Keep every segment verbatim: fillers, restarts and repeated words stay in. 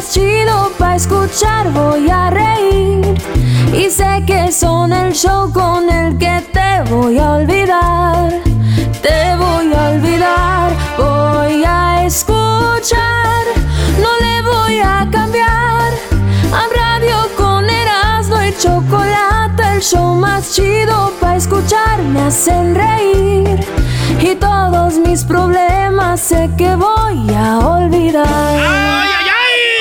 más chido para escuchar, voy a reír. Y sé que son el show con el que te voy a olvidar. Te voy a olvidar, voy a escuchar, no le voy a cambiar. A radio con Erasmo y Chocolate, el show más chido para escuchar, me hacen reír. Y todos mis problemas sé que voy a olvidar. ¡Ay, ay,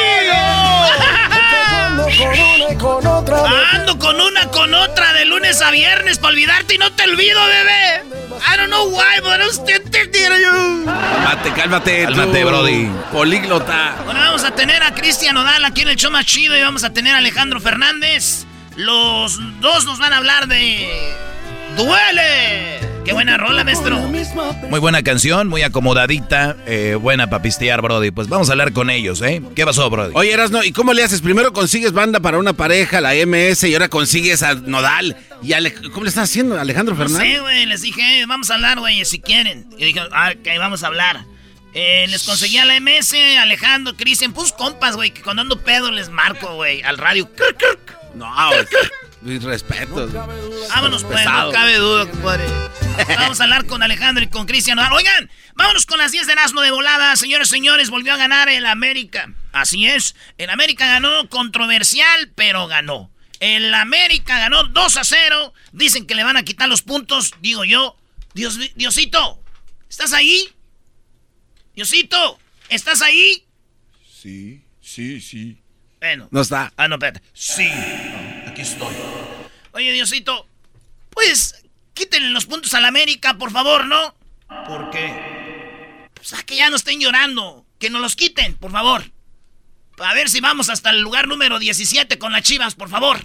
ay! Con otra, Ando con una, con otra, de lunes a viernes para olvidarte y no te olvido, bebé. I don't know why, but usted te tiro yo. Cálmate, cálmate, Cálmate, Brody. Políglota. Bueno, vamos a tener a Cristian Nodal aquí en el show más chido y vamos a tener a Alejandro Fernández. Los dos nos van a hablar de... ¡Duele! ¡Qué buena rola, maestro! Muy buena canción, muy acomodadita, eh, buena para pistear, Brody. Pues vamos a hablar con ellos, ¿eh? ¿Qué pasó, Brody? Oye, Erasno, ¿y cómo le haces? Primero consigues banda para una pareja, la M S, y ahora consigues a Nodal. ¿Y Ale... ¿Cómo le estás haciendo, Alejandro No Fernández? sé, güey, les dije, eh, vamos a hablar, güey, si quieren. Y dije, ah, ok, vamos a hablar. Eh, les conseguí a la M S, Alejandro, Cristian, pues compas, güey, que cuando ando pedo les marco, güey, al radio. No, mis respetos. Vámonos, pues, no cabe duda, compadre. Vamos a hablar con Alejandro y con Cristian Nodal. Oigan, vámonos con las diez de Erasmo de volada. Señores, señores, volvió a ganar el América. Así es, el América ganó, controversial, pero ganó. El América ganó dos a cero. Dicen que le van a quitar los puntos. Digo yo, Dios, Diosito, ¿estás ahí? Diosito, ¿estás ahí? Sí, sí, sí. Bueno. No está. Ah, no, espérate. Sí, aquí estoy. Oye, Diosito, pues quítenle los puntos al América, por favor, ¿no? ¿Por qué? Pues a que ya no estén llorando. Que nos los quiten, por favor. A ver si vamos hasta el lugar número diecisiete con las Chivas, por favor.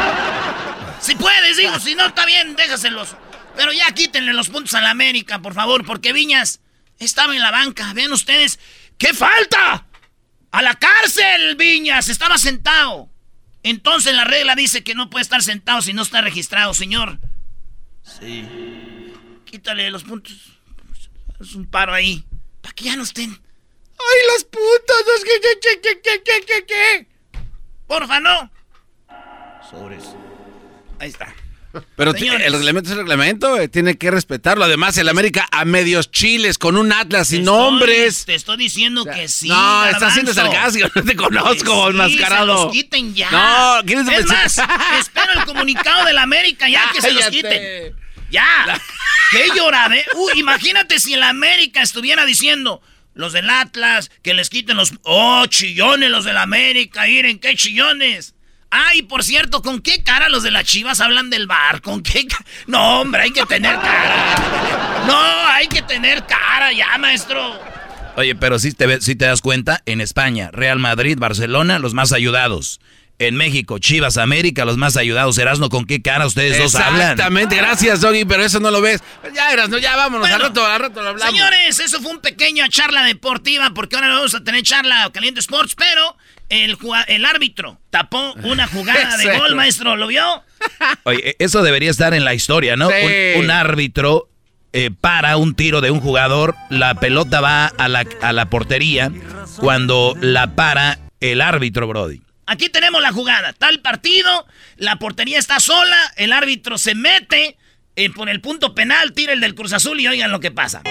Si puedes, digo, si no, está bien, déjaselos. Pero ya quítenle los puntos al América, por favor, porque Viñas estaba en la banca. Vean ustedes, ¡qué falta! ¡A la cárcel, Viñas! Estaba sentado. Entonces la regla dice que no puede estar sentado si no está registrado, señor. Sí. Quítale los puntos. Es un paro ahí. Para que ya no estén. ¡Ay, los puntos! Los que, que, que, que, que, que, que. Porfa, no. Sobres. Ahí está. Pero te, el reglamento es el reglamento, eh, tiene que respetarlo. Además, el América a medios chiles, con un Atlas sin nombres. Te estoy diciendo o sea, que sí. No, Garbanzo. Estás haciendo sarcasmo, no te conozco, sí, enmascarado. Se los quiten ya. No, ¿quieres Es más, espero el comunicado del América ya que se los quiten. Ya. Qué llorade. Uy, imagínate si el América estuviera diciendo, los del Atlas, que les quiten los... Oh, chillones los del América, miren, qué chillones. Ah, y por cierto, ¿con qué cara los de las Chivas hablan del bar? ¿Con qué ca... No, hombre, hay que tener cara. No, hay que tener cara ya, maestro. Oye, pero si te, si te das cuenta, en España, Real Madrid, Barcelona, los más ayudados. En México, Chivas, América, los más ayudados. Erasno, ¿con qué cara ustedes dos hablan? Exactamente, gracias, Doggy, pero eso no lo ves. Ya, Erasno, ya vámonos, bueno, al rato, al rato lo hablamos. Señores, eso fue un pequeño charla deportiva, porque ahora vamos a tener charla Caliente Sports, pero... El, el árbitro tapó una jugada de gol, maestro, ¿lo vio? Oye, eso debería estar en la historia, ¿no? Sí. Un, un árbitro eh, para un tiro de un jugador, la pelota va a la, a la portería cuando la para el árbitro, Brody. Aquí tenemos la jugada, está el partido, la portería está sola, el árbitro se mete eh, por el punto penal, tira el del Cruz Azul y oigan lo que pasa.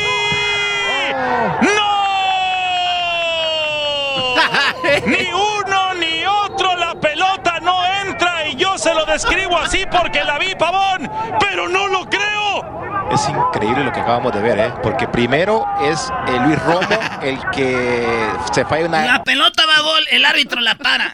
¡No! Ni uno ni otro, la pelota no entra y yo se lo describo así porque la vi, Pavón, pero no lo creo. Es increíble lo que acabamos de ver, ¿eh? Porque primero es eh, Luis Romo el que se falla una... La pelota va a gol, el árbitro la para.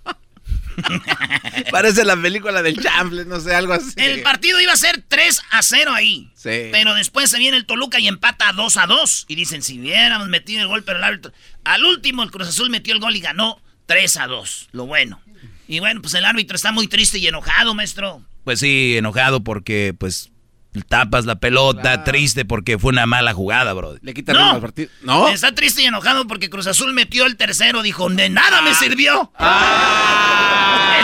Parece la película del Chamble, no sé, algo así. El partido iba a ser tres a cero ahí. Sí. Pero después se viene el Toluca y empata dos a dos. Y dicen, si hubiéramos metido el gol, pero el árbitro... Al último, el Cruz Azul metió el gol y ganó tres a dos. Lo bueno. Y bueno, pues el árbitro está muy triste y enojado, maestro. Pues sí, enojado porque, pues, tapas la pelota, claro. Triste porque fue una mala jugada, bro. Le quitaron no, el partido. No. Está triste y enojado porque Cruz Azul metió el tercero. Dijo, de nada ah. me sirvió. Ah.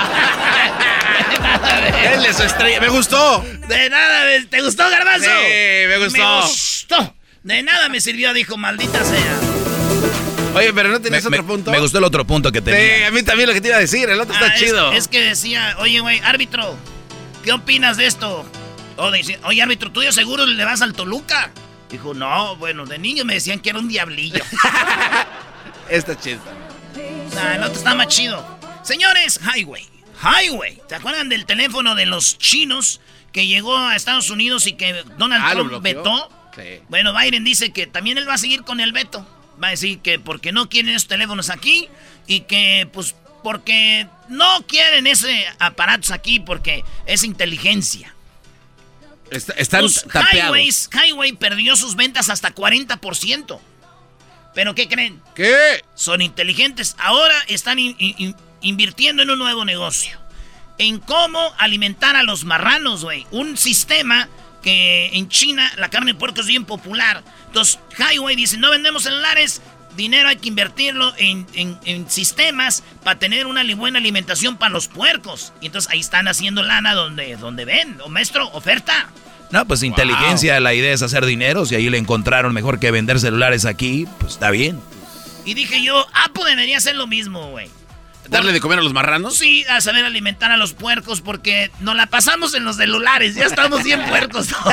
Él es su estrella. Me gustó. De nada me... ¿Te gustó, Garbanzo? Sí, me gustó. Me gustó. De nada me sirvió, dijo, maldita sea. Oye, pero ¿no tenías me, otro punto? Me gustó el otro punto que tenía. Sí, a mí también lo que te iba a decir, el otro Ah, está es, chido. Es que decía, oye, güey, árbitro, ¿qué opinas de esto? O decía, oye, árbitro, ¿tú de seguro le vas al Toluca? Dijo, no, bueno, de niño me decían que era un diablillo. Está chido. Nah, el otro está más chido. Señores, Highway, Highway. ¿Se acuerdan del teléfono de los chinos que llegó a Estados Unidos y que Donald Ah, ¿lo Trump bloqueó? vetó? Sí. Bueno, Biden dice que también él va a seguir con el veto. Va a decir que porque no quieren esos teléfonos aquí y que, pues, porque no quieren ese aparatos aquí porque es inteligencia. Está- están Los tapeados. Highways, Highway perdió sus ventas hasta cuarenta por ciento. ¿Pero qué creen? ¿Qué? Son inteligentes. Ahora están in- in- invirtiendo en un nuevo negocio. En cómo alimentar a los marranos, güey. Un sistema que en China la carne de puerco es bien popular. Entonces, Highway dice, no vendemos celulares, dinero hay que invertirlo en, en- en sistemas para tener una li- buena alimentación para los puercos. Y entonces ahí están haciendo lana donde, donde ven. O maestro, oferta. No, pues inteligencia, la idea es hacer dinero. Si ahí le encontraron mejor que vender celulares aquí, pues está bien. Y dije yo, Apple debería hacer lo mismo, güey. ¿Darle de comer a los marranos? Sí, a saber alimentar a los puercos porque nos la pasamos en los celulares. Ya estamos bien puercos. Nos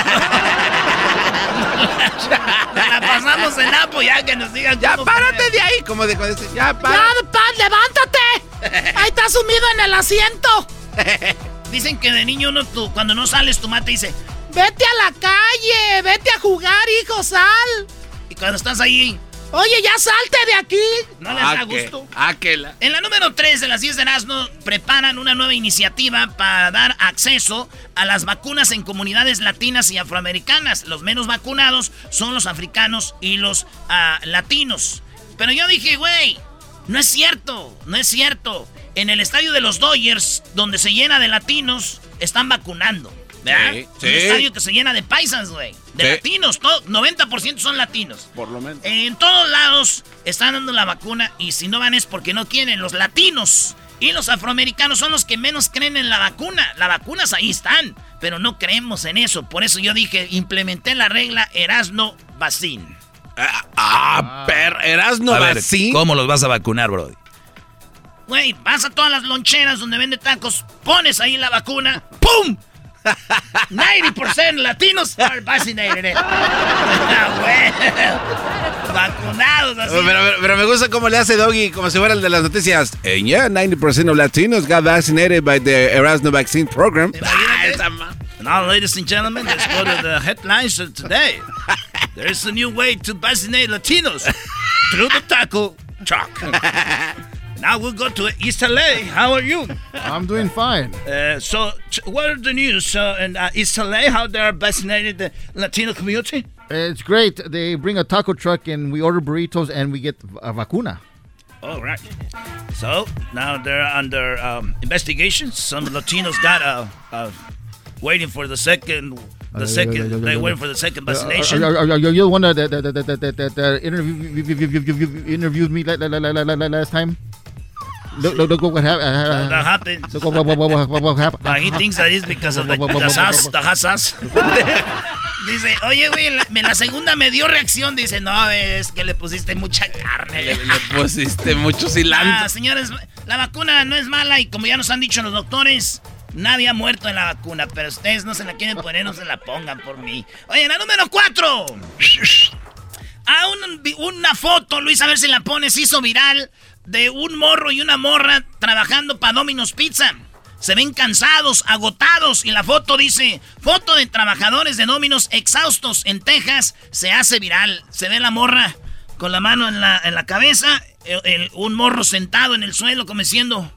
la pasamos en Apple, ya que nos digan Ya, cómo párate comer. de ahí, como de cuando dice, ya, ¡Ya, párate. Paz, levántate! Ahí está sumido en el asiento. Dicen que de niño uno, tú, cuando no sales, tu mamá te dice, Vete a la calle, vete a jugar, hijo, sal. y cuando estás ahí, Oye, ya salte de aquí. no les da Ah, que- gusto. ah, que la- En la número tres de las diez de Erasmo preparan una nueva iniciativa para dar acceso a las vacunas en comunidades latinas y afroamericanas. Los menos vacunados son los africanos y los ah, latinos. Pero yo dije, güey, no es cierto, no es cierto. En el estadio de los Dodgers, donde se llena de latinos, están vacunando. ¿Verdad? Sí, Un sí. estadio que se llena de paisas, güey. De Sí. latinos, todo, noventa por ciento son latinos. Por lo menos. En todos lados están dando la vacuna y si no van es porque no quieren. Los latinos y los afroamericanos son los que menos creen en la vacuna. Las vacunas ahí están, pero no creemos en eso. Por eso yo dije, implementé la regla Erasno Vaccine. Ah, ah, per, Erasno A ver, Vaccine. ¿cómo los vas a vacunar, brody? Güey, vas a todas las loncheras donde vende tacos, pones ahí la vacuna, ¡pum! ninety percent latinos are vaccinated. Ah, güey. Vacunados así. Pero, pero- pero me gusta cómo le hace Doggy, como si fuera el de las noticias. And yeah, ninety percent of Latinos got vaccinated by the Erasmo Vaccine Program. Ah, esa ma- Now, ladies and gentlemen, let's go to the headlines of today. There is a new way to vaccinate Latinos through the taco truck. Now we'll go to East L A. How are you? I'm doing fine. Uh, so, ch- what are the news uh, in uh, East L A? How they are vaccinating the Latino community? It's great. They bring a taco truck and we order burritos and we get a vacuna. All right. So now they're under um, investigation. Some Latinos got uh, uh, waiting for the second. The second, they waiting for the second vaccination. Are, are, are, are you the one that, that, that, that, that, that, that, that interview, interviewed me la- la- la- la- la- la- last time? Look, look, look what happened. That happened. Look what, what, what, what, what, what happened. Uh, he thinks that is because of the, the sauce, the hot sauce. Dice, oye, güey, la, me- la segunda me dio reacción. Dice, no, es que le pusiste mucha carne. Le, le pusiste mucho cilantro. Ah, señores, la vacuna no es mala y como ya nos han dicho los doctores, nadie ha muerto en la vacuna, pero ustedes no se la quieren poner, no se la pongan por mí. Oye, la número cuatro. A un- una foto, Luis, a ver si la pones, hizo viral de un morro y una morra trabajando para Domino's Pizza. Se ven cansados, agotados y la foto dice, foto de trabajadores de Domino's exhaustos en Texas, se hace viral. Se ve la morra con la mano en la, en la cabeza, el- el- un morro sentado en el suelo como diciendo...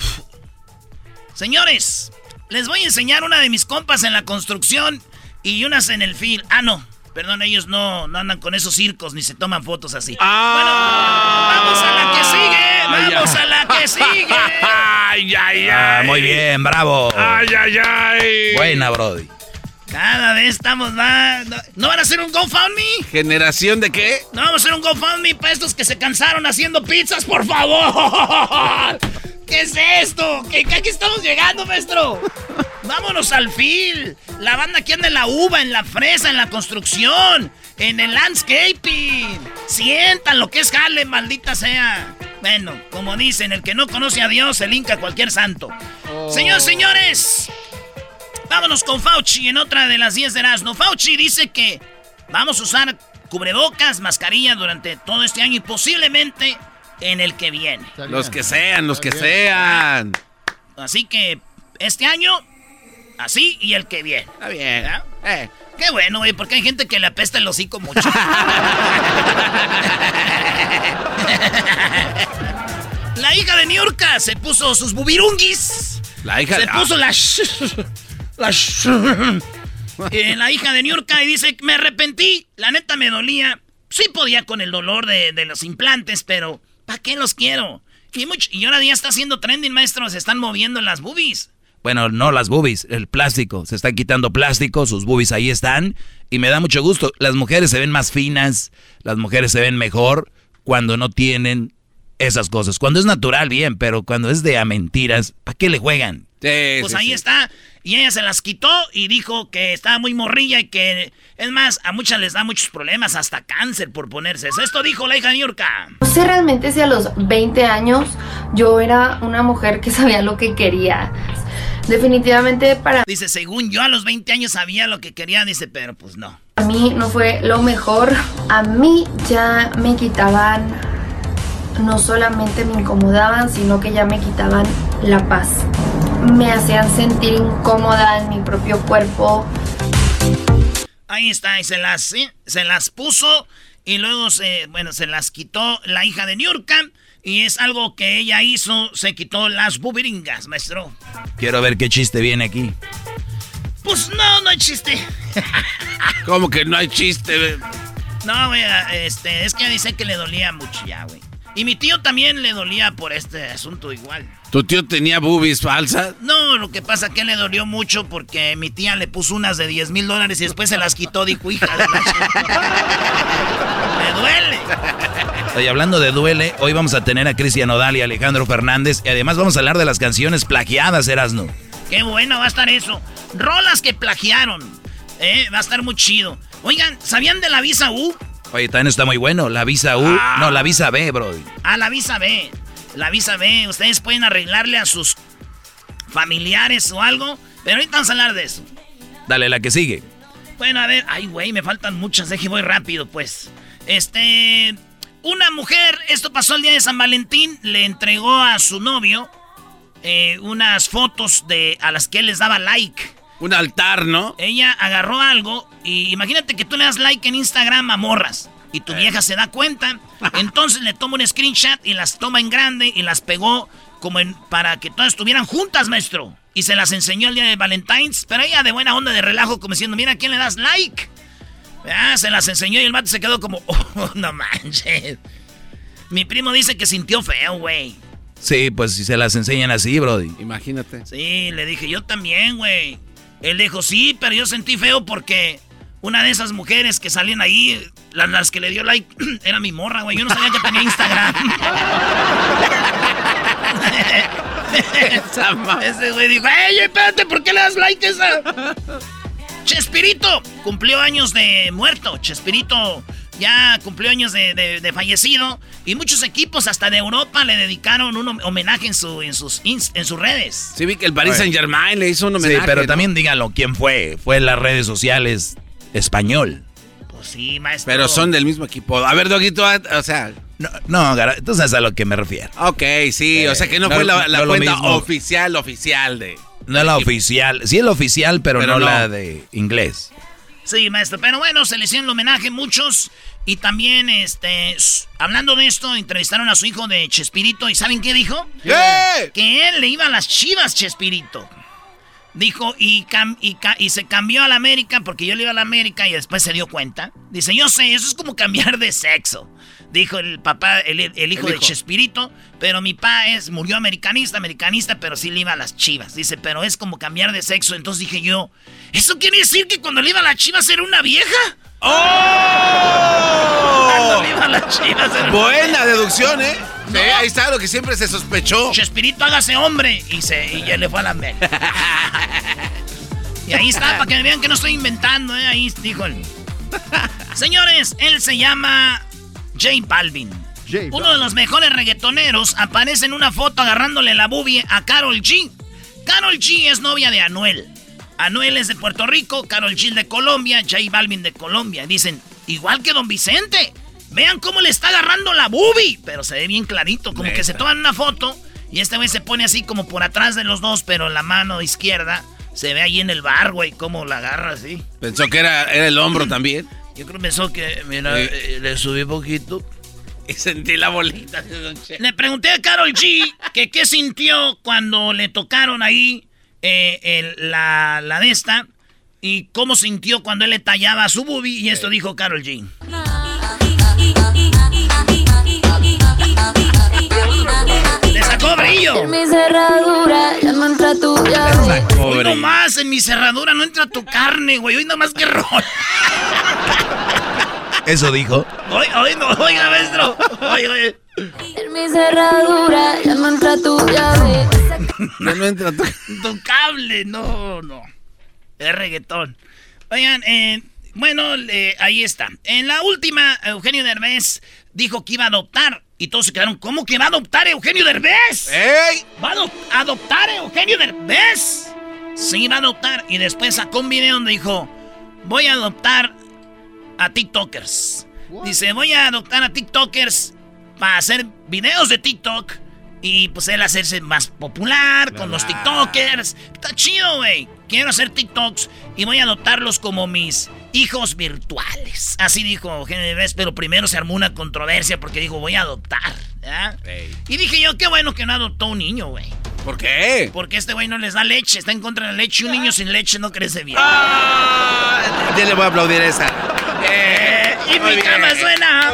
Señores, les voy a enseñar una de mis compas en la construcción y unas en el fil. Ah, no, perdón, ellos no, no andan con esos circos ni se toman fotos así. Ah. Bueno, vamos a la que sigue, vamos a la que sigue. Ay, ay, Ah, ay. muy bien, bravo. Ay, ay, ay. Buena, brody. Cada vez estamos más... ¿No, ¿no van a hacer un GoFundMe? ¿Generación de qué? No vamos a hacer un GoFundMe para estos que se cansaron haciendo pizzas, por favor. ¿Qué es esto? ¿Qué, qué aquí estamos llegando, maestro? Vámonos al fil. La banda que anda en la uva, en la fresa, en la construcción, en el landscaping. Sientan lo que es jale, maldita sea. Bueno, como dicen, el que no conoce a Dios, el hinca a cualquier santo. Oh. Señores, señores, vámonos con Fauci en otra de las diez de Erasmo. Fauci dice que vamos a usar cubrebocas, mascarilla durante todo este año y posiblemente en el que viene. Los que sean, los que sean. Así que este año, así y el que viene. Está bien. Eh. Qué bueno, güey, porque hay gente que le apesta el hocico mucho. La hija de Niurka se puso sus bubirunguis. La hija Se de... puso la... la... eh, la hija de Niurka y dice, me arrepentí, la neta me dolía. Sí podía con el dolor de, de los implantes, pero ¿para qué los quiero? Y, mucho, y ahora ya está haciendo trending, maestro, se están moviendo las boobies. Bueno, no las boobies, el plástico. Se están quitando plástico, sus boobies ahí están. Y me da mucho gusto. Las mujeres se ven más finas, las mujeres se ven mejor cuando no tienen esas cosas. Cuando es natural, bien, pero cuando es de a mentiras, ¿para qué le juegan? Sí, pues sí, ahí sí. está. Y ella se las quitó y dijo que estaba muy morrilla y que, es más, a muchas les da muchos problemas, hasta cáncer por ponerse eso. Esto dijo la hija de Niurka. No sé realmente si a los veinte años yo era una mujer que sabía lo que quería. Definitivamente para... Dice, según yo a los veinte años sabía lo que quería, dice, pero pues no. A mí no fue lo mejor. A mí ya me quitaban, no solamente me incomodaban, sino que ya me quitaban la paz. Me hacían sentir incómoda en mi propio cuerpo. Ahí está, y se las, ¿sí? se las puso y luego se, bueno, se las quitó la hija de Niurka. Y es algo que ella hizo, se quitó las bubiringas, maestro. Quiero ver qué chiste viene aquí. Pues no, no hay chiste. ¿Cómo que no hay chiste? No, güey, este, es que dice que le dolía mucho ya, güey. Y mi tío también le dolía por este asunto igual. ¿Tu tío tenía boobies falsas? No, lo que pasa es que le dolió mucho porque mi tía le puso unas de diez mil dólares y después se las quitó, dijo, hija de la chica. ¡Me duele! Oye, hablando de duele, hoy vamos a tener a Cristian Nodal y Alejandro Fernández. Y además vamos a hablar de las canciones plagiadas, Erasno. Qué bueno va a estar eso. Rolas que plagiaron. Eh, va a estar muy chido. Oigan, ¿sabían de la visa U? Oye, también está muy bueno. La visa U. Ah. No, la visa B, bro. Ah, la visa B. La visa B. Ustedes pueden arreglarle a sus familiares o algo. Pero ahorita vamos a hablar de eso. Dale, la que sigue. Bueno, a ver. Ay, güey, me faltan muchas. Deje, voy rápido, pues. Este... Una mujer, esto pasó el día de San Valentín, le entregó a su novio eh, unas fotos de a las que él les daba like. Un altar, ¿no? Ella agarró algo y imagínate que tú le das like en Instagram a morras y tu eh. vieja se da cuenta. Entonces le toma un screenshot y las toma en grande y las pegó como en, para que todas estuvieran juntas, maestro. Y se las enseñó el día de Valentine's, pero ella de buena onda, de relajo, como diciendo, mira, ¿a quién le das like? Ah, se las enseñó y el vato se quedó como, oh, no manches. Mi primo dice que sintió feo, güey. Sí, pues si se las enseñan así, brody. Imagínate. Sí, le dije, yo también, güey. Él dijo, sí, pero yo sentí feo porque una de esas mujeres que salían ahí, las, las que le dio like, era mi morra, güey. Yo no sabía que tenía Instagram. Ese güey dijo, ¡ey, espérate! ¿Por qué le das like a esa? Chespirito cumplió años de muerto. Chespirito ya cumplió años de, de, de fallecido. Y muchos equipos hasta de Europa le dedicaron un homenaje en, su, en, sus, en sus redes. Sí, vi que el Paris Saint Germain le hizo un homenaje. Sí, pero ¿no? También díganlo, ¿quién fue? Fue en las redes sociales español. Pues sí, maestro. Pero son del mismo equipo. A ver, Doguito, o sea... No, no, tú sabes a lo que me refiero. Ok, sí, eh, o sea que no, no fue la, la no cuenta oficial, oficial de... No es la oficial, sí es la oficial, pero, pero no, no la de inglés. Sí, maestro, pero bueno, se le hicieron el homenaje muchos. Y también, este, hablando de esto, entrevistaron a su hijo de Chespirito. ¿Y saben qué dijo? ¿Qué? Que él le iba a las Chivas, Chespirito. Dijo, y, cam, y, ca, y se cambió a la América porque yo le iba a la América y después se dio cuenta. Dice, yo sé, eso es como cambiar de sexo. Dijo el papá, el, el, hijo, el hijo de Chespirito, pero mi papá es, murió americanista, americanista, pero sí le iba a las Chivas. Dice, pero es como cambiar de sexo. Entonces dije yo, ¿eso quiere decir que cuando le iba a las Chivas era una vieja? ¡Oh! Cuando le iba a las Chivas era Buena una deducción, ¿eh? No. Sí, ahí está lo que siempre se sospechó. Chespirito, hágase hombre. Y, se, y ya le fue a la América. Y ahí está, para que vean que no estoy inventando, ¿eh? Ahí dijo él. Señores, él se llama J Balvin. J Uno de los mejores reggaetoneros aparece en una foto agarrándole la boobie a Karol G. Karol G es novia de Anuel. Anuel es de Puerto Rico, Karol G de Colombia, J Balvin de Colombia. Dicen, igual que Don Vicente. Vean cómo le está agarrando la boobie. Pero se ve bien clarito, como Neta. que se toman una foto y este güey se pone así como por atrás de los dos, pero la mano izquierda se ve ahí en el bar, güey, cómo la agarra así. Pensó que era, era el hombro también. Yo creo que pensó que, mira, sí. eh, le subí poquito. Y sentí la bolita. Le pregunté a Karol G que qué sintió cuando le tocaron ahí eh, el, la, la de esta. Y cómo sintió cuando él le tallaba su boobie. Y esto sí. dijo Karol G. ¡Le sacó brillo! En mi cerradura ya no entra tu llave. Hoy nomás en mi cerradura no entra tu carne, güey. Hoy nomás que rol. ¿Eso dijo? Hoy, hoy no, oiga, maestro. Oye, oye. En mi cerradura ya no entra tu llave. Ya no entra tu... tu cable, no, no. Es reggaetón. Oigan, eh, bueno, eh, ahí está. En la última, Eugenio Derbez dijo que iba a adoptar. Y todos se quedaron, ¿cómo que va a adoptar Eugenio Derbez? ¡Ey! ¿Va a adoptar Eugenio Derbez? Sí, va a adoptar. Y después sacó un video donde dijo, voy a adoptar a TikTokers. What? Dice, voy a adoptar a TikTokers para hacer videos de TikTok y pues él hacerse más popular con los TikTokers. Está chido, güey. Quiero hacer TikToks y voy a adoptarlos como mis hijos virtuales. Así dijo Eugenio Derbez, pero primero se armó una controversia porque dijo, voy a adoptar. Hey. Y dije yo, qué bueno que no adoptó un niño, güey. ¿Por qué? Porque este güey no les da leche, está en contra de la leche. Un niño sin leche no crece bien. Ah, ya le voy a aplaudir esa. Eh, y mi bien. Cama suena.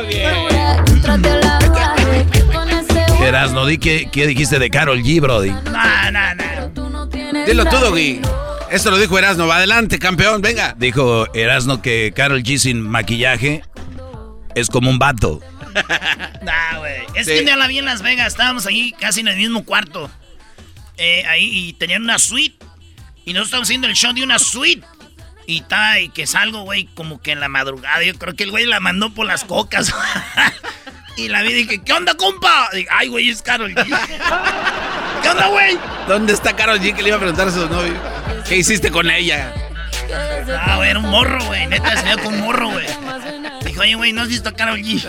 Erasno, di qué, qué dijiste de Karol G, brody. No, no, no. Dilo tú, Doggy. Eso lo dijo Erasno. Va adelante, campeón, venga. Dijo Erasno que Karol G sin maquillaje es como un vato. Nah, güey. Es Sí. que un día la vi en Las Vegas. Estábamos ahí casi en el mismo cuarto. Eh, ahí y tenían una suite. Y nosotros estábamos haciendo el show de una suite. Y ta, y que salgo, güey, como que en la madrugada. Yo creo que el güey la mandó por las cocas. Y la vi y dije, ¿qué onda, compa? Dije, ay, güey, es Karol G. ¿Qué onda, güey? ¿Dónde está Karol G que le iba a preguntar a su novio? ¿Qué hiciste con ella? Ah, güey, era un morro, güey. Neta, se veía con un morro, güey. Dijo, oye, güey, ¿no has visto a Karol G?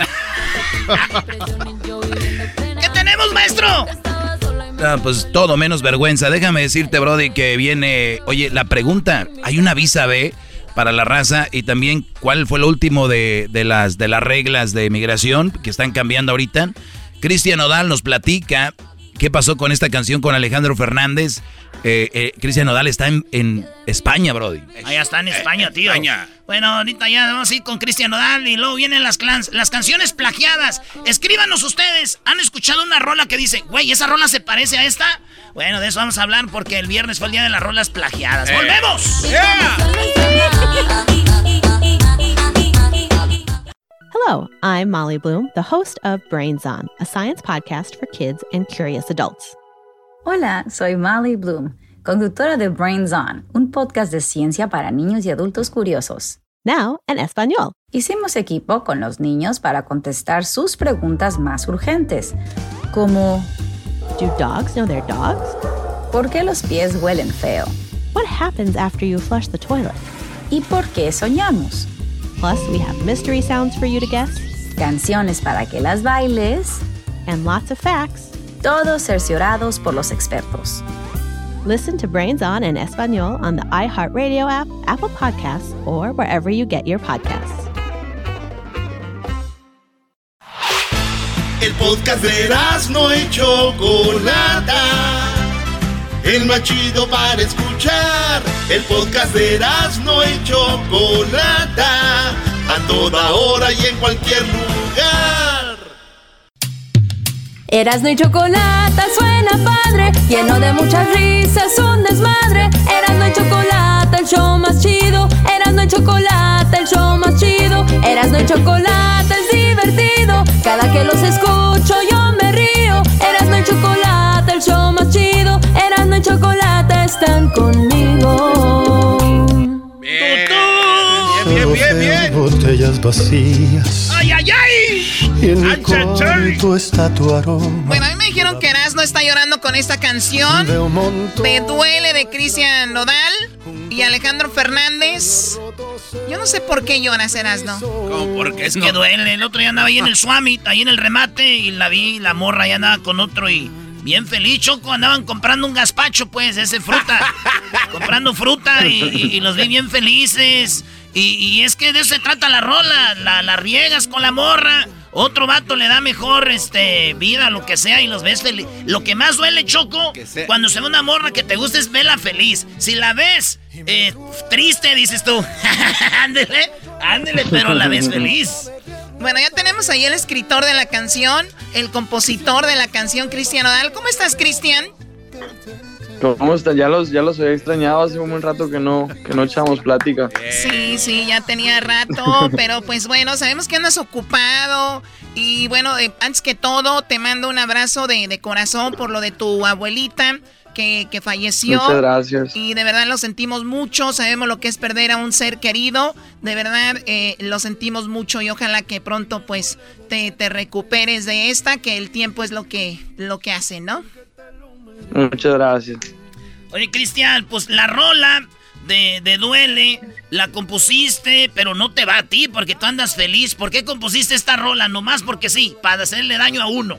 ¿Qué tenemos, maestro? Ah, pues todo menos vergüenza. Déjame decirte, brody, que viene... Oye, la pregunta, ¿hay una visa B para la raza? Y también, ¿cuál fue lo último de, de, las, de las reglas de migración que están cambiando ahorita? Cristian Nodal nos platica qué pasó con esta canción con Alejandro Fernández. Eh, eh, Cristian Nodal está en, en España, brody. Allá está en España, tío. España. Bueno, ahorita ya vamos a ir con Cristian Nodal y luego vienen las, clans, las canciones plagiadas. Escríbanos ustedes. ¿Han escuchado una rola que dice, güey, esa rola se parece a esta? Bueno, de eso vamos a hablar porque el viernes fue el día de las rolas plagiadas. Eh. ¡Volvemos! Yeah. Hello, I'm Molly Bloom, the host of Brains On, a science podcast for kids and curious adults. Hola, soy Molly Bloom, conductora de Brains On, un podcast de ciencia para niños y adultos curiosos. Now in Espanol. Hicimos equipo con los niños para contestar sus preguntas más urgentes, como Do dogs know their dogs? ¿por qué los pies huelen feo? What happens after you flush the toilet? ¿Y por qué soñamos? Plus, we have mystery sounds for you to guess, Canciones para que las bailes, and lots of facts. todos cerciorados por los expertos. Listen to Brains On in Espanol on the iHeartRadio app, Apple Podcasts, or wherever you get your podcasts. El podcast de Erasmo y Chocolata, el más chido para escuchar. El podcast de Erasmo y Chocolata, a toda hora y en cualquier lugar. Erasmo y Chocolata suena padre, lleno de muchas risas, un desmadre. Erasmo y Chocolata, el show más chido. Erasmo y Chocolata, el show más chido. Erasmo y Chocolata es divertido. Cada que los escucho yo me río. Erasmo y Chocolata, el show más chido. Erasmo y Chocolata están conmigo. manos vacías. ¡Ay, ay, ay! Y en mi cuarto está tu aroma. Bueno, a mí me dijeron que Erasmo está llorando con esta canción. Me duele de Cristian Nodal y Alejandro Fernández. Yo no sé por qué lloras, Erasmo. ¿Cómo? Porque es que duele. El otro día andaba ahí en el Swami, ahí en el remate, y la vi, la morra ya andaba con otro y bien feliz, Choco. Andaban comprando un gazpacho, pues, ese fruta. comprando fruta y, y, y los vi bien felices. Y, y es que de eso se trata la rola. La, la riegas con la morra. Otro vato le da mejor este vida, lo que sea, y los ves feliz. Lo que más duele, Choco, cuando se ve una morra que te gusta es verla feliz. Si la ves eh, triste, dices tú, ándele, ándele, pero la ves feliz. Bueno, ya tenemos ahí el escritor de la canción, el compositor de la canción, Cristian Nodal. ¿Cómo estás, Cristian? ¿Cómo están? Ya los, ya los había extrañado, hace un buen rato que no, que no echamos plática. Sí, sí, ya tenía rato, pero pues bueno, sabemos que andas ocupado. Y bueno, eh, antes que todo, te mando un abrazo de, de corazón por lo de tu abuelita que, que falleció. Muchas gracias. Y de verdad lo sentimos mucho, sabemos lo que es perder a un ser querido. De verdad eh, lo sentimos mucho y ojalá que pronto pues te, te recuperes de esta, que el tiempo es lo que, lo que hace, ¿no? Muchas gracias. Oye, Cristian, pues la rola de, de Duele la compusiste, pero no te va a ti porque tú andas feliz. ¿Por qué compusiste esta rola? Nomás porque sí, para hacerle daño a uno.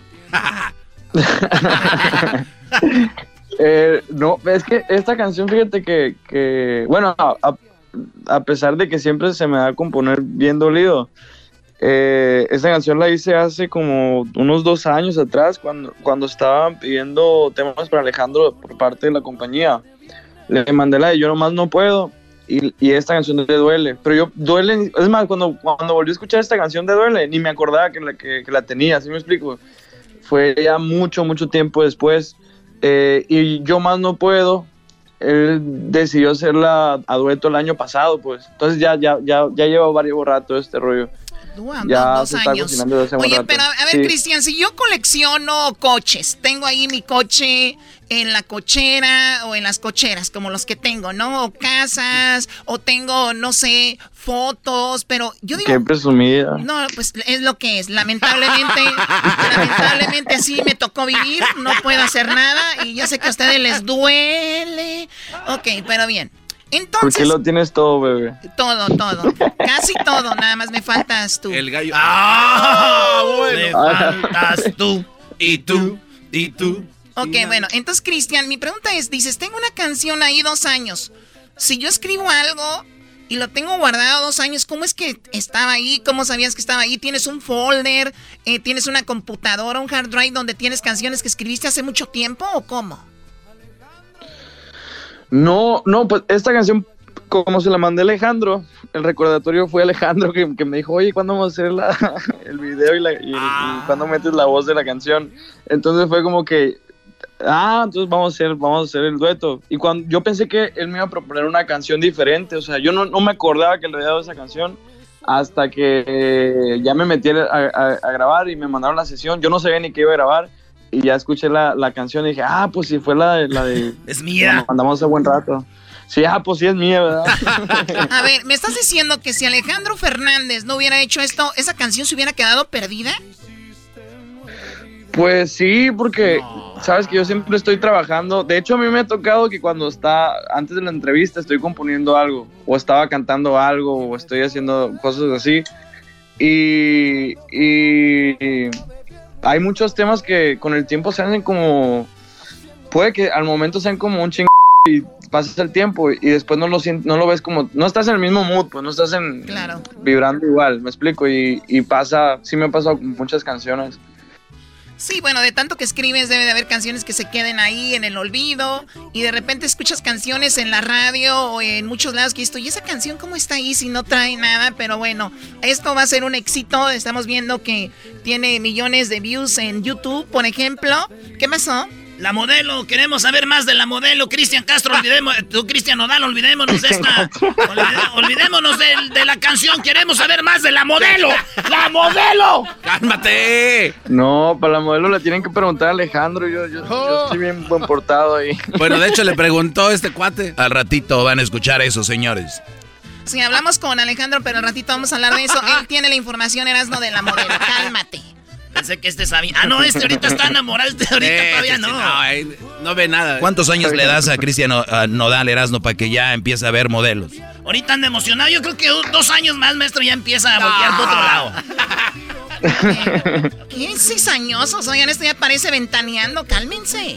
eh, no, es que esta canción, fíjate que, que bueno, a, a pesar de que siempre se me da a componer bien dolido, Eh, esta canción la hice hace como unos dos años atrás, cuando, cuando estaban pidiendo temas para Alejandro por parte de la compañía. Le mandé la de Yo Nomás No Puedo y, y esta canción de Duele. Pero yo, Duele, es más, cuando, cuando volví a escuchar esta canción de Duele, ni me acordaba que la, que, que la tenía, ¿sí me explico? Fue ya mucho, mucho tiempo después. Eh, y Yo Más No Puedo, él decidió hacerla a dueto el año pasado, pues. Entonces ya, ya, ya, ya lleva varios rato este rollo. Wow, ya dos, dos años. Oye, pero a ver, sí. Cristian, si yo colecciono coches, tengo ahí mi coche en la cochera o en las cocheras, como los que tengo, ¿no? O casas, o tengo, no sé, fotos, pero yo digo... Qué presumida. No, pues es lo que es. Lamentablemente, lamentablemente así me tocó vivir, no puedo hacer nada y yo sé que a ustedes les duele. Ok, pero bien. Entonces, ¿por qué lo tienes todo, bebé? Todo, todo. Casi todo, nada más me faltas tú. El gallo. ¡Ah! Bueno. Me faltas tú, y tú, y tú. Ok, bueno, entonces, Cristian, mi pregunta es, dices, tengo una canción ahí dos años. Si yo escribo algo y lo tengo guardado dos años, ¿cómo es que estaba ahí? ¿Cómo sabías que estaba ahí? ¿Tienes un folder? Eh, ¿Tienes una computadora, un hard drive donde tienes canciones que escribiste hace mucho tiempo o cómo? No, no, pues esta canción, como se la mandé a Alejandro, el recordatorio fue Alejandro que, que me dijo, oye, ¿cuándo vamos a hacer la, el video y, la, y, ah. y cuándo metes la voz de la canción? Entonces fue como que, ah, entonces vamos a hacer, vamos a hacer el dueto. Y cuando yo pensé que él me iba a proponer una canción diferente, o sea, yo no, no me acordaba que le había dado esa canción hasta que eh, ya me metí a, a, a grabar y me mandaron la sesión. Yo no sabía ni qué iba a grabar. Y ya escuché la, la canción y dije, ah, pues sí, fue la de... La de es mía. Andamos hace buen rato. Sí, ah, pues sí, es mía, ¿verdad? A ver, ¿me estás diciendo que si Alejandro Fernández no hubiera hecho esto, esa canción se hubiera quedado perdida? Pues sí, porque no. Sabes que yo siempre estoy trabajando. De hecho, a mí me ha tocado que cuando está, antes de la entrevista, estoy componiendo algo, o estaba cantando algo, o estoy haciendo cosas así. Y... y hay muchos temas que con el tiempo se hacen como... Puede que al momento sean como un ching... y pasas el tiempo y después no lo sientes, no lo ves como... No estás en el mismo mood, pues no estás en... Claro. Vibrando igual, me explico. Y, y pasa... Sí me ha pasado con muchas canciones. Sí, bueno, de tanto que escribes debe de haber canciones que se queden ahí en el olvido y de repente escuchas canciones en la radio o en muchos lados que esto, ¿y esa canción cómo está ahí si no trae nada? Pero bueno, esto va a ser un éxito, estamos viendo que tiene millones de views en YouTube, por ejemplo. ¿Qué pasó? La modelo, queremos saber más de la modelo. Cristian Castro, olvidemos, tú Cristian Nodal, olvidémonos de esta, olvide, olvidémonos de, de la canción, queremos saber más de la modelo. ¡La modelo! ¡Cálmate! No, para la modelo le tienen que preguntar a Alejandro, yo, yo, oh. yo estoy bien buen portado ahí. Bueno, de hecho le preguntó este cuate. Al ratito van a escuchar eso, señores. Sí, hablamos con Alejandro, pero al ratito vamos a hablar de eso. Él tiene la información, Erasno, de la modelo. Cálmate. Pensé que este sabía. Ah, no, este ahorita está enamorado, este ahorita eh, todavía no. No, eh, no ve nada. ¿Cuántos años le das a Cristian uh, Nodal, Erasno, para que ya empiece a ver modelos? Ahorita anda emocionado. Yo creo que dos años más, maestro, ya empieza a voltear por otro lado. ¿Qué cizañosos? Oigan, esto ya parece ventaneando. Cálmense.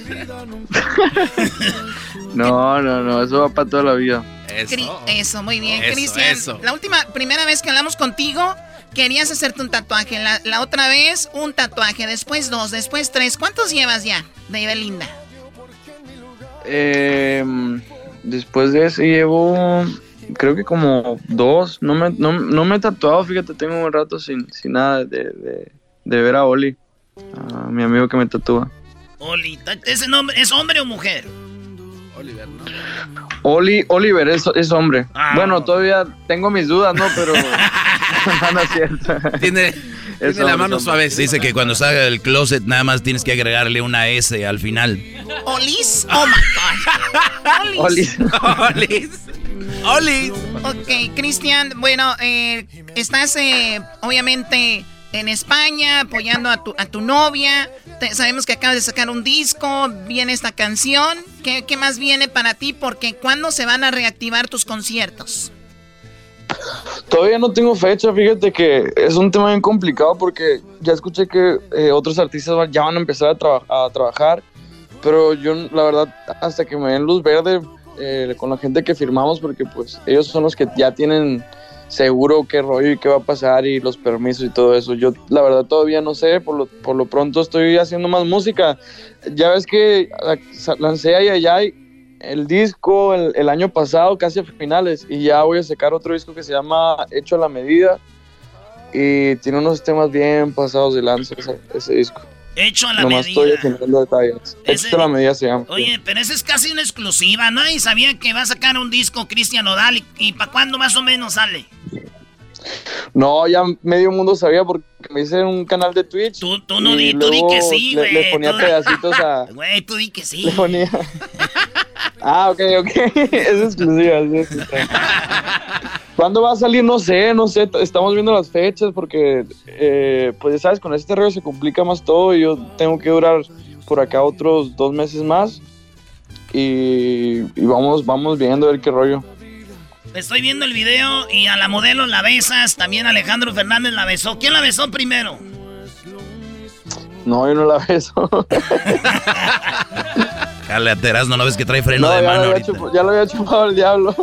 No, no, no. Eso va para toda la vida. Eso. Eso, muy bien. Cristian, la última, primera vez que hablamos contigo, querías hacerte un tatuaje. La, la otra vez, un tatuaje. Después dos, después tres. ¿Cuántos llevas ya de Belinda? Eh, después de ese llevo, creo que como dos. No me, no, no me he tatuado, fíjate, tengo un rato sin, sin nada de, de, de ver a Oli, a mi amigo que me tatúa. Oli, ¿ese nombre es hombre o mujer? Oliver, ¿no? Oli, Oliver es, es hombre. Ah. Bueno, todavía tengo mis dudas, ¿no? Pero no es cierto. Tiene, tiene hombre, la mano suave. Dice que cuando salga del closet nada más tienes que agregarle una S al final. ¿Olis? Oh my God. Olis. Olis. Olis. Ok, Cristian, bueno, eh, estás eh, obviamente en España apoyando a tu, a tu novia. Te, sabemos que acabas de sacar un disco, viene esta canción. ¿Qué, qué más viene para ti? Porque ¿cuándo se van a reactivar tus conciertos? Todavía no tengo fecha, fíjate que es un tema bien complicado porque ya escuché que eh, otros artistas ya van a empezar a, traba- a trabajar, pero yo la verdad hasta que me den luz verde eh, con la gente que firmamos, porque pues ellos son los que ya tienen seguro qué rollo y qué va a pasar y los permisos y todo eso. Yo la verdad todavía no sé, por lo, por lo pronto estoy haciendo más música. Ya ves que lancé Ay Ay Ay el disco el, el año pasado, casi a finales, y ya voy a sacar otro disco que se llama Hecho a la Medida y tiene unos temas bien pasados de lanza ese, ese disco. Hecho a la Nomás medida. Estoy haciendo detalles. Ese, Hecho a la medida se llama. Oye, pero esa es casi una exclusiva, ¿no? Y sabía que va a sacar un disco Cristian Nodal. ¿Y, y para cuándo más o menos sale? No, ya medio mundo sabía porque me hice un canal de Twitch. Tú, tú no di, tú di que sí, güey. Le, le ponía tú, pedacitos a... Güey, tú di que sí. Le ponía... Ah, ok, ok. Es exclusiva, es exclusiva. ¿Cuándo va a salir? No sé, no sé. Estamos viendo las fechas porque, eh, pues ya sabes, con este rollo se complica más todo y yo tengo que durar por acá otros dos meses más y, y vamos, vamos viendo a ver qué rollo. Estoy viendo el video y a la modelo la besas, también Alejandro Fernández la besó. ¿Quién la besó primero? No, yo no la beso. Jale, a Erasno, ¿no ves que trae freno no, de mano ahorita? Chup- ya lo había chupado el diablo.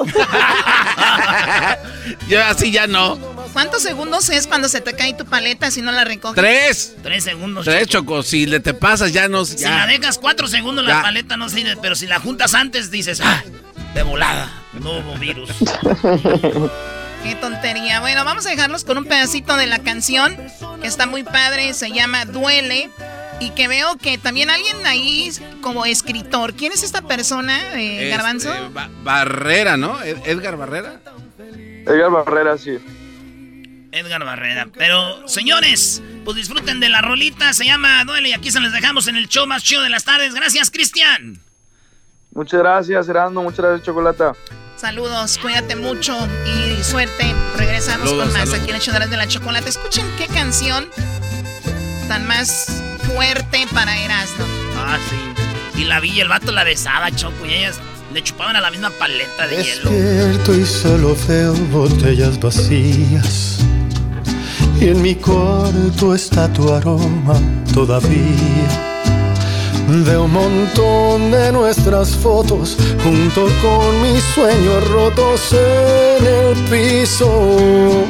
Yo así ya no. ¿Cuántos segundos es cuando se te cae tu paleta si no la recoges? Tres. Tres segundos. Tres, Choco. Choco. Si le te pasas ya no... Ya. Si la dejas cuatro segundos ya. La paleta no sirve, pero si la juntas antes dices, ah, de volada, nuevo virus. Qué tontería. Bueno, vamos a dejarlos con un pedacito de la canción que está muy padre, se llama Duele. Y que veo que también alguien ahí como escritor. ¿Quién es esta persona, eh, Garbanzo? Este, ba- Barrera, ¿no? Ed- Edgar Barrera. Edgar Barrera, sí. Edgar Barrera. Pero, señores, pues disfruten de la rolita. Se llama Duele y aquí se les dejamos en el show más chido de las tardes. Gracias, Cristian. Muchas gracias, Erasmo. Muchas gracias, Chocolata. Saludos, cuídate mucho y suerte. Regresamos saludos, con más saludos. Aquí en el show de la Chocolata. Escuchen qué canción tan más fuerte para Erasmo. Ah, sí. Y la vi, el vato la besaba, Choco, y ellas le chupaban a la misma paleta de hielo. Despierto y solo veo botellas vacías. Y en mi cuarto está tu aroma todavía. Veo un montón de nuestras fotos junto con mis sueños rotos en el piso.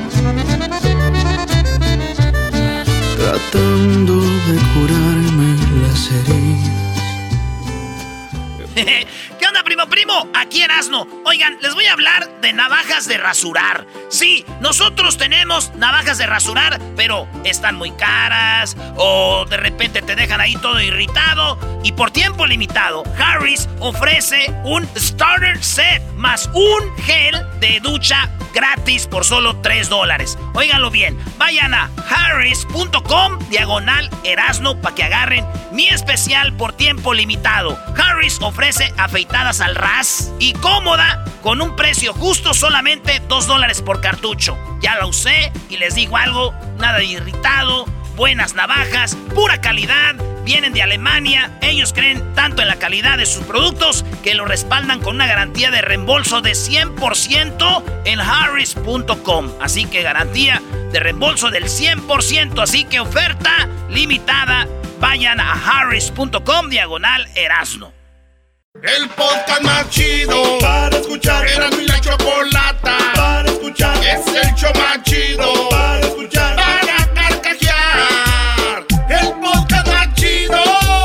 Tratando de curarme las heridas. ¿Qué onda, primo, primo? Aquí Erasno. Oigan, les voy a hablar de navajas de rasurar. Sí, nosotros tenemos navajas de rasurar, pero están muy caras o de repente te dejan ahí todo irritado. Y por tiempo limitado, Harris ofrece un starter set más un gel de ducha gratis por solo tres dólares. Óiganlo bien, vayan a harris punto com diagonal Erasno para que agarren mi especial por tiempo limitado. Harris ofrece afeitadas al ras y cómoda con un precio justo, solamente dos dólares por cartucho. Ya la usé y les digo algo, nada de irritado, buenas navajas, pura calidad. Vienen de Alemania, ellos creen tanto en la calidad de sus productos que lo respaldan con una garantía de reembolso de cien por ciento en harris punto com. Así que garantía de reembolso del cien por ciento, así que oferta limitada. Vayan a harris punto com diagonal Erasno. El podcast más chido para escuchar. Erasmo y la Chocolata para escuchar. Es el show más chido para escuchar. Para carcajear. El podcast más chido.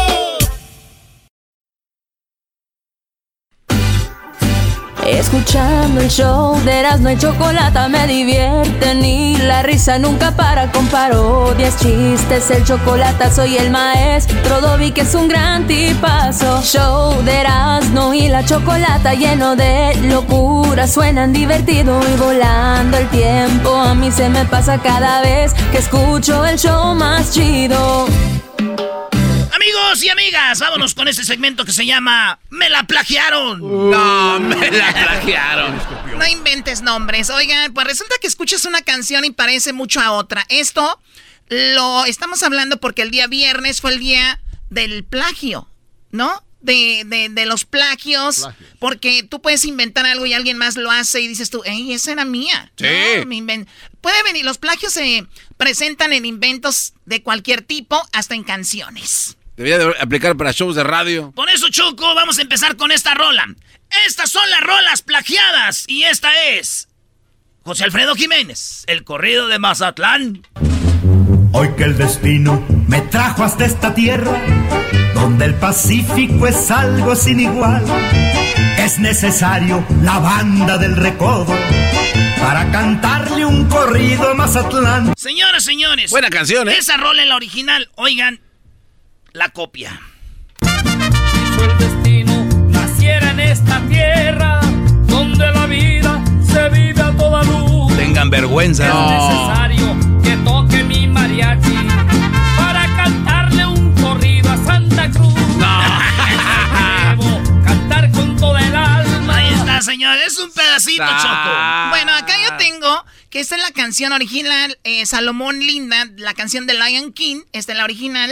Escuchando el show de Erasmo y Chocolata me divierten y la risa nunca para con parodias, chistes, el Chocolata soy el maestro Dobby que es un gran tipazo. Show de Erasmo y la Chocolata lleno de locura, suenan divertido y volando el tiempo a mí se me pasa cada vez que escucho el show más chido. Amigos y amigas, vámonos con este segmento que se llama Me la plagiaron. No, me la plagiaron. No inventes nombres. Oigan, pues resulta que escuchas una canción y parece mucho a otra. Esto lo estamos hablando porque el día viernes fue el día del plagio, ¿no? De, de, de los plagios, plagios. Porque tú puedes inventar algo y alguien más lo hace y dices tú, ¡ey, esa era mía! Sí. No, me inven- Puede venir, los plagios se presentan en inventos de cualquier tipo, hasta en canciones. Debería de aplicar para shows de radio. Por eso, Choco, vamos a empezar con esta rola. Estas son las rolas plagiadas y esta es José Alfredo Jiménez, el corrido de Mazatlán. Hoy que el destino me trajo hasta esta tierra, donde el Pacífico es algo sin igual, es necesario la banda del recodo para cantarle un corrido a Mazatlán. Señoras, señores. Buena canción, ¿eh? Esa rola es la original. Oigan la copia. Si el destino naciera en esta tierra, donde la vida se vive a toda luz. Tengan vergüenza. Es No. necesario que toque mi mariachi para cantarle un corrido a Santa Cruz. No. Debo cantar con toda el alma. Ahí está, señor. Es un pedacito, Ah. Choco. Bueno, acá yo tengo que esta es la canción original, eh, Salomón Linda, la canción de Lion King. Esta es la original.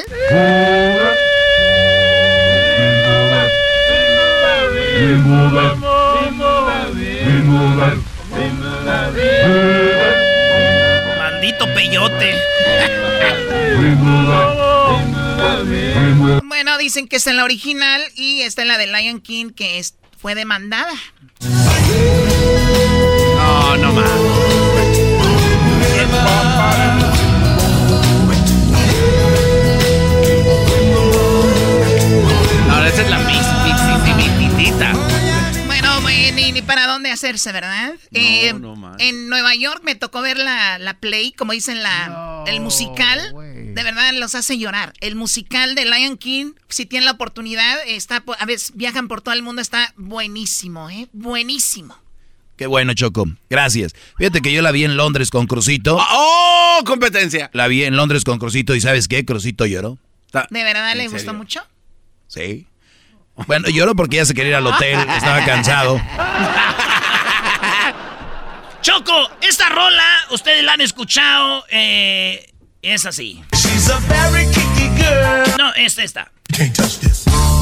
Maldito peyote. Bueno, dicen que esta es la original y esta es la de Lion King que es, fue demandada. No, no más. Ahora esa es la mismita. Bueno, ni, ni para dónde hacerse, ¿verdad? No, eh, no más. En Nueva York me tocó ver la, la play, como dicen, la, no, el musical. Wey. De verdad los hace llorar. El musical de Lion King, si tienen la oportunidad, está, a veces viajan por todo el mundo, está buenísimo, ¿eh? Buenísimo. Qué bueno, Choco. Gracias. Fíjate que yo la vi en Londres con Crucito. ¡Oh, competencia! La vi en Londres con Crucito y ¿sabes qué? Crucito lloró. ¿De verdad le gustó mucho? Sí. Bueno, lloró porque ya se quería ir al hotel, estaba cansado. Choco, esta rola, ustedes la han escuchado, eh, es así. She's a very kicky girl. No, esta, esta. Can't touch this.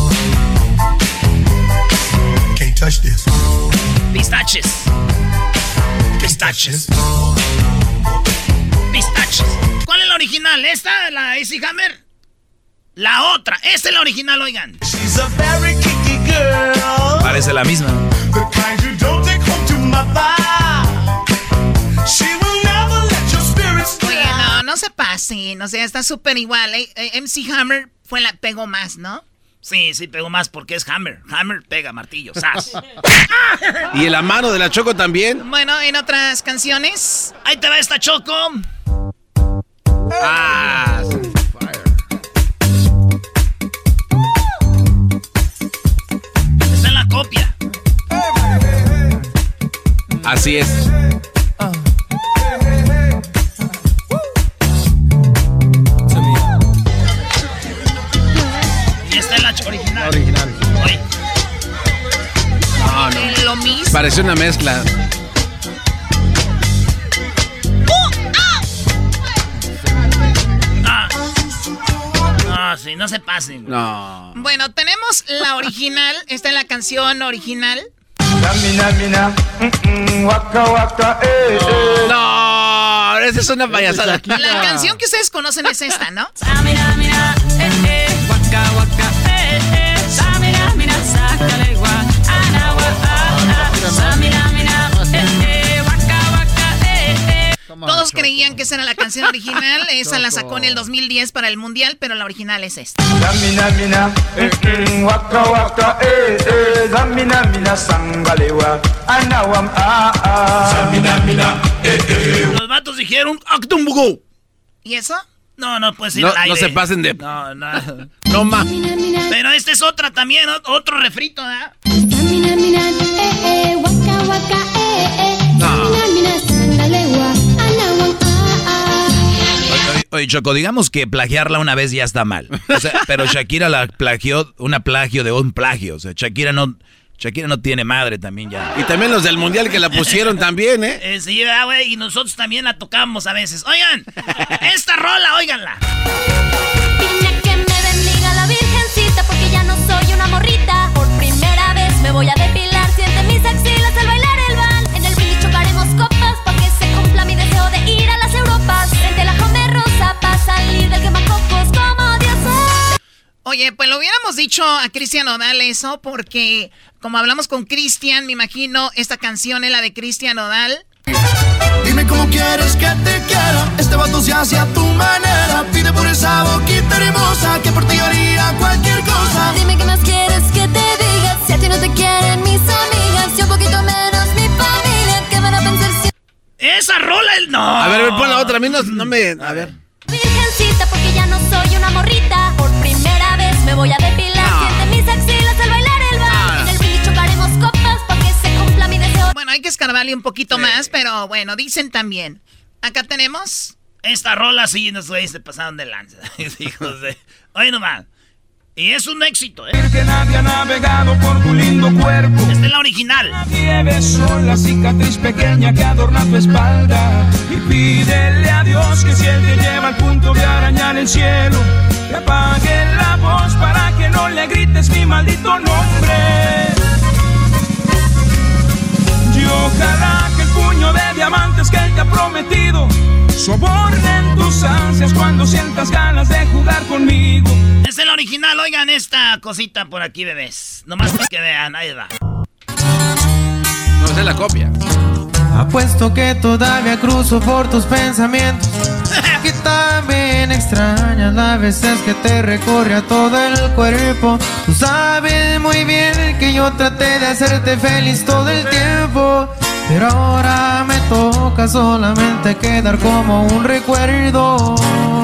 Can't touch this. Pistaches. Pistaches. Pistaches. ¿Cuál es la original? ¿Esta, la A C Hammer? La otra. Esta es la original, oigan. She's a very kicky girl. Parece la misma. The kind you don't take home to mother. She will never let your spirits down. Oye, no, no se pasen. O sea, está súper igual. ¿eh? M C Hammer fue la pegó más, ¿no? Sí, sí, pegó más porque es Hammer. Hammer pega martillo, ¡zas! ¿Y en la mano de la Choco también? Bueno, en otras canciones. Ahí te va esta, Choco. Ah, Está en la copia. Así es. Pareció una mezcla. No, sí, no se pasen. No. Bueno, tenemos la original. Esta es la canción original. No, esa es una payasada. La canción que ustedes conocen es esta, ¿no? Mira, mira, eh, eh, waka, waka, eh, eh, sa, mira, mira, sácale, gua, ana, gua, ah, ah, sa, mira, mira, eh, eh, waka, waka, eh, eh. Todos creían que esa era la canción original. Esa la sacó en el dos mil diez para el mundial, pero la original es esta. Los vatos dijeron Actumbugo. ¿Y eso? No, no puede ser No, al aire. no se pasen de... No, no. No, ma. Pero esta es otra también, otro refrito, ¿verdad? Oye, oye, Choco, digamos que plagiarla una vez ya está mal. O sea, pero Shakira la plagió, una plagio de un plagio. O sea, Shakira no, Shakira no tiene madre también ya. Y también los del mundial que la pusieron también, ¿eh? eh sí, güey, y nosotros también la tocamos a veces. Oigan, esta rola, óiganla. Dime que me bendiga la virgencita porque ya no soy una morrita. Por primera vez me voy a depilar, siente mis axilas al bailar el van. En el brindis chocaremos copas para que se cumpla mi deseo de ir a las Europas. Frente a la Jaume Rosa para salir del quemacocos como Dios es. Oye, pues lo hubiéramos dicho a Cristian Nodal eso, porque como hablamos con Cristian, me imagino esta canción es la de Cristian Nodal. Dime cómo quieres que te quiera. Este vato se hace a tu manera. Pide por esa boquita hermosa que por ti haría cualquier cosa. Dime qué más quieres que te diga. Si a ti no te quieren mis amigas y un poquito menos mi familia, ¿qué van a pensar si... Esa rola el no. A ver, a ver, pon la otra. A mí no, no me... A ver. Virgencita porque ya no soy una morrita. Por primera vez me voy a depilar. No. Siente mis axilas al bailar el van. En el brindis chocaremos copas para que se cumpla mi deseo. Bueno, hay que escarbarle un poquito sí. más, pero bueno, dicen también. Acá tenemos... Esta rola sí, no sé, se pasaron de lanza. Hijos de... Oye nomás. Y es un éxito, ¿eh? Que nadie ha navegado por tu lindo cuerpo. Esta es la original. Nadie besó la cicatriz pequeña que adorna tu espalda. Y pídele a Dios que si Él te lleva al punto de arañar el cielo, te apague la voz para que no le grites mi maldito nombre. Y ojalá que el puño de diamantes que Él te ha prometido sobornen tus ansias cuando sientas ganas de jugar conmigo. Esta es la original, oigan esta cosita por aquí, bebés. Nomás para que vean, ahí va. No, esa es la copia. Apuesto que todavía cruzo por tus pensamientos. Que también extrañas las veces que te recorre a todo el cuerpo. Tú sabes muy bien que yo traté de hacerte feliz todo el tiempo, pero ahora me toca solamente quedar como un recuerdo.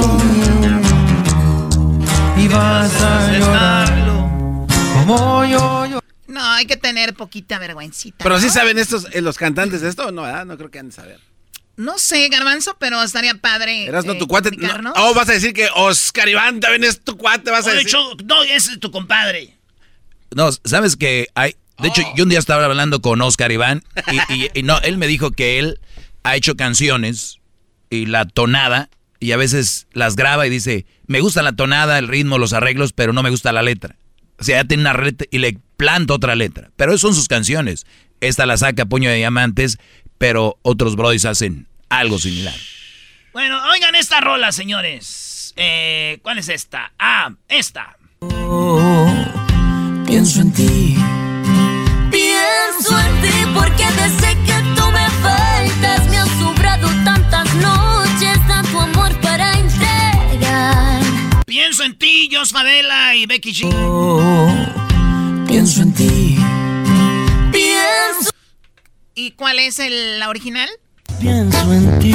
Y vas a llorar como yo, yo. No, hay que tener poquita vergüencita. Pero ¿no? sí saben estos, eh, los cantantes de esto, no, ¿verdad? No creo que han de saber. No sé, Garbanzo, pero estaría padre. ¿Eras no eh, tu cuate? No, oh, vas a decir que Oscar Iván también es tu cuate, vas a Oye, decir. Cho, no, ese es tu compadre. No, sabes que hay. De hecho, Oh. yo un día estaba hablando con Oscar Iván y, y, y no, él me dijo que él ha hecho canciones y la tonada y a veces las graba y dice, me gusta la tonada, el ritmo, los arreglos, pero no me gusta la letra. O sea, ya tiene una letra y le planta otra letra. Pero esas son sus canciones. Esta la saca Puño de Diamantes, pero otros brodis hacen algo similar. Bueno, oigan esta rola, señores. Eh, ¿Cuál es esta? Ah, esta. Oh, pienso en ti. Pienso en ti porque desde que tú me faltas me han sobrado tantas noches, tanto amor para entregar. Pienso en ti, Jos Favela y Becky G. Oh, pienso en ti. Pienso. ¿Y cuál es el, la original? Pienso en ti.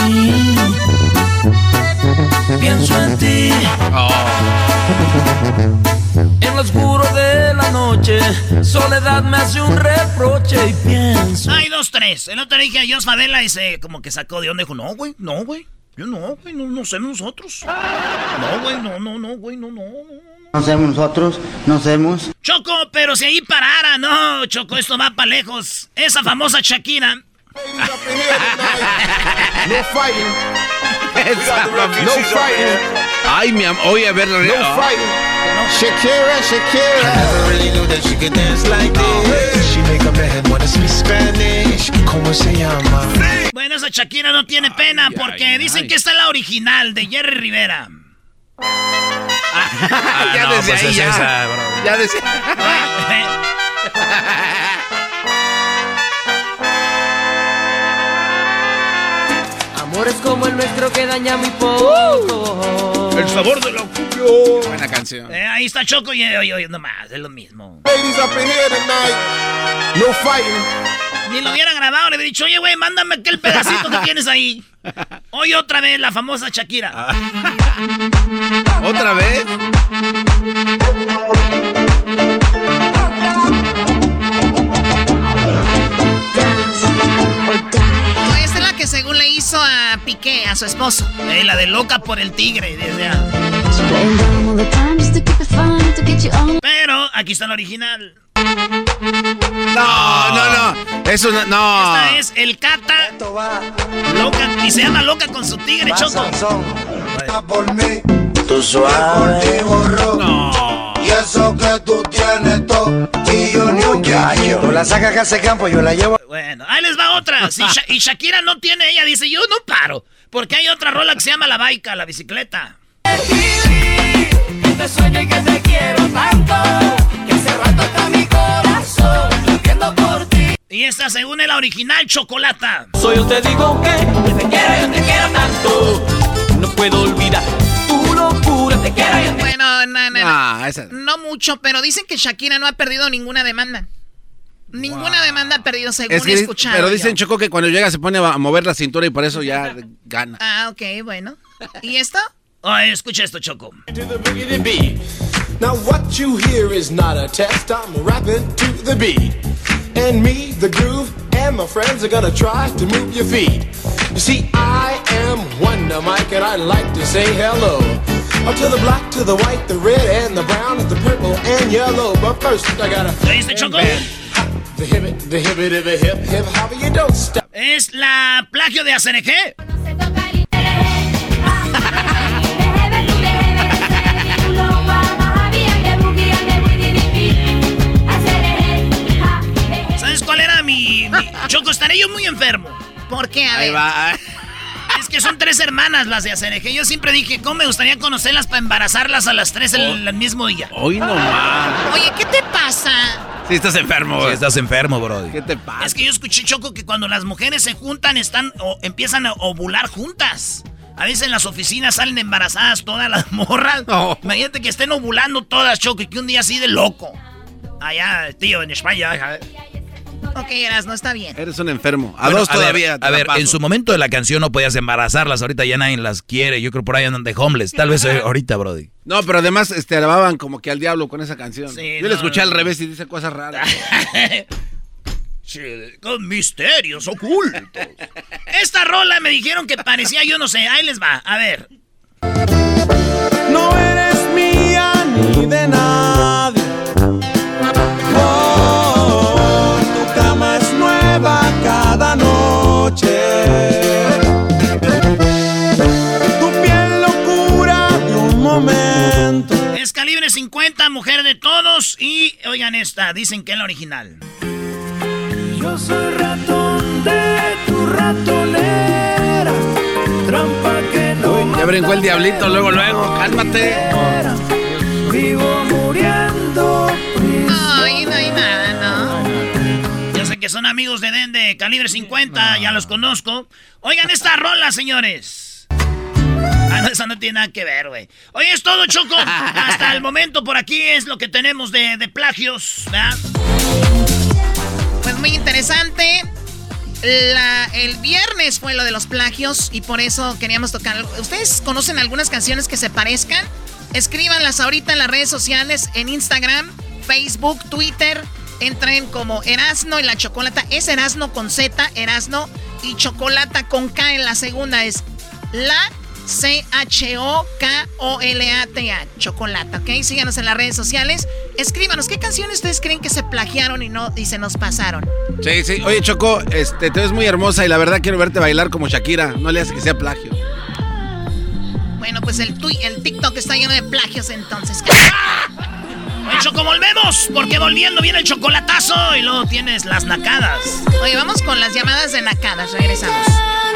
Pienso en ti. Oh. En lo oscuro de la noche, soledad me hace un reproche y pienso. Hay dos, tres. El otro le dije a Jos Favela y se como que sacó de onda y dijo, no, güey, no, güey. Yo no, güey, no, no sé nosotros. No, güey, no, no, no, güey, no, no, no. Conocemos nosotros, conocemos. Choco, pero si ahí parara, no, Choco, esto va para lejos. Esa famosa Shakira. No fighting. No fighting. Ay, mi amor, oye, a ver. No fighting. Shakira, Shakira. I never really knew that she could dance like this. She make a man wanna speak Spanish. ¿Cómo se llama? Bueno, esa Shakira no tiene pena porque ay, dicen ay. que esta es la original de Jerry Rivera. Ah, ya no, desde pues ahí es ya. Esa, bro. Ya desde Amores como el nuestro que daña muy poco. Uh, el sabor de la cumbia. Buena canción. Eh, ahí está Choco y oye, oye, nomás, es lo mismo. Ladies up in here tonight. No fighting. Ni lo hubiera grabado, le hubiera dicho, oye, güey, mándame aquel pedacito que tienes ahí. Oye, otra vez la famosa Shakira. Ah. ¿Otra vez? No, esta es la que según le hizo a Piqué, a su esposo. Eh, la de Loca por el Tigre, desde a... Pero aquí está la original. No, no, no. Eso no, no. Esta es el Cata. Loca. Y se llama Loca con su tigre, Choco. Por mí, tú suave. No. Y eso que tú tienes todo. Y yo ni un yayo. Tú la sacas a ese campo, yo la llevo. Bueno, ahí les va otra. Si Sha- y Shakira no tiene, ella dice, yo no paro. Porque hay otra rola que se llama La Baica, la bicicleta. Que te sueño y que te quiero tanto. Que hace rato está mi corazón latiendo por ti. Y esta según es la original, Chocolata. Soy yo te digo que, que te quiero, yo te quiero tanto. No puedo olvidar tu locura, te quiero, yo te Bueno, no, no, Ah, no. esa. No mucho, pero dicen que Shakira no ha perdido ninguna demanda. Ninguna wow. demanda ha perdido, según es que, he escuchado. Pero dicen, yo. Choco, que cuando llega se pone a mover la cintura y por eso ya gana. Ah, ok, bueno. ¿Y esto? Ay, escucha esto, Choco. Now what you hear is not a test. I'm rapping to the beat. And me, the groove, and my friends are gonna try to move your feet. You see, I am Wonder Mike, and I like to say hello. Up to the black, to the white, the red, and the brown, and the purple, and yellow. But first, I gotta... ¿Oíste, Choco? The hip, the hip, the hip, hip, hip, hop, you don't stop. Es la plagio de A C N G. ¿Sabes cuál era mi, mi... Choco, estaré yo muy enfermo? ¿Por qué? A Ahí ver. va. Es que son tres hermanas las de A C N G. Yo siempre dije, ¿cómo me gustaría conocerlas para embarazarlas a las tres el, el mismo día? Hoy no más. Oye, ¿qué te pasa? Sí, estás enfermo, Sí, estás enfermo, bro. ¿Qué te pasa? Es que yo escuché, Choco, que cuando las mujeres se juntan, están o empiezan a ovular juntas. A veces en las oficinas salen embarazadas todas las morras. No. Imagínate que estén ovulando todas, Choco, y que un día así de loco. Allá, tío, en España. Ok, Eras, no está bien. Eres un enfermo. A Bueno, dos a todavía. Ver, te a la ver, paso. en su momento de la canción no podías embarazarlas. Ahorita ya nadie las quiere. Yo creo por ahí andan de homeless. Tal vez eh, ahorita, brody. No, pero además este, alababan como que al diablo con esa canción. Sí, Yo no, le escuché no, al no. revés y dice cosas raras. Sí, con misterios ocultos. Esta rola me dijeron que parecía, yo no sé, ahí les va, a ver. No eres mía ni de nadie. Oh, tu cama es nueva cada noche. Tu piel locura de un momento. Es calibre cincuenta, mujer de todos. Y oigan esta, dicen que es la original. Yo soy ratón de tu ratonera. Trampa que no. Ya brincó el diablito luego, luego. Cálmate. Vivo muriendo. Ay, no hay nada, ¿no? Yo sé que son amigos de Den de calibre cincuenta, ya los conozco. Oigan esta rola, señores. Ah, no, eso no tiene nada que ver, güey. Oye, es todo, Choco. Hasta el momento por aquí es lo que tenemos de, de plagios, ¿verdad? Pues muy interesante. La, el viernes fue lo de los plagios y por eso queríamos tocar. ¿Ustedes conocen algunas canciones que se parezcan? Escríbanlas ahorita en las redes sociales, en Instagram, Facebook, Twitter. Entren como Erasno y la Chocolata. Es Erasno con Z, Erasno y Chocolata con K en la segunda. Es la C H O K O L A T A, Chocolata, ¿ok? Síganos en las redes sociales. Escríbanos, ¿qué canciones ustedes creen que se plagiaron y no y se nos pasaron? Sí, sí. Oye, Choco, este, te ves muy hermosa y la verdad quiero verte bailar como Shakira. No le hace que sea plagio. Bueno, pues el, tui, el TikTok está lleno de plagios entonces. Oye, Choco, volvemos, porque volviendo viene el chocolatazo y luego tienes las nacadas. Oye, vamos con las llamadas de nacadas, regresamos.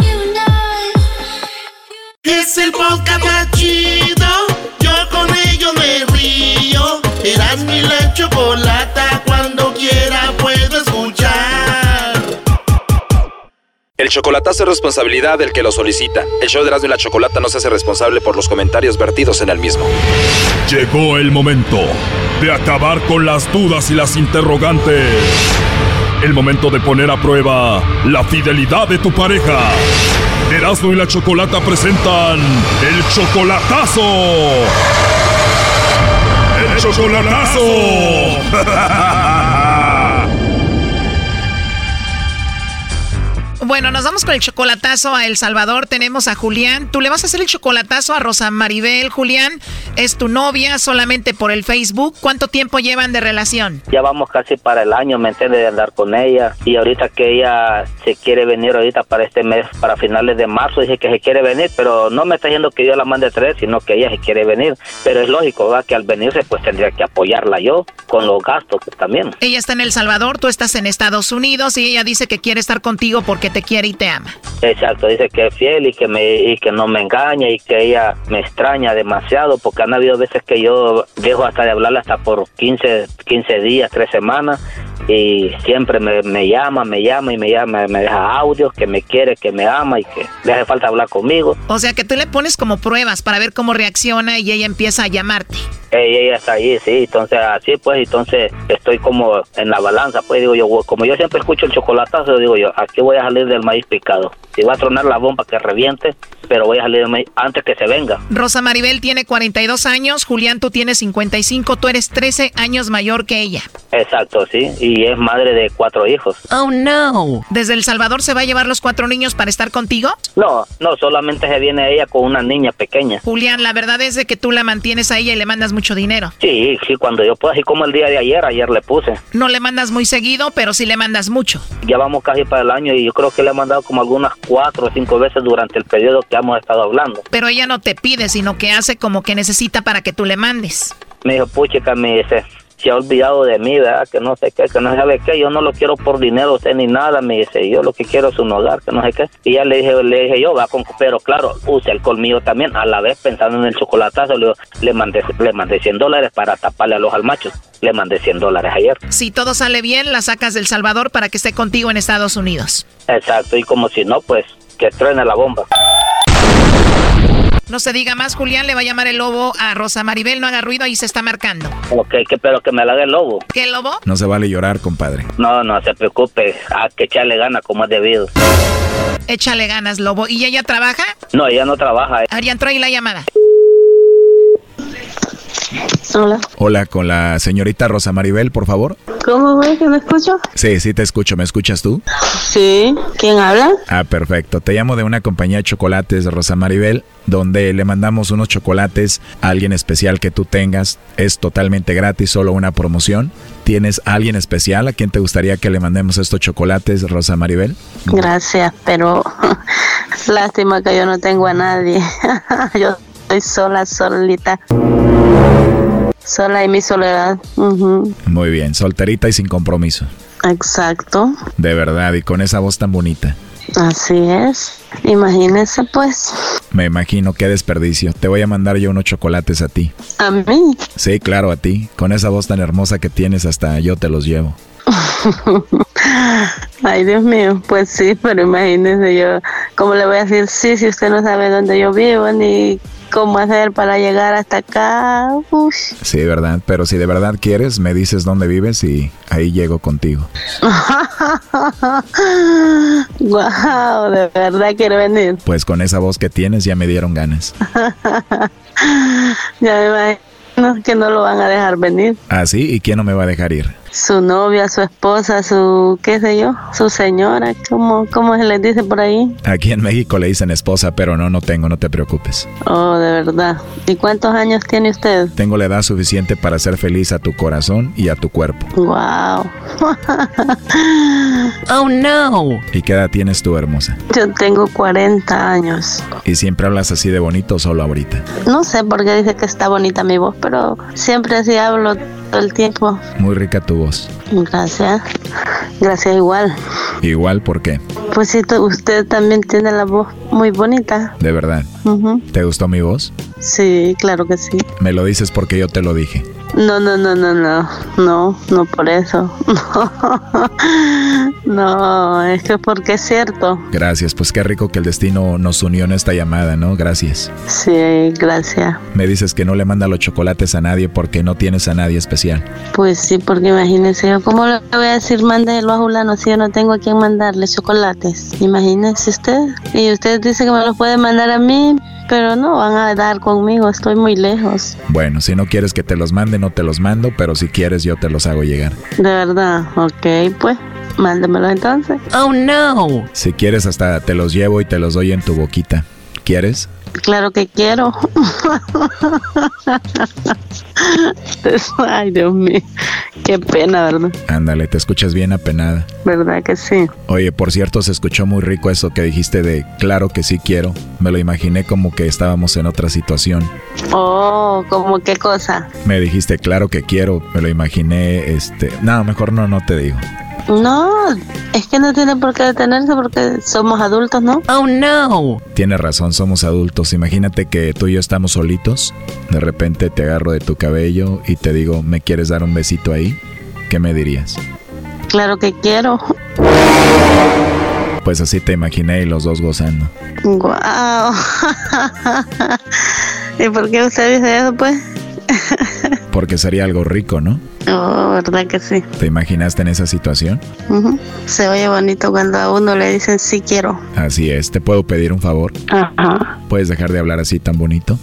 Es el podcast más chido, yo con ello me río. Eras mi la chocolata, cuando quiera puedo escuchar. El chocolatazo es responsabilidad del que lo solicita. El show de Erasmo y la Chocolata no se hace responsable por los comentarios vertidos en el mismo. Llegó el momento de acabar con las dudas y las interrogantes. El momento de poner a prueba la fidelidad de tu pareja. Erasmo y la Chocolata presentan el chocolatazo. ¡El chocolatazo! Bueno, nos vamos con el chocolatazo a El Salvador. Tenemos a Julián. Tú le vas a hacer el chocolatazo a Rosa Maribel. Julián, es tu novia solamente por el Facebook. ¿Cuánto tiempo llevan de relación? Ya vamos casi para el año, ¿me entiendes? De andar con ella. Y ahorita que ella se quiere venir ahorita para este mes, para finales de marzo, dice que se quiere venir, pero no me está diciendo que yo la mande tres, sino que ella se quiere venir. Pero es lógico, ¿verdad? Que al venirse pues tendría que apoyarla yo con los gastos pues, también. Ella está en El Salvador, tú estás en Estados Unidos y ella dice que quiere estar contigo porque te quiere y te ama. Exacto, dice que es fiel y que me y que no me engaña y que ella me extraña demasiado, porque han habido veces que yo dejo hasta de hablarle hasta por quince días, tres semanas, y siempre me, me llama, me llama y me llama, me deja audios que me quiere, que me ama y que le hace falta hablar conmigo. O sea que tú le pones como pruebas para ver cómo reacciona y ella empieza a llamarte. Ella, ella está ahí, sí, entonces así pues, entonces estoy como en la balanza, pues digo yo, como yo siempre escucho el chocolatazo, digo yo, aquí voy a salir del maíz picado. Si va a tronar la bomba que reviente, pero voy a salir del maíz antes que se venga. Rosa Maribel tiene cuarenta y dos años, Julián, tú tienes cincuenta y cinco, tú eres trece años mayor que ella. Exacto, sí, y es madre de cuatro hijos. Oh, no. ¿Desde El Salvador se va a llevar los cuatro niños para estar contigo? No, no, solamente se viene ella con una niña pequeña. Julián, la verdad es de que tú la mantienes a ella y le mandas mucho dinero. Sí, sí, cuando yo puedo, así como el día de ayer, ayer le puse. No le mandas muy seguido, pero sí le mandas mucho. Ya vamos casi para el año y yo creo que le he mandado como algunas cuatro o cinco veces durante el periodo que hemos estado hablando. Pero ella no te pide, sino que hace como que necesita para que tú le mandes. Me dijo, puchica, me dice, se ha olvidado de mí, ¿verdad? Que no sé qué, que no sabe qué, yo no lo quiero por dinero usted ni nada, me dice, yo lo que quiero es un hogar, que no sé qué. Y ya le dije, le dije yo, va con, pero claro, use el colmillo también, a la vez pensando en el chocolatazo, le, le mandé le mandé cien dólares para taparle a los almachos, le mandé cien dólares ayer. Si todo sale bien, la sacas del Salvador para que esté contigo en Estados Unidos. Exacto, y como si no, pues, que truene la bomba. No se diga más, Julián, le va a llamar el lobo a Rosa Maribel, no haga ruido, ahí se está marcando. Ok, que, pero que me la haga el lobo. ¿Qué, lobo? No se vale llorar, compadre. No, no se preocupe, hay que echarle ganas como es debido. Échale ganas, lobo. ¿Y ella trabaja? No, ella no trabaja. Arián, trae la llamada. Hola. Hola, con la señorita Rosa Maribel, por favor. ¿Cómo ves que me escucho? Sí, sí te escucho. ¿Me escuchas tú? Sí. ¿Quién habla? Ah, perfecto. Te llamo de una compañía de chocolates, Rosa Maribel, donde le mandamos unos chocolates a alguien especial que tú tengas. Es totalmente gratis, solo una promoción. ¿Tienes a alguien especial a quien te gustaría que le mandemos estos chocolates, Rosa Maribel? Gracias, pero lástima que yo no tengo a nadie. Yo estoy sola, solita. Sola en mi soledad. Uh-huh. Muy bien, solterita y sin compromiso. Exacto. De verdad, y con esa voz tan bonita. Así es. Imagínese pues. Me imagino, qué desperdicio. Te voy a mandar yo unos chocolates a ti. ¿A mí? Sí, claro, a ti. Con esa voz tan hermosa que tienes, hasta yo te los llevo. Ay, Dios mío, pues sí, pero imagínese yo, ¿cómo le voy a decir sí si usted no sabe dónde yo vivo ni cómo hacer para llegar hasta acá? Uf. Sí, verdad, pero si de verdad quieres, me dices dónde vives y ahí llego contigo. Wow, de verdad quiero venir. Pues con esa voz que tienes ya me dieron ganas. Ya me imagino que no lo van a dejar venir. ¿Ah, sí? ¿Y quién no me va a dejar ir? su novia, su esposa, su, qué sé yo, su señora, ¿cómo, cómo se les dice por ahí? Aquí en México le dicen esposa, pero no, no tengo, no te preocupes. Oh, de verdad. ¿Y cuántos años tiene usted? Tengo la edad suficiente para hacer feliz a tu corazón y a tu cuerpo. Wow. Oh, no. ¿Y qué edad tienes tú, hermosa? Yo tengo cuarenta años. ¿Y siempre hablas así de bonito o solo ahorita? No sé por qué dice que está bonita mi voz, pero siempre así hablo todo el tiempo. Muy rica tu voz. Gracias. Gracias igual. ¿Igual por qué? Pues sí, usted también tiene la voz muy bonita. ¿De verdad? Uh-huh. ¿Te gustó mi voz? Sí, claro que sí. Me lo dices porque yo te lo dije. No, no, no, no, no, no, no por eso. No, no, es que porque es cierto. Gracias, pues qué rico que el destino nos unió en esta llamada, ¿no? Gracias. Sí, gracias. Me dices que no le manda los chocolates a nadie porque no tienes a nadie especial. Pues sí, porque imagínese, yo cómo le voy a decir mándelo a Julano si yo no tengo a quien mandarle chocolates. Imagínese usted. Y usted dice que me los puede mandar a mí, pero no van a dar conmigo, estoy muy lejos. Bueno, si no quieres que te los mande, no te los mando, pero si quieres yo te los hago llegar. De verdad, ok, pues, mándemelos entonces. Oh, no. Si quieres hasta te los llevo y te los doy en tu boquita. ¿Quieres? Claro que quiero. Ay, Dios mío, qué pena, ¿verdad? Ándale, te escuchas bien apenada. ¿Verdad que sí? Oye, por cierto, se escuchó muy rico eso que dijiste de claro que sí quiero. Me lo imaginé como que estábamos en otra situación. Oh, ¿cómo qué cosa? Me dijiste claro que quiero, me lo imaginé, este... No, mejor no, no te digo. No, es que no tiene por qué detenerse porque somos adultos, ¿no? Oh, no. Tienes razón, somos adultos. Imagínate que tú y yo estamos solitos. De repente te agarro de tu cabello y te digo, ¿me quieres dar un besito ahí? ¿Qué me dirías? Claro que quiero. Pues así te imaginé y los dos gozando. Guau. ¿Y por qué usted dice eso, pues? Porque sería algo rico, ¿no? Oh, ¿verdad que sí? ¿Te imaginaste en esa situación? Uh-huh. Se oye bonito cuando a uno le dicen sí quiero. Así es. ¿Te puedo pedir un favor? Ajá. ¿Puedes dejar de hablar así tan bonito?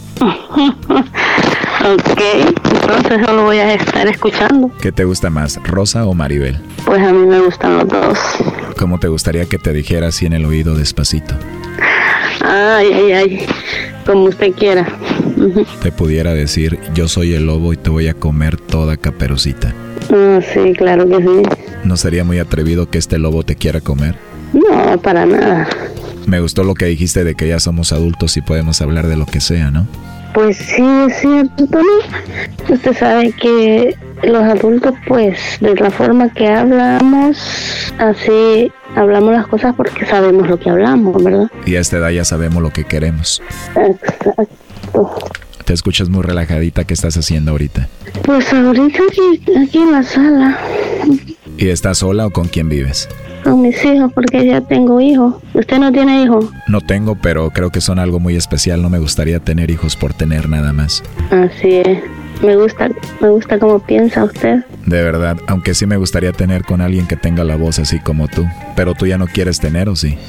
Ok, entonces solo voy a estar escuchando. ¿Qué te gusta más, Rosa o Maribel? Pues a mí me gustan los dos. ¿Cómo te gustaría que te dijera así en el oído despacito? Ay, ay, ay, como usted quiera. Uh-huh. Te pudiera decir, yo soy el lobo y te voy a comer toda Caperucita. Ah, sí, claro que sí. ¿No sería muy atrevido que este lobo te quiera comer? No, para nada. Me gustó lo que dijiste de que ya somos adultos y podemos hablar de lo que sea, ¿no? Pues sí, es cierto, ¿no? Usted sabe que los adultos, pues, de la forma que hablamos, así hablamos las cosas porque sabemos lo que hablamos, ¿verdad? Y a esta edad ya sabemos lo que queremos. Exacto. Te escuchas muy relajadita. ¿Qué estás haciendo ahorita? Pues ahorita aquí, aquí en la sala. ¿Y estás sola o con quién vives? Con mis hijos, porque ya tengo hijos. ¿Usted no tiene hijos? No tengo, pero creo que son algo muy especial. No me gustaría tener hijos por tener nada más. Así es. Me gusta, me gusta cómo piensa usted. De verdad, aunque sí me gustaría tener con alguien que tenga la voz así como tú. Pero tú ya no quieres tener, ¿o sí?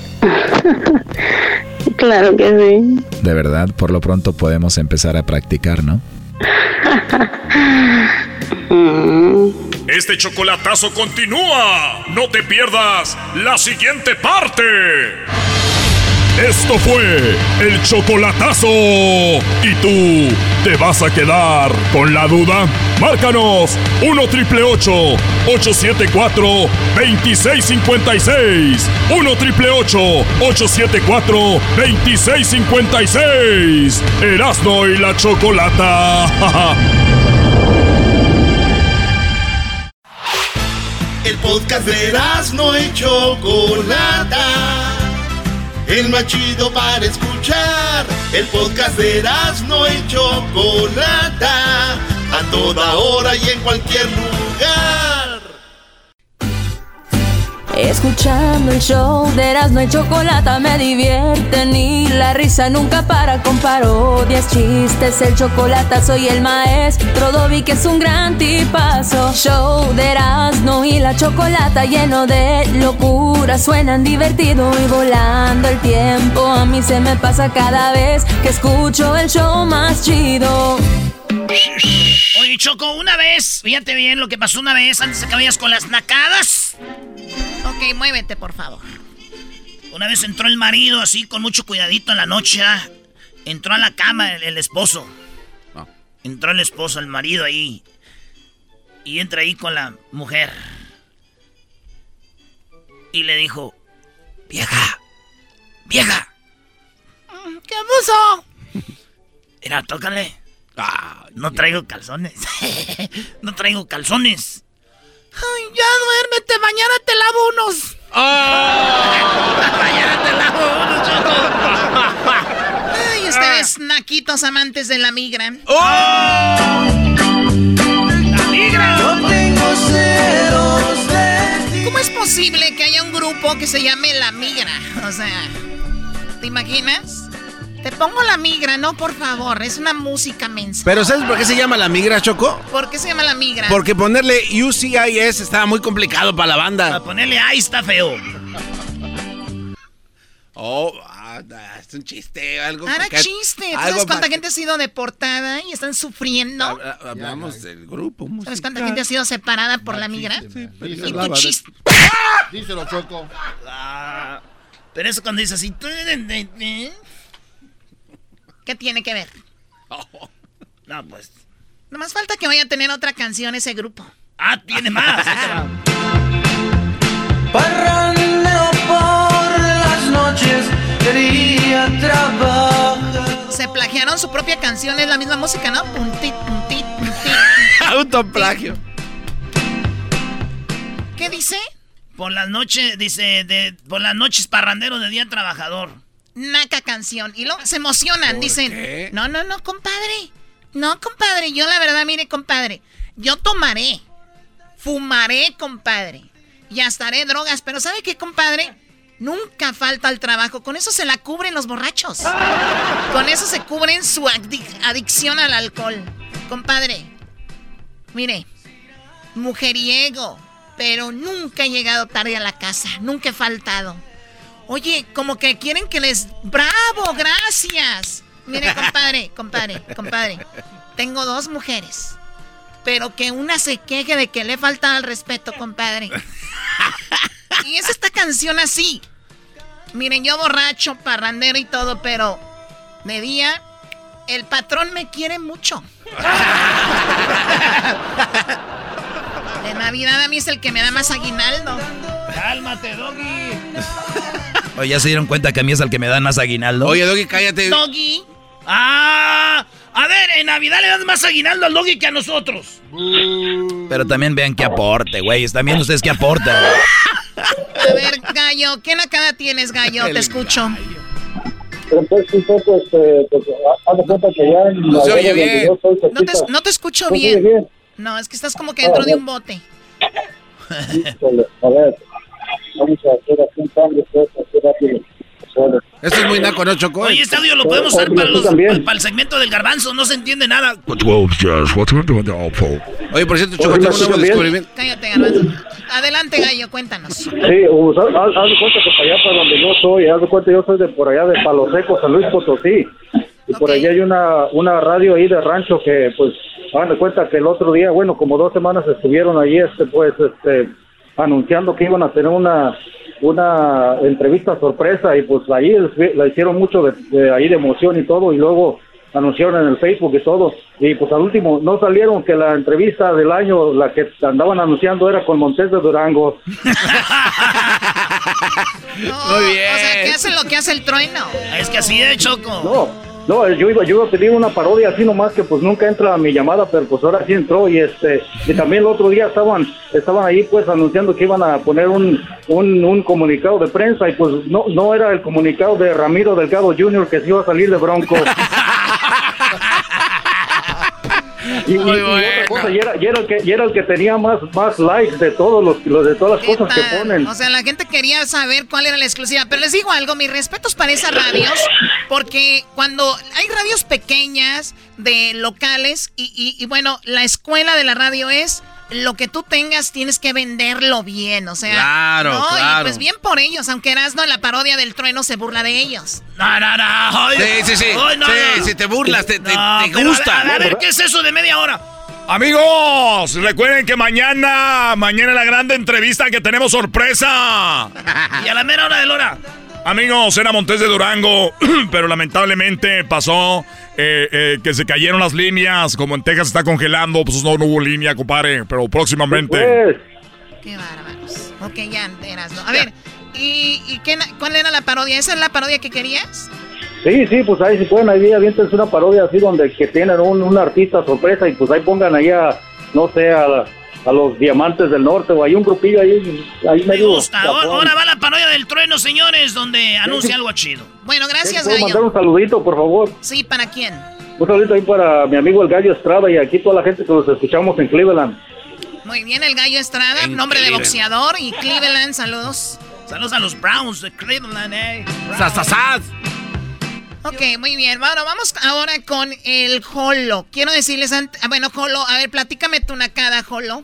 Claro que sí. De verdad, por lo pronto podemos empezar a practicar, ¿no? Este chocolatazo continúa. No te pierdas la siguiente parte. Esto fue el chocolatazo. ¿Y tú te vas a quedar con la duda? Márcanos uno triple ocho, ocho siete cuatro, dos seis cinco seis. uno triple ocho, ocho siete cuatro, dos seis cinco seis. Erasmo y la Chocolata. El podcast de Erasmo y Chocolata, el más chido para escuchar. El podcast de Erasmo y Chocolata, a toda hora y en cualquier lugar. Escuchando el show de Erasmo y Chocolata me divierten y la risa nunca para con parodias, chistes, el chocolatazo y el maestro Dobby que es un gran tipazo. Show de Erasmo y la Chocolata lleno de locura, suenan divertido y volando el tiempo. A mí se me pasa cada vez que escucho el show más chido. Oye, Choco, una vez, fíjate bien lo que pasó una vez antes de que vayas con las nacadas. Ok, muévete, por favor. Una vez entró el marido así, con mucho cuidadito en la noche. ¿eh? Entró a la cama el, el esposo. Oh. Entró el esposo, el marido ahí. Y entra ahí con la mujer. Y le dijo, vieja, vieja. ¿Qué pasó? Mira, tócale. Ah, no traigo calzones. No traigo calzones. Ay, ya duérmete, mañana te lavo unos. Oh. Mañana te lavo unos, Choco. Ay, ustedes naquitos amantes de la migra. ¡Oh! ¡La migra! Yo tengo celos de ti. ¿Cómo es posible que haya un grupo que se llame La Migra? O sea, ¿te imaginas? Te pongo La Migra, no, por favor, es una música mensa. Pero ¿sabes por qué se llama La Migra, Choco? ¿Por qué se llama La Migra? Porque ponerle U C I S estaba muy complicado para la banda. Para ponerle I está feo. Oh, ah, es un chiste, algo. Ahora que, chiste. ¿Tú sabes cuánta gente ha sido deportada y están sufriendo? Hablamos del grupo musical. ¿Sabes cuánta gente ha sido separada por La Migra? Sí, y tu chiste. Díselo, Choco. Ah, pero eso cuando dices así. ¿Qué tiene que ver? Oh, no, pues. Nomás falta que vaya a tener otra canción ese grupo. Ah, tiene más. Parrandeo por las noches, quería trabajar. Se plagiaron su propia canción, es la misma música, ¿no? Puntit, puntit, puntit. Autoplagio. ¿Qué dice? Por las noches, dice, de, por las noches parrandero, de día trabajador. Naca canción. Y luego se emocionan, dicen, qué? no, no, no, compadre. No, compadre, yo la verdad, mire, compadre, yo tomaré, fumaré, compadre, y hasta haré drogas, pero ¿sabe qué, compadre? Nunca falta el trabajo, con eso se la cubren los borrachos. Con eso se cubren su adic- adicción al alcohol. Compadre, mire, mujeriego, pero nunca he llegado tarde a la casa, nunca he faltado. Oye, como que quieren que les... ¡Bravo! ¡Gracias! Mire, compadre, compadre, compadre. Tengo dos mujeres. Pero que una se queje de que le falta al respeto, compadre. Y es esta canción así. Miren, yo borracho, parrandero y todo, pero... de día, el patrón me quiere mucho. De Navidad a mí es el que me da más aguinaldo. Cálmate, Doggy. Oye, ¿ya se dieron cuenta que a mí es el que me dan más aguinaldo? Oye, Doggy, cállate. Doggy. Ah, a ver, en Navidad le dan más aguinaldo al Doggy que a nosotros. Pero también vean qué aporte, güey. También ustedes qué aportan. A ver, Gallo, ¿qué nacada tienes, Gallo? Te escucho. Pero pues un poco, este, pues, haz de cuenta que ya en No la se oye área donde bien. yo soy No te, cerquita, no te escucho ¿no se oye bien. bien? No, es que estás como que dentro de un bote. Híjole, a ver, vamos a hacer aquí un cambio, pues, así rápido. Solo. Esto es muy naco, ¿no, Choco? Oye, este audio lo podemos usar para, los, para el segmento del garbanzo. No se entiende nada. Oye, por cierto, Choco, tengo un nuevo descubrimiento. Cállate, Garbanzo. Adelante, Gallo, cuéntanos. Sí, pues, haz, haz de cuenta que para allá, para donde yo soy, haz de cuenta yo soy de por allá de Palo Seco, San Luis Potosí. Y por allá hay una, una radio ahí de rancho que, pues, hagan de cuenta que el otro día, bueno, como dos semanas estuvieron ahí, este, pues, este, anunciando que iban a tener una, una entrevista sorpresa y pues ahí la hicieron mucho de, de ahí de emoción y todo y luego anunciaron en el Facebook y todo y pues al último no salieron que la entrevista del año, la que andaban anunciando era con Montes de Durango. No, Muy bien. O sea, ¿qué hace lo que hace el trueno? Es que así es, Choco. No. No, yo iba, yo iba a pedir una parodia así nomás que pues nunca entra a mi llamada, pero pues ahora sí entró y este y también el otro día estaban estaban ahí pues anunciando que iban a poner un un, un comunicado de prensa y pues no no era el comunicado de Ramiro Delgado junior que se iba a salir de Bronco. Y, y, y otra cosa, y era, y era el que y era el que tenía más más likes de todos los, los de todas las cosas que ponen. O sea, la gente quería saber cuál era la exclusiva. Pero les digo algo, mis respetos para esas radios, porque cuando hay radios pequeñas de locales y, y, y bueno, la escuela de la radio es lo que tú tengas tienes que venderlo bien, o sea. Claro, no, claro. Y pues bien por ellos, aunque Erasmo en la parodia del trueno se burla de ellos. No, no, no. Oye, Sí, sí, sí. Oye, no, sí, no. si te burlas, te, te- No, te pero gusta. A ver, a ver, ¿qué es eso de media hora? Amigos, recuerden que mañana, mañana la grande entrevista que tenemos sorpresa. Y a la mera hora de Lora. Amigos, era Montes de Durango, pero lamentablemente pasó eh, eh, que se cayeron las líneas. Como en Texas está congelando, pues no, no hubo línea, compadre, pero próximamente. Qué bárbaros. Ok, ya, Erasmo. A ver, ¿y, y qué, na- cuál era la parodia? ¿Esa es la parodia que querías? Sí, sí, pues ahí si pueden, ahí aviéntense una parodia así donde que tienen un, un artista sorpresa y pues ahí pongan ahí a, no sé, a, a los Diamantes del Norte o hay un grupillo ahí, ahí Me medio... gusta. Ahora, ahora va la parodia del trueno, señores, donde anuncia algo chido. Bueno, gracias, ¿Puedo mandar Gallo. un saludito, por favor? Sí, ¿para quién? Un saludito ahí para mi amigo el Gallo Estrada y aquí toda la gente que los escuchamos en Cleveland. Muy bien, el Gallo Estrada, En nombre de Cleveland. boxeador y Cleveland, saludos. Saludos a los Browns de Cleveland, eh. ¡Sas, sas, sas! Ok, muy bien. Bueno, vamos ahora con el Jolo. Quiero decirles, ant- ah, bueno, Jolo, a ver, platícame tu nacada, Jolo.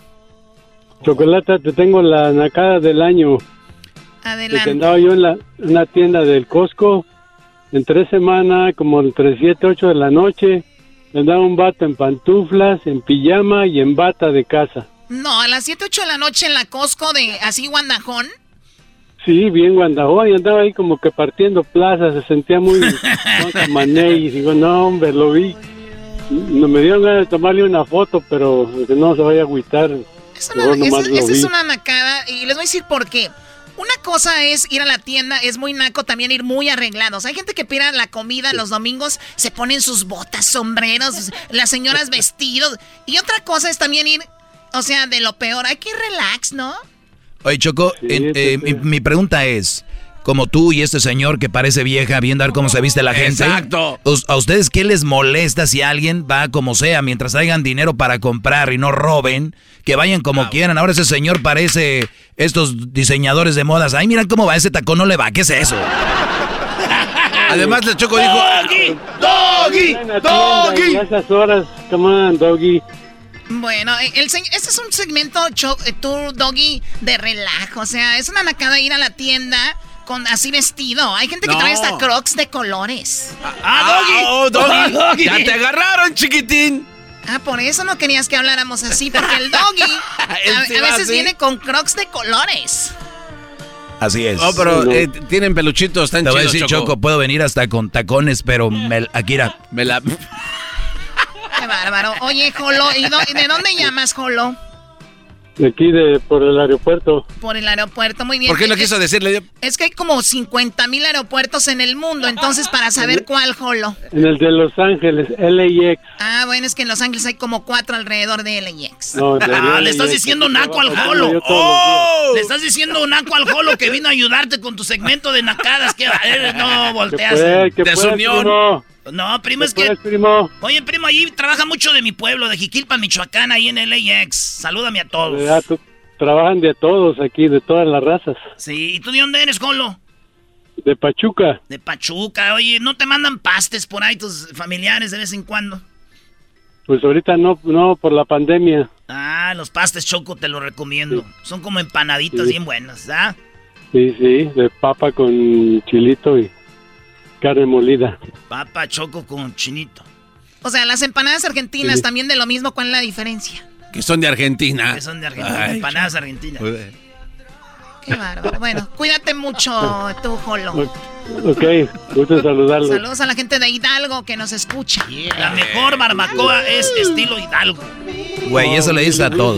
Chocolata, te tengo la nacada del año. Que Adelante. andaba yo en la, en la tienda del Costco, en tres semanas, como entre siete, ocho de la noche, andaba un vato en pantuflas, en pijama y en bata de casa. No, a las siete, ocho de la noche en la Costco de así Guandajón. Sí, bien guandajón, y andaba ahí como que partiendo plazas, se sentía muy no, mané, y digo, no, hombre, lo vi. No me dieron ganas de tomarle una foto, pero que no se vaya a agüitar. Esa Mejor nomás esa- lo esa es vi. una nacada y les voy a decir por qué. Una cosa es ir a la tienda, es muy naco también ir muy arreglados. Hay gente que pide la comida los domingos, se ponen sus botas, sombreros, las señoras vestidos. Y otra cosa es también ir, o sea, de lo peor, hay que ir relax, ¿no? Oye, Choco, en- eh, mi, mi pregunta es, como tú y este señor que parece vieja, viendo a ver cómo se viste la gente. Exacto. ¿us- ¿A ustedes qué les molesta si alguien va como sea, mientras traigan dinero para comprar y no roben, que vayan como quieran? Ahora ese señor parece estos diseñadores de modas. Ay, mira cómo va, ese tacón no le va, ¿qué es eso? Además, el Choco dijo... ¡Doggy! ¡Doggy! En la tienda, ¡Doggy! y a esas horas, come on, doggy. Bueno, el, se- este es un segmento, cho- eh, tú, Doggy, de relajo. O sea, es una nacada ir a la tienda con así vestido. Hay gente que No. trae hasta crocs de colores. ¡Ah, Doggy! ¡Oh, ¡Ah, Doggy! ¡Ya te agarraron, chiquitín! Ah, por eso no querías que habláramos así, porque el Doggy Él a, sí a va veces así. viene con crocs de colores. Así es. Oh, pero eh, tienen peluchitos tan Te voy a chidos, decir, Choco. puedo venir hasta con tacones, pero me, Akira, Me la... Qué bárbaro. Oye, Jolo, ¿y do- de dónde llamas, Jolo? De aquí, de, por el aeropuerto. Por el aeropuerto, muy bien. ¿Por qué no Es- quiso decirle? Es que hay como cincuenta mil aeropuertos en el mundo, entonces para saber cuál, Jolo. En el de Los Ángeles, L A X. Ah, bueno, es que en Los Ángeles hay como cuatro alrededor de L A X. No, de Ah, le estás L A X, diciendo que naco al trabajo Jolo. yo todos los días. Le estás diciendo naco al Jolo que vino a ayudarte con tu segmento de nacadas. Que eres, no volteas. Pues, que pues, Desunión. primo. No, primo, es Que que. pues, primo. Oye, primo, allí trabaja mucho de mi pueblo, de Jiquilpan, Michoacán, ahí en L A X. Salúdame a todos. Ya, tú- trabajan de todos aquí, de todas las razas. Sí, ¿y tú de dónde eres, Jolo? De Pachuca. De Pachuca. Oye, ¿no te mandan pastes por ahí tus familiares de vez en cuando? Pues ahorita no, no, por la pandemia. Ah, los pastes, Choco, te los recomiendo. Son como empanaditas Sí. bien buenas, ¿ah? Sí, sí, de papa con chilito y carne molida. Papa, Choco con chinito. O sea, las empanadas argentinas Sí. también de lo mismo, ¿cuál es la diferencia? Que son de Argentina. Que son de Argentina, Ay, empanadas argentinas. Qué bárbaro. Bueno, cuídate mucho tú, Jolo. Ok, gusto en saludarlos. Saludos a la gente de Hidalgo que nos escucha. La mejor barbacoa es estilo Hidalgo. güey, eso le dice a todo.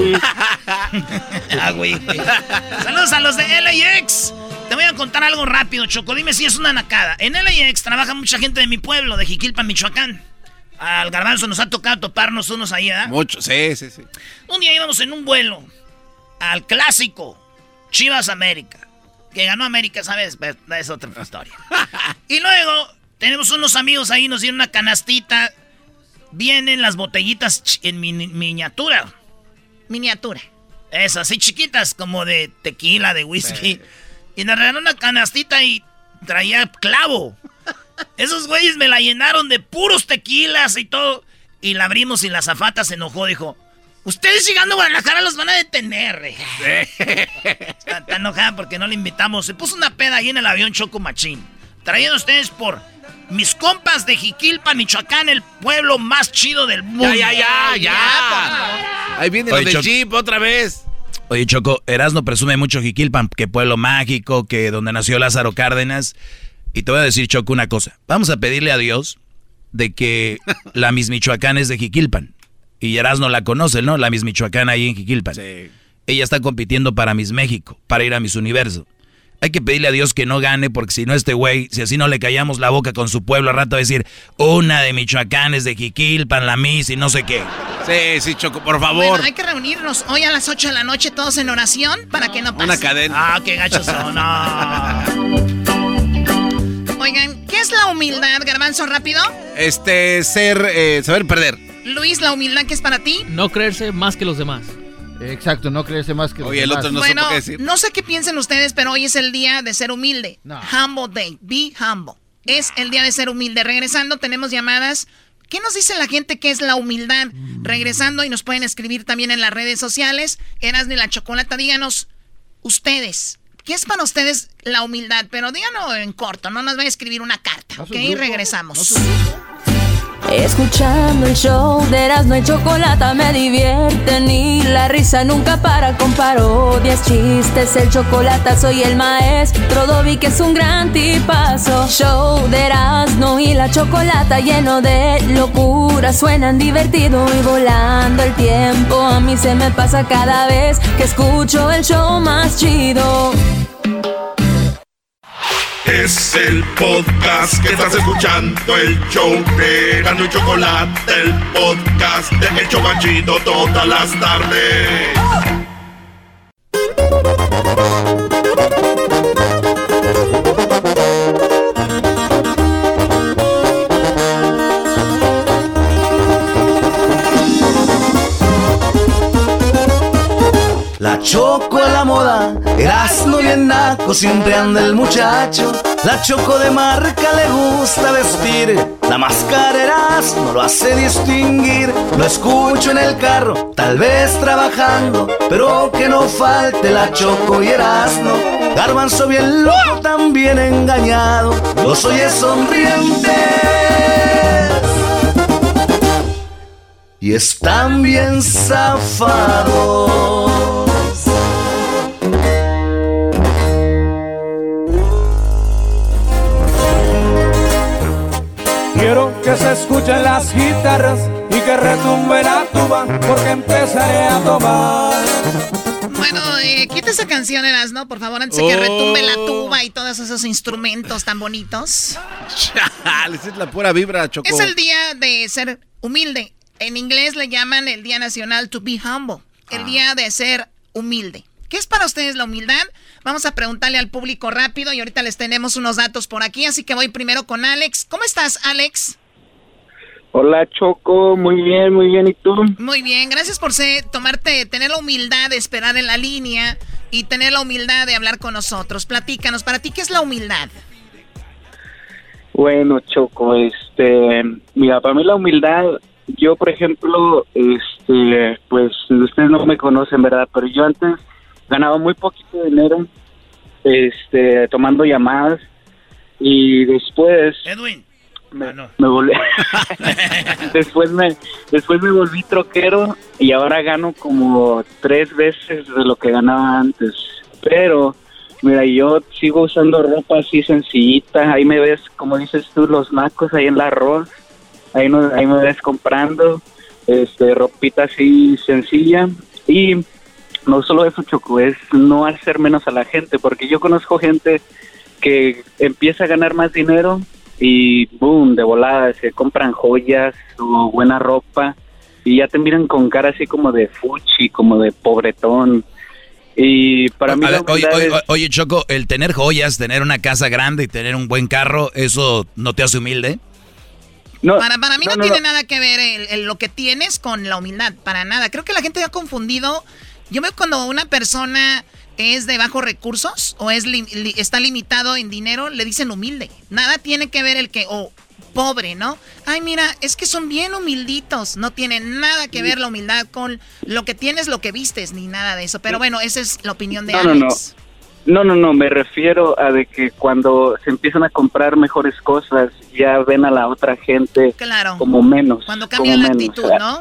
Ah, güey, güey. Saludos a los de L A X. Te voy a contar algo rápido, Choco. Dime si es una nacada. En L A X trabaja mucha gente de mi pueblo, de Jiquilpan, Michoacán. Al Garbanzo nos ha tocado toparnos unos ahí, ¿verdad? Mucho, sí, sí, sí. Un día íbamos en un vuelo al clásico Chivas América, que ganó América, ¿sabes? Pero es otra historia. Y luego tenemos unos amigos ahí, nos dieron una canastita. Vienen las botellitas ch- en mini- miniatura. Miniatura. Esas, así chiquitas, como de tequila, de whisky. Y nos regalaron una canastita y traía clavo. Esos güeyes me la llenaron de puros tequilas y todo. Y la abrimos y la azafata se enojó, dijo... Ustedes llegando a Guadalajara los van a detener. Está, está enojada porque no le invitamos. Se puso una peda ahí en el avión Choco Machín. Traído ustedes por mis compas de Jiquilpan, Michoacán, el pueblo más chido del mundo. Ya, ya, ya, ya. Ahí viene lo del Jeep otra vez. Oye, Choco, Erasmo presume mucho Jiquilpan, que pueblo mágico, que donde nació Lázaro Cárdenas. Y te voy a decir, Choco, una cosa. Vamos a pedirle a Dios de que la Miss Michoacán es de Jiquilpan. Y Erasmo la conoce, ¿no? La Miss Michoacán ahí en Jiquilpan. Sí. Ella está compitiendo para Miss México, para ir a Miss Universo. Hay que pedirle a Dios que no gane, porque si no este güey, si así no le callamos la boca con su pueblo, al rato va a decir, una de Michoacán es de Jiquilpan, la Miss y no sé qué. Sí, sí, Choco, por favor. Bueno, hay que reunirnos hoy a las ocho de la noche todos en oración para que no pase. Una cadena. Ah, qué gachos son, no. Oigan, ¿qué es la humildad, Garbanzo, rápido? Este, ser, eh, saber perder. Luis, ¿la humildad qué es para ti? No creerse más que los demás. Exacto, no creerse más que los Oye, el demás. otro no bueno, supo qué decir. No sé qué piensen ustedes, pero hoy es el día de ser humilde. No. Humble Day, be humble. Es el día de ser humilde. Regresando, tenemos llamadas. ¿Qué nos dice la gente que es la humildad? Mm. Regresando, y nos pueden escribir también en las redes sociales. Erasmo y la Chocolata, díganos ustedes, ¿qué es para ustedes la humildad? Pero díganos en corto, no nos vayan a escribir una carta, ¿ok? Y regresamos. Escuchando el show de Erasmo y Chocolata me divierten y la risa nunca para con parodias, chistes, el Chocolata, soy el maestro Dobby que es un gran tipazo. Show de Erasmo y la Chocolata lleno de locura, suenan divertido y volando el tiempo. A mí se me pasa cada vez que escucho el show más chido. Es el podcast que estás escuchando, el show de Erasmo y Chocolate, el podcast de El Chobachito todas las tardes. La Choco a la moda, Erasmo bien naco, siempre anda el muchacho. La Choco de marca le gusta vestir, la máscara Erasmo lo hace distinguir. Lo escucho en el carro, tal vez trabajando, pero que no falte la Choco y Erasmo. Garbanzo bien loco, también engañado, los oye sonrientes y están bien zafados. Quiero que se escuchen las guitarras y que retumbe la tuba, porque empezaré a tomar. Bueno, eh, quita esa canción, Erasmo, por favor, antes de que Oh. retumbe la tuba y todos esos instrumentos tan bonitos. Chale, esa es la pura vibra, Choco. Es el día de ser humilde. En inglés le llaman el Día Nacional to be humble. El Ah. día de ser humilde. ¿Qué es para ustedes la humildad? Vamos a preguntarle al público rápido y ahorita les tenemos unos datos por aquí, así que voy primero con Alex. ¿Cómo estás, Alex? Hola, Choco, muy bien, muy bien, ¿y tú? Muy bien, gracias por ser, tomarte, tener la humildad de esperar en la línea y tener la humildad de hablar con nosotros. Platícanos, para ti, ¿qué es la humildad? Bueno, Choco, este, mira, para mí la humildad, yo, por ejemplo, este, pues, ustedes no me conocen, ¿verdad? Pero yo antes ganaba muy poquito dinero, este, tomando llamadas, y después... Edwin. Me, me volví después me después me volví troquero y ahora gano como tres veces de lo que ganaba antes. Pero mira, yo sigo usando ropa así sencillita. Ahí me ves, como dices tú, los nacos ahí en la arroz. Ahí no, ahí me ves comprando este ropita así sencilla. Y no solo eso, Choco, es no hacer menos a la gente, porque yo conozco gente que empieza a ganar más dinero y boom, de volada, se compran joyas o buena ropa y ya te miran con cara así como de fuchi, como de pobretón. Y para mí... Ver, la oye, oye, es... oye, Choco, el tener joyas, tener una casa grande y tener un buen carro, ¿eso no te hace humilde? No, para, para mí no, no, no tiene no. nada que ver el, el, lo que tienes con la humildad, para nada. Creo que la gente ha confundido. Yo veo cuando una persona es de bajos recursos o es li, li, está limitado en dinero, le dicen humilde. Nada tiene que ver el que o pobre, ¿no? Ay, mira, es que son bien humilditos. No tiene nada que ver la humildad con lo que tienes, lo que vistes, ni nada de eso. Pero bueno, esa es la opinión de no, Alex. No, no, no, no, me refiero a de que cuando se empiezan a comprar mejores cosas, ya ven a la otra gente claro. como menos. Cuando cambia la menos. actitud, ¿no?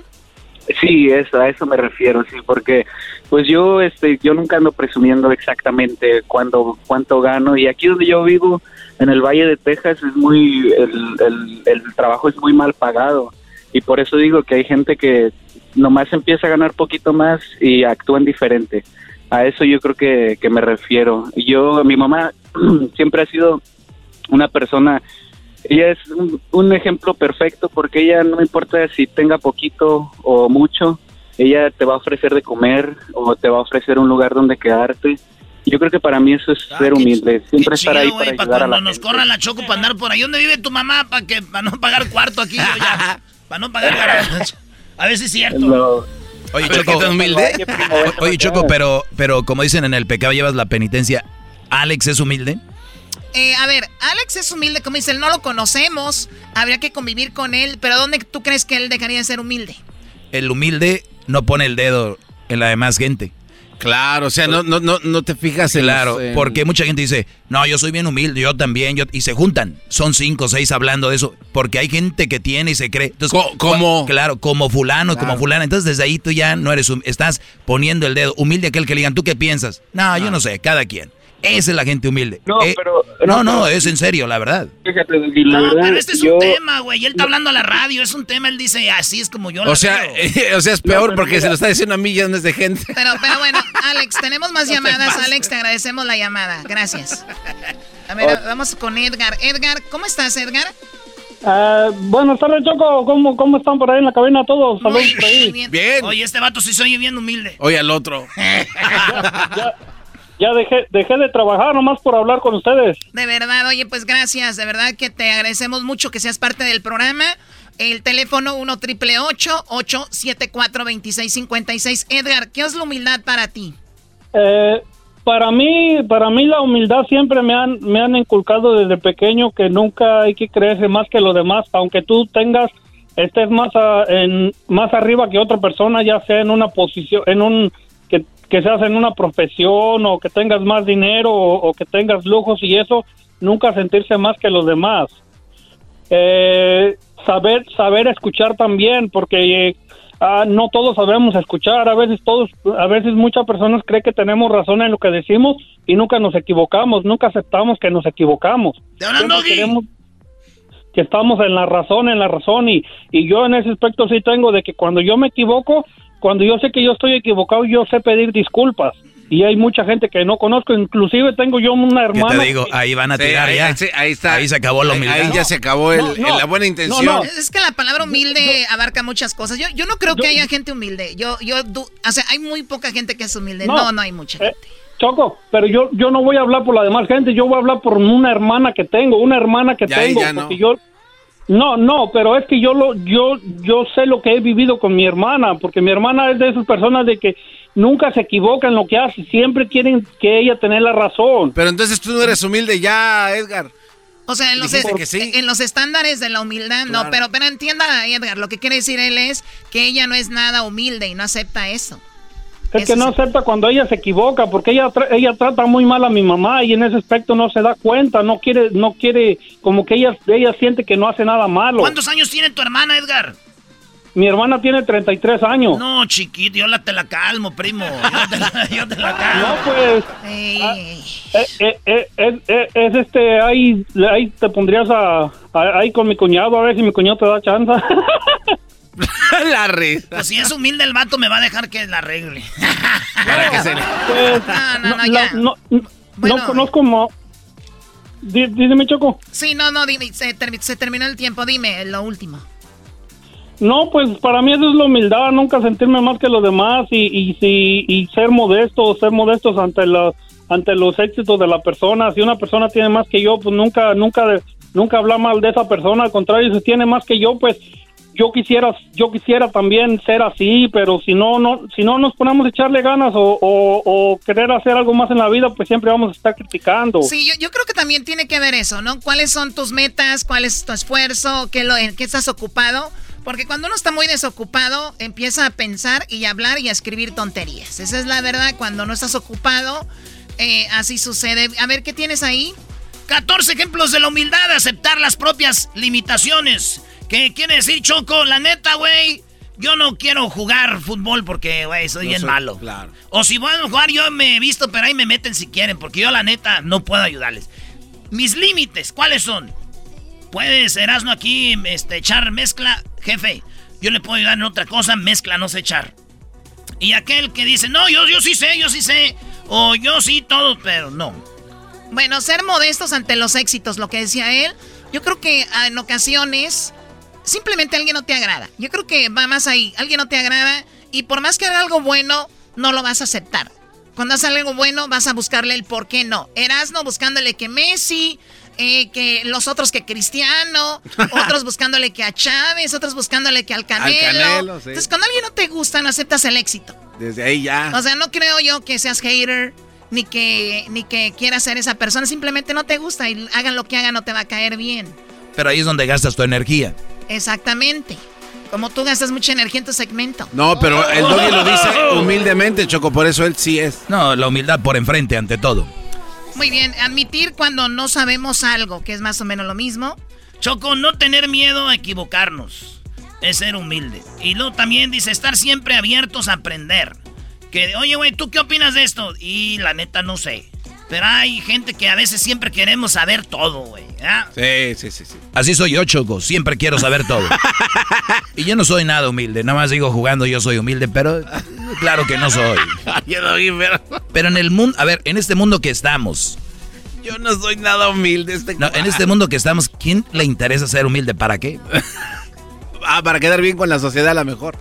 Sí, eso, a eso me refiero, sí, porque pues yo este yo nunca ando presumiendo exactamente cuándo cuánto gano, y aquí donde yo vivo, en el Valle de Texas, es muy el, el, el trabajo es muy mal pagado, y por eso digo que hay gente que nomás empieza a ganar poquito más y actúan diferente. A eso yo creo que, que me refiero. Yo, mi mamá siempre ha sido una persona. Ella es un, un ejemplo perfecto, porque ella no importa si tenga poquito o mucho, ella te va a ofrecer de comer o te va a ofrecer un lugar donde quedarte. Yo creo que para mí eso es ah, ser humilde, siempre estar chido, ahí wey, para pa ayudar a la cuando nos gente. corran la Choco para andar por ahí. ¿Dónde vive tu mamá? Para que para no pagar cuarto aquí, yo ya, para no pagar garaje. A ver si es cierto. No. Oye, Choco, humilde. Oye, Choco, pero, pero como dicen en el pecado llevas la penitencia. ¿Alex es humilde? Eh, a ver, Alex es humilde, como dice, él no lo conocemos, habría que convivir con él, pero ¿dónde tú crees que él dejaría de ser humilde? El humilde no pone el dedo en la demás gente. Claro, o sea, no, no, no, no te fijas en Claro, los, en... porque mucha gente dice, no, yo soy bien humilde, yo también, yo... y se juntan, son cinco o seis hablando de eso, porque hay gente que tiene y se cree. Entonces, ¿Cómo? Claro, como fulano, claro. como fulana, entonces desde ahí tú ya no eres, estás poniendo el dedo. Humilde aquel que le digan, ¿tú qué piensas? No, no. yo no sé, cada quien. Esa es la gente humilde. No, eh, pero... No, no, no, es en serio, la verdad. Fíjate, la no, verdad, pero este es yo... un tema, güey. Él está hablando a la radio, es un tema. Él dice, así es como yo la O sea, eh, o sea, es peor no, porque mira. se lo está diciendo a millones de gente. Pero, pero bueno, Alex, tenemos más no llamadas. Alex, te agradecemos la llamada. Gracias. A ver, oh. vamos con Edgar. Edgar, ¿cómo estás, Edgar? Uh, buenas tardes, Choco. ¿Cómo, ¿Cómo están por ahí en la cabina todos? Saludos por ahí. Bien. bien. Oye, este vato sí se oye bien humilde. Oye, al otro. ya, ya. Ya dejé, dejé de trabajar nomás por hablar con ustedes. De verdad, oye, pues gracias. De verdad que te agradecemos mucho que seas parte del programa. El teléfono uno triple ocho, ocho siete cuatro, dos seis cinco seis. Edgar, ¿qué es la humildad para ti? Eh, para mí, para mí la humildad siempre me han, me han inculcado desde pequeño que nunca hay que creerse más que los demás. Aunque tú tengas, estés más, a, en, más arriba que otra persona, ya sea en una posición, en un... que que seas en una profesión o que tengas más dinero o, o que tengas lujos y eso, nunca sentirse más que los demás. Eh, saber saber escuchar también, porque eh, ah, no todos sabemos escuchar. A veces todos, a veces muchas personas creen que tenemos razón en lo que decimos y nunca nos equivocamos, nunca aceptamos que nos equivocamos. Siempre queremos que estamos en la razón, en la razón y, y yo en ese aspecto sí tengo de que cuando yo me equivoco, cuando yo sé que yo estoy equivocado, yo sé pedir disculpas. Y hay mucha gente que no conozco, inclusive tengo yo una hermana... ¿Qué te digo? Ahí van a tirar sí, ya. Ahí, sí, ahí está. Ahí se acabó la humildad. Ahí, ahí ya se acabó el, no, no, la buena intención. No, no. Es que la palabra humilde yo, abarca muchas cosas. Yo, yo no creo yo, que haya gente humilde. Yo, yo, du, o sea, hay muy poca gente que es humilde. No, no, no hay mucha gente. Eh, Choco, pero yo, yo no voy a hablar por la demás gente. Yo voy a hablar por una hermana que tengo, una hermana que ya, tengo. Ya porque no. yo... No, no, pero es que yo lo, yo, yo sé lo que he vivido con mi hermana, porque mi hermana es de esas personas de que nunca se equivoca en lo que hace, siempre quieren que ella tenga la razón. Pero entonces tú no eres humilde ya, Edgar. O sea, en los, es, que sí. en los estándares de la humildad, claro. no, pero, pero entienda, Edgar, lo que quiere decir él es que ella no es nada humilde y no acepta eso. Es eso que no sí. acepta cuando ella se equivoca, porque ella tra ella trata muy mal a mi mamá y en ese aspecto no se da cuenta, no quiere, no quiere, como que ella, ella siente que no hace nada malo. ¿Cuántos años tiene tu hermana, Edgar? Mi hermana tiene treinta y tres años. No, chiquito, yo la te la calmo, primo. Yo te la, yo te la calmo. No, pues. Ah, eh, eh, eh, eh, eh, es este, ahí, ahí te pondrías a, a, ahí con mi cuñado, a ver si mi cuñado te da chance. La risa. Pues si es humilde el vato, me va a dejar que la arregle. Para que se le... Pues, no, no, no, ya. No, no, bueno. no conozco como... Dime, Choco. Sí, no, no, dime, se, termi se terminó el tiempo, dime, lo último. No, pues para mí eso es la humildad, nunca sentirme más que los demás y, y, y, y ser modestos, ser modestos ante los, ante los éxitos de la persona. Si una persona tiene más que yo, pues nunca, nunca, nunca hablar mal de esa persona, al contrario, si tiene más que yo, pues yo quisiera, yo quisiera también ser así, pero si no, no, si no nos ponemos a echarle ganas o, o, o querer hacer algo más en la vida, pues siempre vamos a estar criticando. Sí, yo, yo creo que también tiene que ver eso, ¿no? ¿Cuáles son tus metas? ¿Cuál es tu esfuerzo? ¿Qué lo, ¿En qué estás ocupado? Porque cuando uno está muy desocupado, empieza a pensar y a hablar y a escribir tonterías. Esa es la verdad. Cuando no estás ocupado, eh, así sucede. A ver, ¿qué tienes ahí? catorce ejemplos de la humildad, aceptar las propias limitaciones. ¿Qué quiere decir, Choco? La neta, güey, yo no quiero jugar fútbol porque, güey, soy no bien soy, malo. Claro. O si van a jugar, yo me he visto, pero ahí me meten si quieren, porque yo, la neta, no puedo ayudarles. Mis límites, ¿cuáles son? Puedes, Erasmo, aquí este, echar mezcla. Jefe, yo le puedo ayudar en otra cosa, mezcla, no sé echar. Y aquel que dice, no, yo, yo sí sé, yo sí sé. O yo sí todo, pero no. Bueno, ser modestos ante los éxitos, lo que decía él. Yo creo que en ocasiones simplemente alguien no te agrada. Yo creo que va más ahí. Alguien no te agrada y por más que haga algo bueno, no lo vas a aceptar. Cuando hace algo bueno, vas a buscarle el por qué no. Erasmo buscándole que Messi... Eh, que los otros que Cristiano, otros buscándole que a Chávez, otros buscándole que al Canelo. Al Canelo, sí. Entonces, cuando alguien no te gusta, no aceptas el éxito. Desde ahí ya. O sea, no creo yo que seas hater, ni que, ni que quieras ser esa persona. Simplemente no te gusta y hagan lo que hagan, no te va a caer bien. Pero ahí es donde gastas tu energía. Exactamente. Como tú gastas mucha energía en tu segmento. No, pero el Doggy lo dice humildemente, Choco, por eso él sí es. No, la humildad por enfrente, ante todo. Muy bien, admitir cuando no sabemos algo, que es más o menos lo mismo. Choco, no tener miedo a equivocarnos, es ser humilde. Y luego también dice estar siempre abiertos a aprender. Que, oye, güey, ¿tú qué opinas de esto? Y la neta no sé. Pero hay gente que a veces siempre queremos saber todo, güey. ¿eh? Sí, sí, sí, sí. Así soy yo, Choco, siempre quiero saber todo. Y yo no soy nada humilde, nada más digo jugando yo soy humilde, pero claro que no soy. Pero en el mundo, a ver, en este mundo que estamos... Yo no soy nada humilde. Este no, en este mundo que estamos, ¿quién le interesa ser humilde? ¿Para qué? Ah, para quedar bien con la sociedad a lo mejor.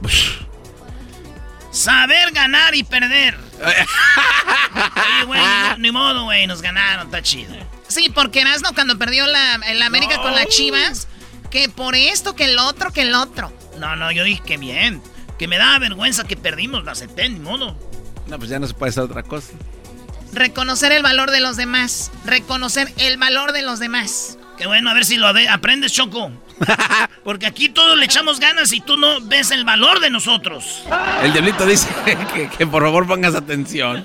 Saber ganar y perder. Oye, güey, ni, ni modo, güey, nos ganaron, está chido. Sí, porque Erasmo cuando perdió la, la América no. con las Chivas, que por esto, que el otro, que el otro. No, no, yo dije que bien. Que me daba vergüenza que perdimos, la acepté, ni modo. No, pues ya no se puede hacer otra cosa. Reconocer el valor de los demás. Reconocer el valor de los demás. Qué bueno, a ver si lo de- aprendes, Choco. Porque aquí todos le echamos ganas y tú no ves el valor de nosotros. El diablito dice que, que por favor pongas atención.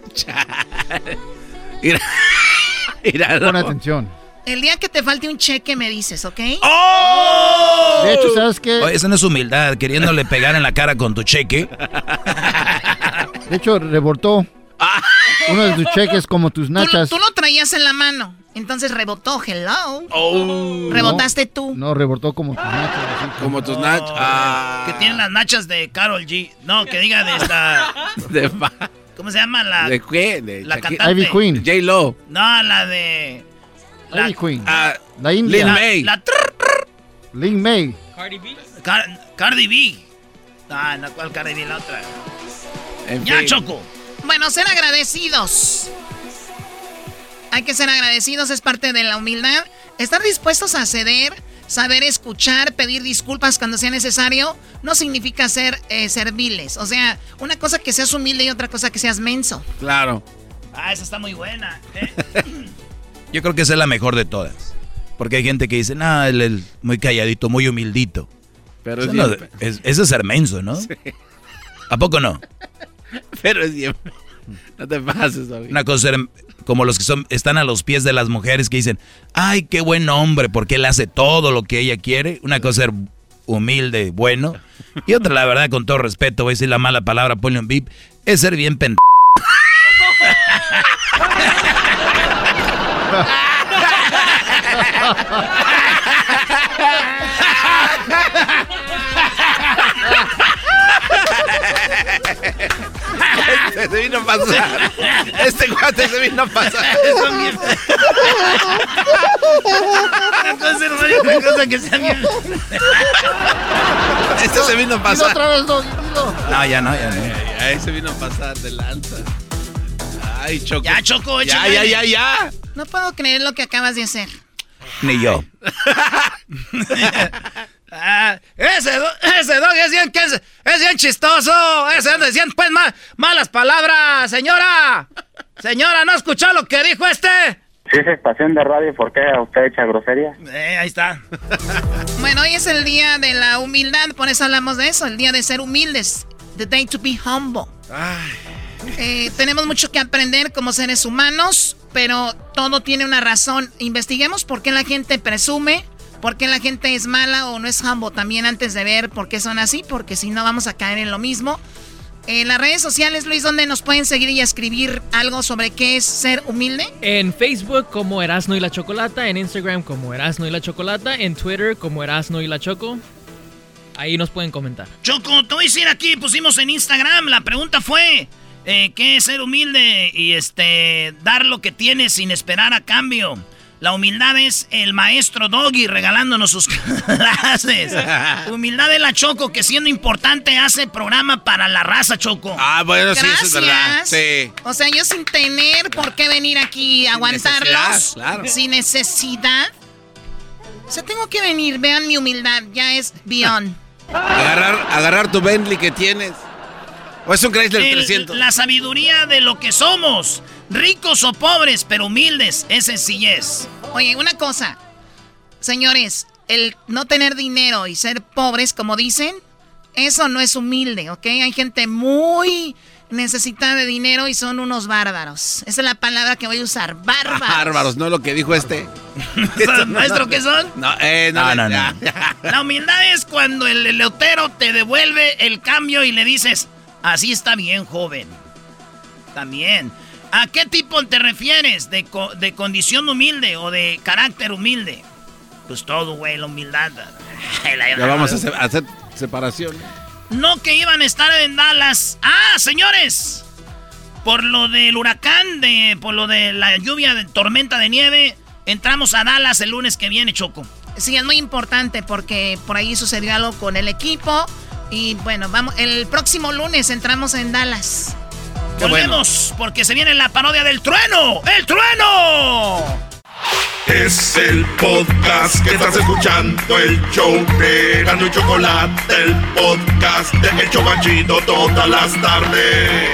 Mira, mira, pon atención. El día que te falte un cheque me dices, ¿ok? ¡Oh! De hecho, ¿sabes qué? Oye, eso no es humildad, queriéndole pegar en la cara con tu cheque. De hecho, rebotó uno de tus cheques como tus nachas. Tú, tú lo traías en la mano, entonces rebotó, hello. Oh. Rebotaste no, tú. No, rebotó como tus nachas. Así, como tus nachas. Ah. Que tienen las nachas de Karol G. No, que diga de esta... de ¿Cómo se llama? La, ¿De qué? De la cantante. Ivy Queen. J-Lo. No, la de... La, Ivy Queen. Uh, la India. Lin May. La... la Lin May. Cardi B. Car- Cardi B. Ah, no, ¿cuál Cardi B? La otra. En ya, fin. Choco. Bueno, ser agradecidos. Hay que ser agradecidos, es parte de la humildad. Estar dispuestos a ceder, saber escuchar, pedir disculpas cuando sea necesario, no significa ser eh, serviles. O sea, una cosa que seas humilde y otra cosa que seas menso. Claro. Ah, esa está muy buena. ¿eh? Yo creo que esa es la mejor de todas. Porque hay gente que dice, no, él es muy calladito, muy humildito. Pero eso, es no, bien... es, eso es ser menso, ¿no? Sí. ¿A poco no? Pero es bien... No te pases, amigo. Una cosa como los que son están a los pies de las mujeres que dicen, ay, qué buen hombre, porque él hace todo lo que ella quiere. Una cosa ser humilde, bueno. Y otra, la verdad, con todo respeto, voy a decir la mala palabra, ponle un bip, es ser bien pendejo. Este se vino a pasar. Este cuate se vino a pasar. Eso mismo. Una cosa es radio, otra cosa que sea bien. Este se vino a pasar. Otra vez, no, no, ya no, ya no. Ahí se vino a pasar de lanza. Ay, Choco. Ya, Choco, ya, ya, ya, ya. No puedo creer lo que acabas de hacer. Ni yo. Ah, ese, ese dog es bien, que es, es bien chistoso. Ese decían pues mal, malas palabras, señora. Señora, ¿no escuchó lo que dijo este? Si es estación de radio, ¿por qué usted echa grosería? Eh, ahí está. Bueno, hoy es el día de la humildad, por eso hablamos de eso, el día de ser humildes. The day to be humble. Eh, tenemos mucho que aprender como seres humanos, pero todo tiene una razón. Investiguemos por qué la gente presume, por qué la gente es mala o no es humble también antes de ver por qué son así, porque si no vamos a caer en lo mismo. En las redes sociales, Luis, ¿dónde nos pueden seguir y escribir algo sobre qué es ser humilde? En Facebook como Erasno y la Chocolata, en Instagram como Erasno y la Chocolata, en Twitter como Erasno y la Choco. Ahí nos pueden comentar. Choco, te voy a decir aquí, pusimos en Instagram, la pregunta fue, eh, ¿qué es ser humilde? Y este, dar lo que tienes sin esperar a cambio. La humildad es el maestro Doggy regalándonos sus clases. Humildad es la Choco, que siendo importante hace programa para la raza, Choco. Ah, bueno, sí, Gracias. eso es verdad. Sí. O sea, yo sin tener por qué venir aquí a aguantarlos. Necesidad, claro. Sin necesidad. O sea, tengo que venir, vean mi humildad, ya es beyond. Agarrar, agarrar tu Bentley que tienes. ¿O es un Chrysler El- trescientos? La sabiduría de lo que somos. Ricos o pobres, pero humildes. Ese sí es. Oye, una cosa. Señores, el no tener dinero y ser pobres, como dicen, eso no es humilde, ¿ok? Hay gente muy necesitada de dinero y son unos bárbaros. Esa es la palabra que voy a usar, bárbaros. Bárbaros, ¿no? Lo que dijo este. ¿Maestro qué son? No, eh, no, No, no, ya, no. ya. La humildad es cuando el elotero te devuelve el cambio y le dices, así está bien, joven. También. ¿A qué tipo te refieres? ¿De, co- de condición humilde o de carácter humilde? Pues todo, güey, la humildad. Ya vamos a hacer, a hacer separación. No que iban a estar en Dallas. ¡Ah, señores! Por lo del huracán, de, por lo de la lluvia, de tormenta de nieve, entramos a Dallas el lunes que viene, Choco. Sí, es muy importante porque por ahí sucedió algo con el equipo. Y bueno, vamos, el próximo lunes entramos en Dallas. Qué Volvemos, porque se viene la parodia del trueno. ¡El trueno! Es el podcast que estás escuchando, el show de Erasmo y Chocolate, el podcast de El Chobachito todas las tardes.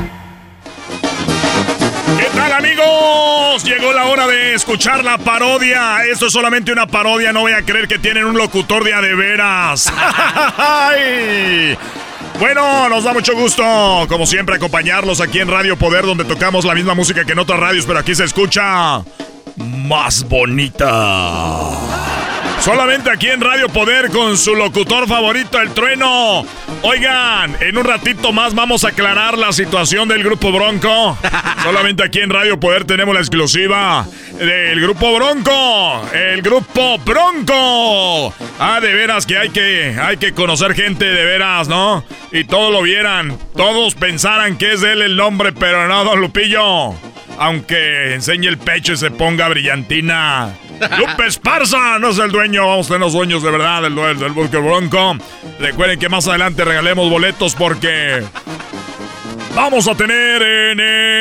¿Qué tal, amigos? Llegó la hora de escuchar la parodia. Esto es solamente una parodia, no voy a creer que tienen un locutor de a de veras. ¡Ay! Bueno, nos da mucho gusto, como siempre, acompañarlos aquí en Radio Poder, donde tocamos la misma música que en otras radios, pero aquí se escucha más bonita. Solamente aquí en Radio Poder con su locutor favorito, el Trueno. Oigan, en un ratito más vamos a aclarar la situación del Grupo Bronco. Solamente aquí en Radio Poder tenemos la exclusiva del Grupo Bronco. El Grupo Bronco. Ah, de veras que hay que, hay que conocer gente de veras, ¿no? Y todos lo vieran. Todos pensaran que es de él el nombre, pero no, don Lupillo. Aunque enseñe el pecho y se ponga brillantina. Lupe Esparza no es el dueño, vamos a ser los dueños de verdad del, del, del Grupo Bronco. Recuerden que más adelante regalemos boletos porque vamos a tener en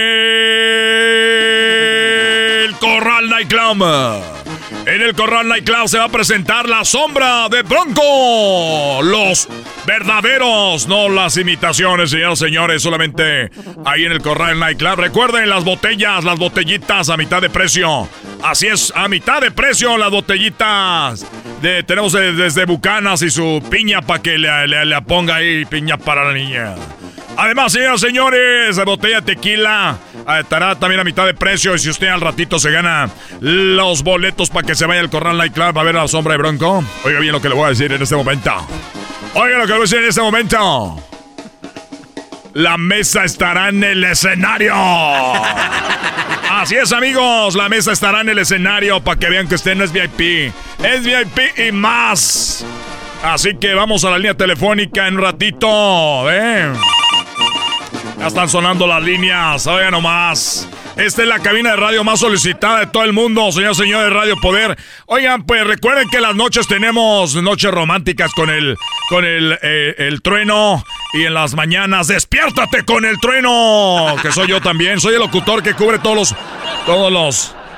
el Corral Nightclub. En el Corral Nightclub se va a presentar La Sombra de Bronco. Los verdaderos, no las imitaciones, señores, señores. Solamente ahí en el Corral Nightclub. Recuerden las botellas, las botellitas a mitad de precio. Así es, a mitad de precio las botellitas. De, tenemos de, desde Bucanas y su piña para que le, le, le ponga ahí piña para la niña. Además, señores, señores, la botella de tequila eh, estará también a mitad de precio. Y si usted al ratito se gana los boletos para que se vaya al Corral Nightclub a ver a La Sombra de Bronco. Oiga bien lo que le voy a decir en este momento. Oiga lo que le voy a decir en este momento. La mesa estará en el escenario. Así es, amigos, la mesa estará en el escenario para que vean que usted no es V I P. Es V I P y más. Así que vamos a la línea telefónica en un ratito, ¿eh? Ya están sonando las líneas, oigan nomás. Esta es la cabina de radio más solicitada de todo el mundo, señor, señor de Radio Poder. Oigan, pues recuerden que las noches tenemos noches románticas con el, con el, eh, el Trueno. Y en las mañanas, despiértate con el Trueno, que soy yo también. Soy el locutor que cubre todos los, todos los,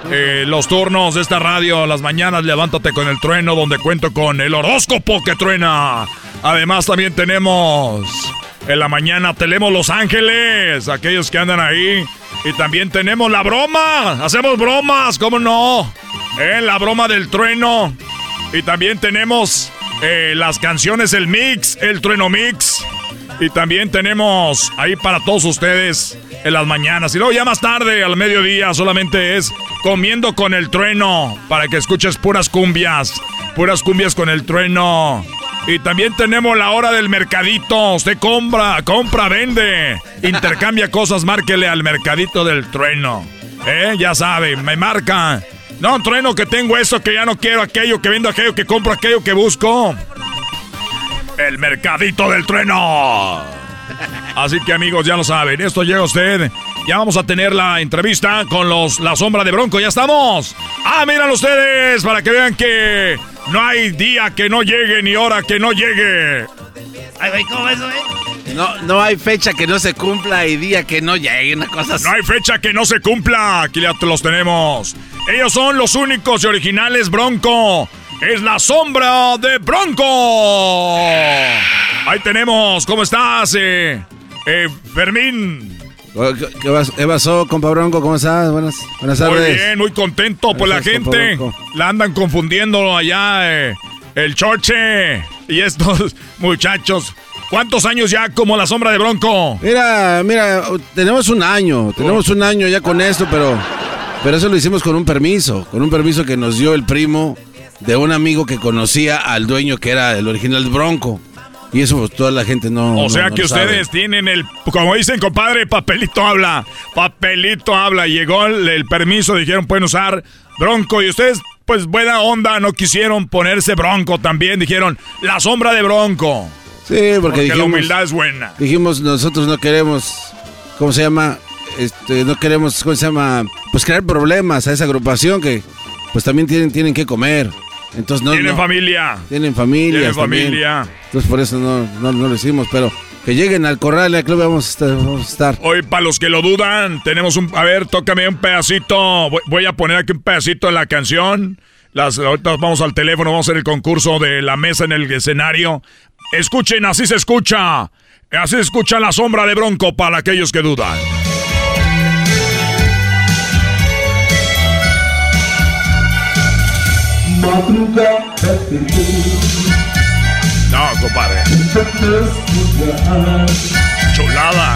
eh, los turnos de esta radio, las mañanas, levántate con el trueno, donde cuento con el horóscopo que truena. Además también tenemos, en la mañana tenemos Los Ángeles, aquellos que andan ahí. Y también tenemos la broma, hacemos bromas, ¿cómo no? Eh, la broma del trueno. Y también tenemos eh, las canciones, el mix, el trueno mix. Y también tenemos ahí para todos ustedes en las mañanas. Y luego ya más tarde, al mediodía, solamente es Comiendo con el Trueno, para que escuches puras cumbias. Puras cumbias con el trueno. Y también tenemos la hora del mercadito. Usted compra, compra, vende. Intercambia cosas, márquele al mercadito del trueno. Eh, ya sabe, me marca. No, trueno, que tengo eso, que ya no quiero aquello, que vendo aquello, que compro aquello, que busco. El mercadito del trueno. Así que, amigos, ya lo saben, esto llega a usted. Ya vamos a tener la entrevista con los La Sombra de Bronco. ¿Ya estamos? Ah, miren ustedes, para que vean que no hay día que no llegue ni hora que no llegue. Ay, güey, ¿cómo eso, eh? No, no hay fecha que no se cumpla y día que no llegue, una cosa así. No hay fecha que no se cumpla. Aquí ya te los tenemos. Ellos son los únicos y originales Bronco. Es La Sombra de Bronco. Ahí tenemos. ¿Cómo estás, eh, eh, Fermín? ¿Qué pasó, compa Bronco? ¿Cómo estás? Buenas, buenas tardes. Muy bien, muy contento por la gente. La andan confundiendo allá, eh, el Chorche y estos muchachos. ¿Cuántos años ya como La Sombra de Bronco? Mira, mira, tenemos un año. Tenemos un año ya con esto, pero, pero eso lo hicimos con un permiso. Con un permiso que nos dio el primo de un amigo que conocía al dueño que era el original Bronco. Y eso pues toda la gente no... O sea no, no que ustedes sabe. Tienen el... Como dicen, compadre, papelito habla. Papelito habla. Llegó el, el permiso, dijeron pueden usar Bronco. Y ustedes, pues buena onda, no quisieron ponerse Bronco también. Dijeron La Sombra de Bronco. Sí, porque, porque dijimos... la humildad es buena. Dijimos, nosotros no queremos... ¿Cómo se llama? Este, no queremos, ¿cómo se llama? Pues crear problemas a esa agrupación que... Pues también tienen, tienen que comer. Entonces, no, Tienen no, familia. Tienen familia. Tienen familia. Entonces por eso no, no, no lo hicimos, pero que lleguen al corral y al club vamos a estar. Vamos a estar. Hoy, para los que lo dudan, tenemos un... A ver, tócame un pedacito. Voy, voy a poner aquí un pedacito de la canción. Las, ahorita vamos al teléfono, vamos a hacer el concurso de la mesa en el escenario. Escuchen, así se escucha. Así se escucha La Sombra de Bronco para aquellos que dudan. No, compadre. Chulada.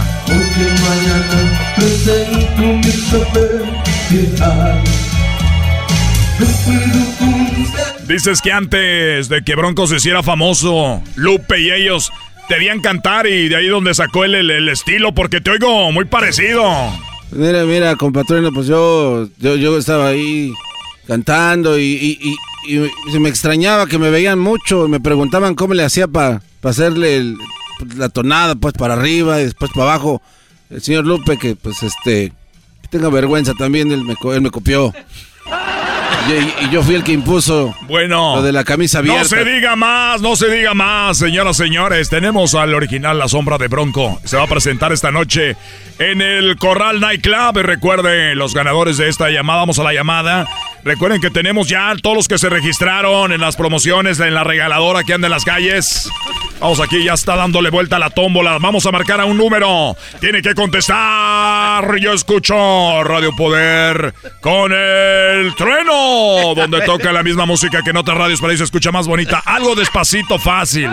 Dices que antes de que Bronco se hiciera famoso, Lupe y ellos debían cantar y de ahí donde sacó el, el, el estilo, porque te oigo muy parecido. Mira, mira, compatrino, pues yo, yo, yo estaba ahí cantando y, y, y, y se me extrañaba que me veían mucho y me preguntaban cómo le hacía para pa hacerle el, la tonada, pues para arriba y después para abajo. El señor Lupe, que pues este, que tenga vergüenza también, él me, él me copió. Y, y yo fui el que impuso bueno, lo de la camisa abierta. No se diga más, no se diga más, señoras y señores. Tenemos al original La Sombra de Bronco. Se va a presentar esta noche en el Corral Night Club. Y recuerden, los ganadores de esta llamada, vamos a la llamada. Recuerden que tenemos ya todos los que se registraron en las promociones, en la regaladora que anda en las calles. Vamos aquí, ya está dándole vuelta a la tómbola. Vamos a marcar a un número. Tiene que contestar. Yo escucho Radio Poder con el trueno, donde toca la misma música que en otras radios, pero ahí se escucha más bonita. Algo despacito, fácil.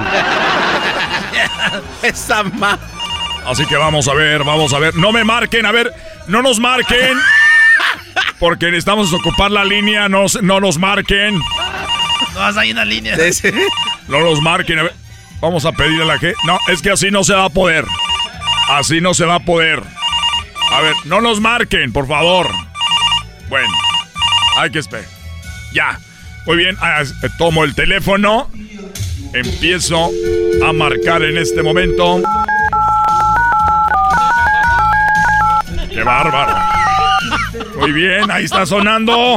Esa ma... Así que vamos a ver, vamos a ver. No me marquen, a ver, no nos marquen. Porque necesitamos ocupar la línea, no, no nos marquen. No vas ahí en la línea. No nos marquen, a ver. Vamos a pedirle a la gente. No, es que así no se va a poder. Así no se va a poder. A ver, no nos marquen, por favor. Bueno, hay que esperar. Ya. Muy bien, tomo el teléfono. Empiezo a marcar en este momento. ¡Qué bárbaro! Muy bien, ahí está sonando.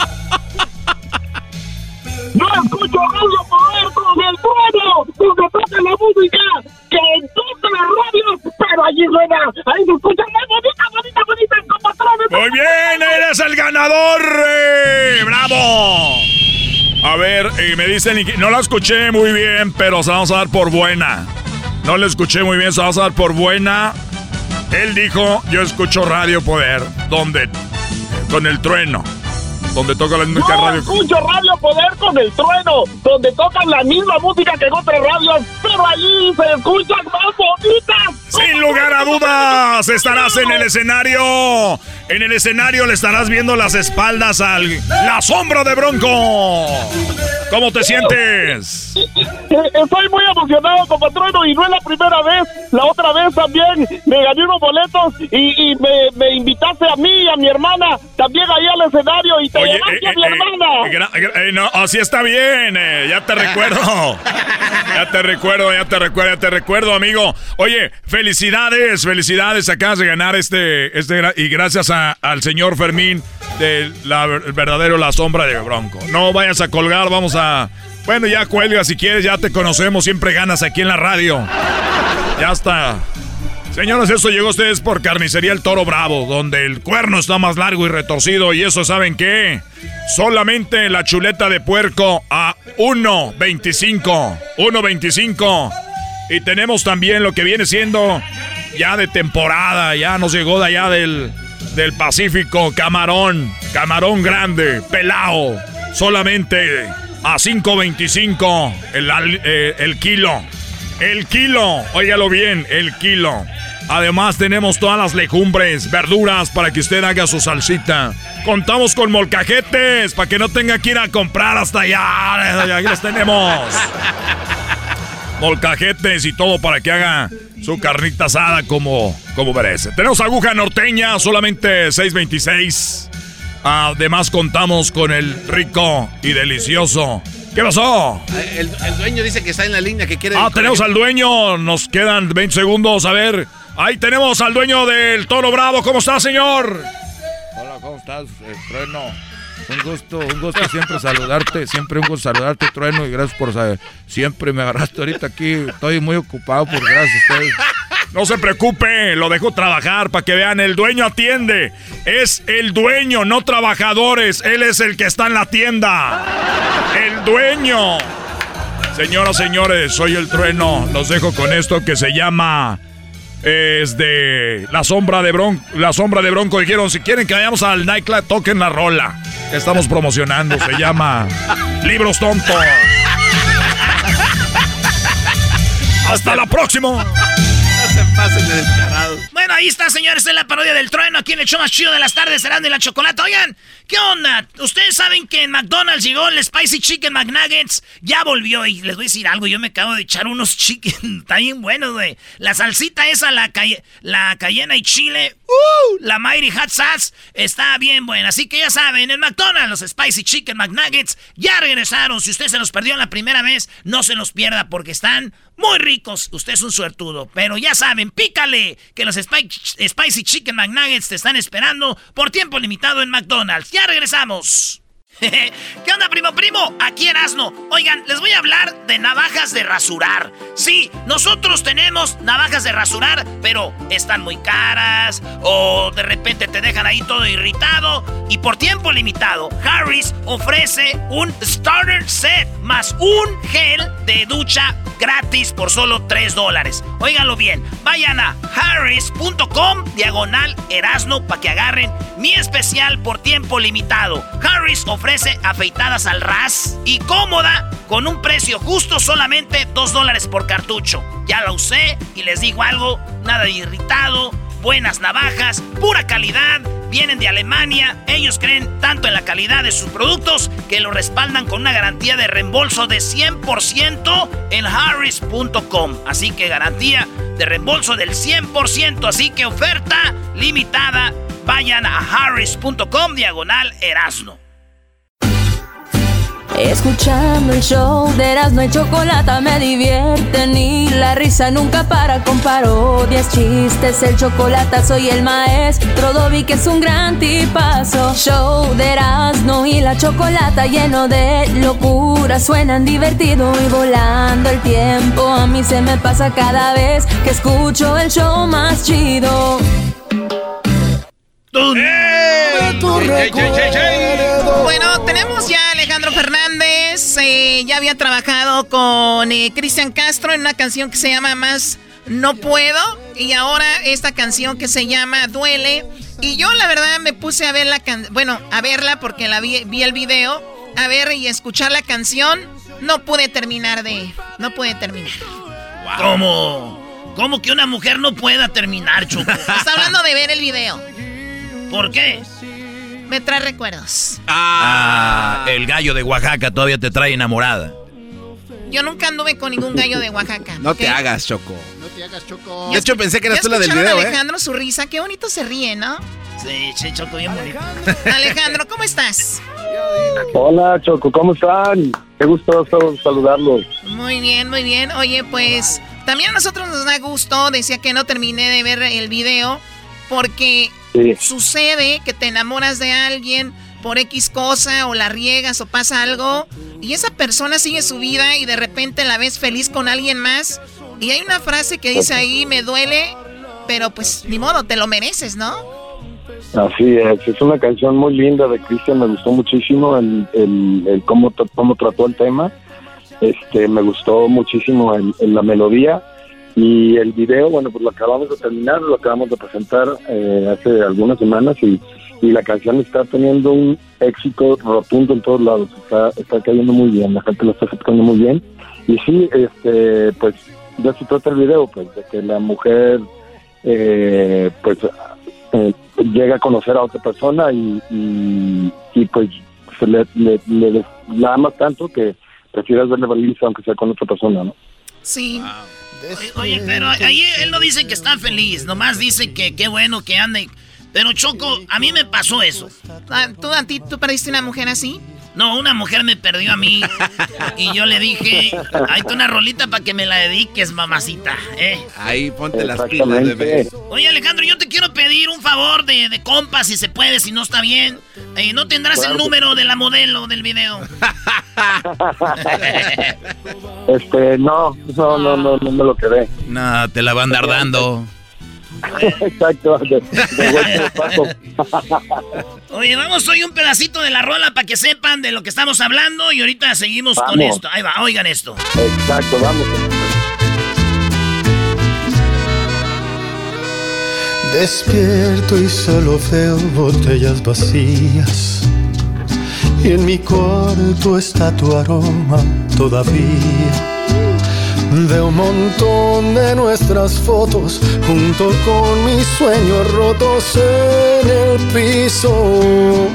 No escucho Radio Poder con el trueno, donde toca la música que en todas las radios, pero allí suena, ahí se escucha más bonita, bonita, bonita, como Muy bien, eres el ganador. Eh, ¡Bravo! A ver, eh, me dicen, no la escuché muy bien, pero se la vamos a dar por buena. No la escuché muy bien, se la vamos a dar por buena. Él dijo, yo escucho Radio Poder, donde, con el trueno. Donde toca la misma Yo radio. escucho Radio Poder con el trueno, donde tocan la misma música que en otras radios, pero allí se escuchan más bonitas. Sin lugar a dudas, estarás en el escenario. En el escenario le estarás viendo las espaldas al La Sombra de Bronco. ¿Cómo te sientes? Estoy muy emocionado, compatrueno, y no es la primera vez. La otra vez también me gané unos boletos y, y me, me invitaste a mí y a mi hermana también ahí al escenario y te Oye, llevaste eh, a mi eh, hermana. eh, gra- gra- eh, no, así está bien, eh, ya te recuerdo. Ya te recuerdo, ya te recuerdo, ya te recuerdo, amigo. Oye, felicidades, felicidades, acabas de ganar este, este gra- y gracias a, al señor Fermín del la, el verdadero La Sombra de Bronco. No vayas a colgar, vamos a... Bueno, ya cuelga si quieres, ya te conocemos, siempre ganas aquí en la radio. Ya está. Señores, eso llegó a ustedes por Carnicería El Toro Bravo, donde el cuerno está más largo y retorcido. Y eso, ¿saben qué? Solamente la chuleta de puerco a uno veinticinco. uno veinticinco. Y tenemos también lo que viene siendo ya de temporada. Ya nos llegó de allá del, del Pacífico. Camarón. Camarón grande. Pelao. Solamente a cinco veinticinco el, eh, el kilo. El kilo. Óigalo bien, el kilo. Además tenemos todas las legumbres, verduras para que usted haga su salsita. Contamos con molcajetes para que no tenga que ir a comprar hasta allá. Aquí los tenemos. Molcajetes y todo para que haga su carnita asada como, como merece. Tenemos aguja norteña, solamente seis veintiséis. Además contamos con el rico y delicioso. ¿Qué pasó? El, el dueño dice que está en la línea, que quiere... Ah, tenemos al dueño. Nos quedan veinte segundos. A ver, ahí tenemos al dueño del Toro Bravo. ¿Cómo está, señor? Hola, ¿cómo estás, eh, Trueno? Un gusto, un gusto siempre saludarte, siempre un gusto saludarte, Trueno, y gracias por saber. Siempre me agarraste ahorita aquí, estoy muy ocupado, por gracias a ustedes. No se preocupe, lo dejo trabajar para que vean, el dueño atiende. Es el dueño, no trabajadores, él es el que está en la tienda. El dueño. Señoras, señores, soy el Trueno, los dejo con esto que se llama... Es de La Sombra de Bronco. La Sombra de Bronco. Dijeron, si quieren que vayamos al nightclub, toquen la rola que estamos promocionando. Se llama Libros Tontos. Hasta la próxima. No se pasen de descarados. Bueno, ahí está, señores, es la parodia del Trueno aquí en el show más chido de las tardes, Erasmo y la Chocolata. Oigan, ¿qué onda? Ustedes saben que en McDonald's llegó el Spicy Chicken McNuggets, ya volvió, y les voy a decir algo, yo me acabo de echar unos chicken, está bien buenos, güey. La salsita esa, la, caye, la cayena y chile, uh, la Mighty Hot Sauce, está bien buena. Así que ya saben, en McDonald's los Spicy Chicken McNuggets ya regresaron. Si usted se los perdió la primera vez, no se los pierda porque están muy ricos. Usted es un suertudo, pero ya saben, pícale, que los Spicy, Spicy Chicken McNuggets te están esperando por tiempo limitado en McDonald's. Ya regresamos. ¿Qué onda, primo, primo? Aquí Erasmo. Oigan, les voy a hablar de navajas de rasurar. Sí, nosotros tenemos navajas de rasurar, pero están muy caras o de repente te dejan ahí todo irritado. Y por tiempo limitado, Harris ofrece un starter set más un gel de ducha gratis por solo tres dólares. Óiganlo bien, vayan a harris.com diagonal Erasmo para que agarren mi especial por tiempo limitado. Harris ofrece afeitadas al ras y cómoda con un precio justo, solamente dos dólares por cartucho. Ya la usé y les digo algo, nada de irritado, buenas navajas, pura calidad. Vienen de Alemania, ellos creen tanto en la calidad de sus productos que lo respaldan con una garantía de reembolso de cien por ciento en harris punto com. Así que garantía de reembolso del cien por ciento, así que oferta limitada. Vayan a harris punto com diagonal Erasmo. Escuchando el show de Erasmo y Chocolata me divierten y la risa nunca para con parodias, chistes, el chocolatazo y el maestro Dobby que es un gran tipazo. Show de Erasmo y la Chocolata lleno de locura, suenan divertido y volando el tiempo. A mí se me pasa cada vez que escucho el show más chido. tu recuerdo. Bueno, tenemos ya a Alejandro Fernández. Eh, ya había trabajado con eh, Cristian Castro en una canción que se llama Más No Puedo. Y ahora esta canción que se llama Duele. Y yo la verdad me puse a ver la can bueno, a verla porque la vi, vi el video, a ver y escuchar la canción. No pude terminar de... No pude terminar. Wow. ¿Cómo? ¿Cómo que una mujer no pueda terminar, Choco? Está hablando de ver el video. ¿Por qué? Me trae recuerdos. Ah, el gallo de Oaxaca todavía te trae enamorada. Yo nunca anduve con ningún gallo de Oaxaca. No te hagas, Choco. No te hagas, Choco. De hecho, pensé que eras tú la del video, video, Alejandro, ¿eh? Su risa, qué bonito se ríe, ¿no? Sí, sí, Choco, bien bonito. Alejandro, ¿cómo estás? Hola, Choco, ¿cómo están? Qué gusto saludarlos. Muy bien, muy bien. Oye, pues también a nosotros nos da gusto. Decía que no terminé de ver el video porque sí. Sucede que te enamoras de alguien por X cosa o la riegas o pasa algo y esa persona sigue su vida y de repente la ves feliz con alguien más y hay una frase que dice ahí, me duele, pero pues ni modo, te lo mereces, ¿no? Así es, es una canción muy linda de Cristian, me gustó muchísimo el, el, el cómo, cómo trató el tema, este, me gustó muchísimo el, el, la melodía y el video, bueno, pues lo acabamos de terminar, lo acabamos de presentar eh, hace algunas semanas y, y la canción está teniendo un éxito rotundo en todos lados, está, está cayendo muy bien, la gente lo está aceptando muy bien y sí, este, pues de eso trata el video, pues de que la mujer eh, pues eh, llega a conocer a otra persona y, y, y pues se le, le, le, la amas tanto que prefieres verle feliz aunque sea con otra persona, ¿no? Sí. Wow. Oye, pero ahí él no dice que está feliz, nomás dice que qué bueno que ande. Pero Choco, a mí me pasó eso. ¿Tú, a ti, ¿Tú perdiste una mujer así? No, una mujer me perdió a mí y yo le dije, hay una rolita para que me la dediques, mamacita, ¿eh? Ahí, ponte las pilas, bebé. Oye, Alejandro, yo te quiero pedir un favor de, de compa, si se puede, si no está bien. Eh, ¿No tendrás el número de la modelo del video? este, no, no, no, no, no me lo quedé. No, te la van a andar dando. Exacto, de, de vuelta de paso. Oye, vamos hoy un pedacito de la rola para que sepan de lo que estamos hablando y ahorita seguimos vamos. Con esto. Ahí va, oigan esto. Exacto, vamos. Despierto y solo veo botellas vacías y en mi cuarto está tu aroma todavía. Veo un montón de nuestras fotos junto con mis sueños rotos en el piso,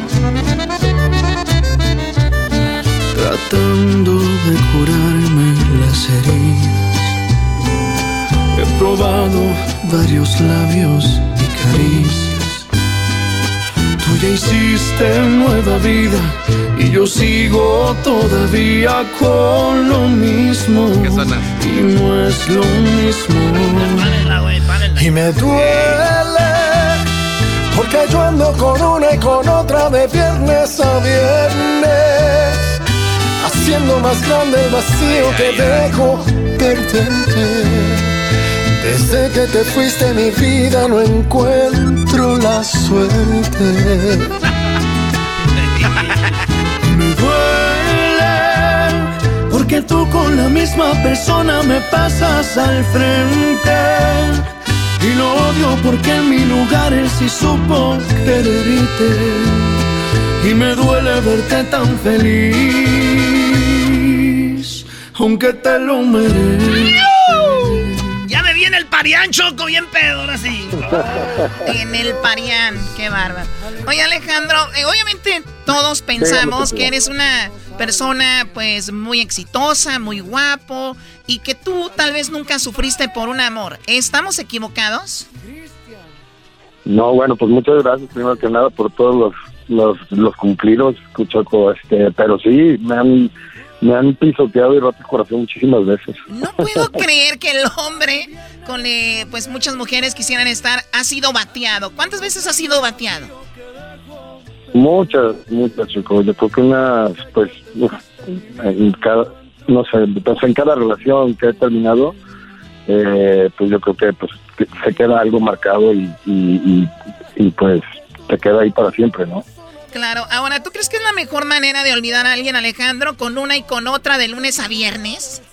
tratando de curarme las heridas. He probado varios labios y caricias. Tú ya hiciste nueva vida y yo sigo todavía con lo mismo. Y no es lo mismo. Y me duele porque yo ando con una y con otra de viernes a viernes, haciendo más grande el vacío que dejo perderte. Desde que te fuiste mi vida no encuentro la suerte. Me duele porque tú con la misma persona me pasas al frente. Y lo odio porque en mi lugar él sí supo quererte. Y me duele verte tan feliz, aunque te lo mereces. Ya me viene el parián, Choco, bien pedo, ahora sí. En el parián, qué bárbaro. Oye, Alejandro, eh, obviamente todos pensamos que eres una persona pues muy exitosa, muy guapo y que tú tal vez nunca sufriste por un amor. ¿Estamos equivocados? No, bueno, pues muchas gracias primero que nada por todos los los, los cumplidos, Choco, este, pero sí, me han me han pisoteado y roto el corazón muchísimas veces. No puedo creer que el hombre con eh, pues muchas mujeres quisieran estar ha sido bateado. ¿Cuántas veces ha sido bateado? Muchas, muchas, Choco. Yo creo que unas, pues, uf, en cada, no sé, pues en cada relación que he terminado, eh, pues yo creo que pues que se queda algo marcado y, y, y, y pues te queda ahí para siempre, ¿no? Claro. Ahora, ¿tú crees que es la mejor manera de olvidar a alguien, Alejandro, con una y con otra de lunes a viernes?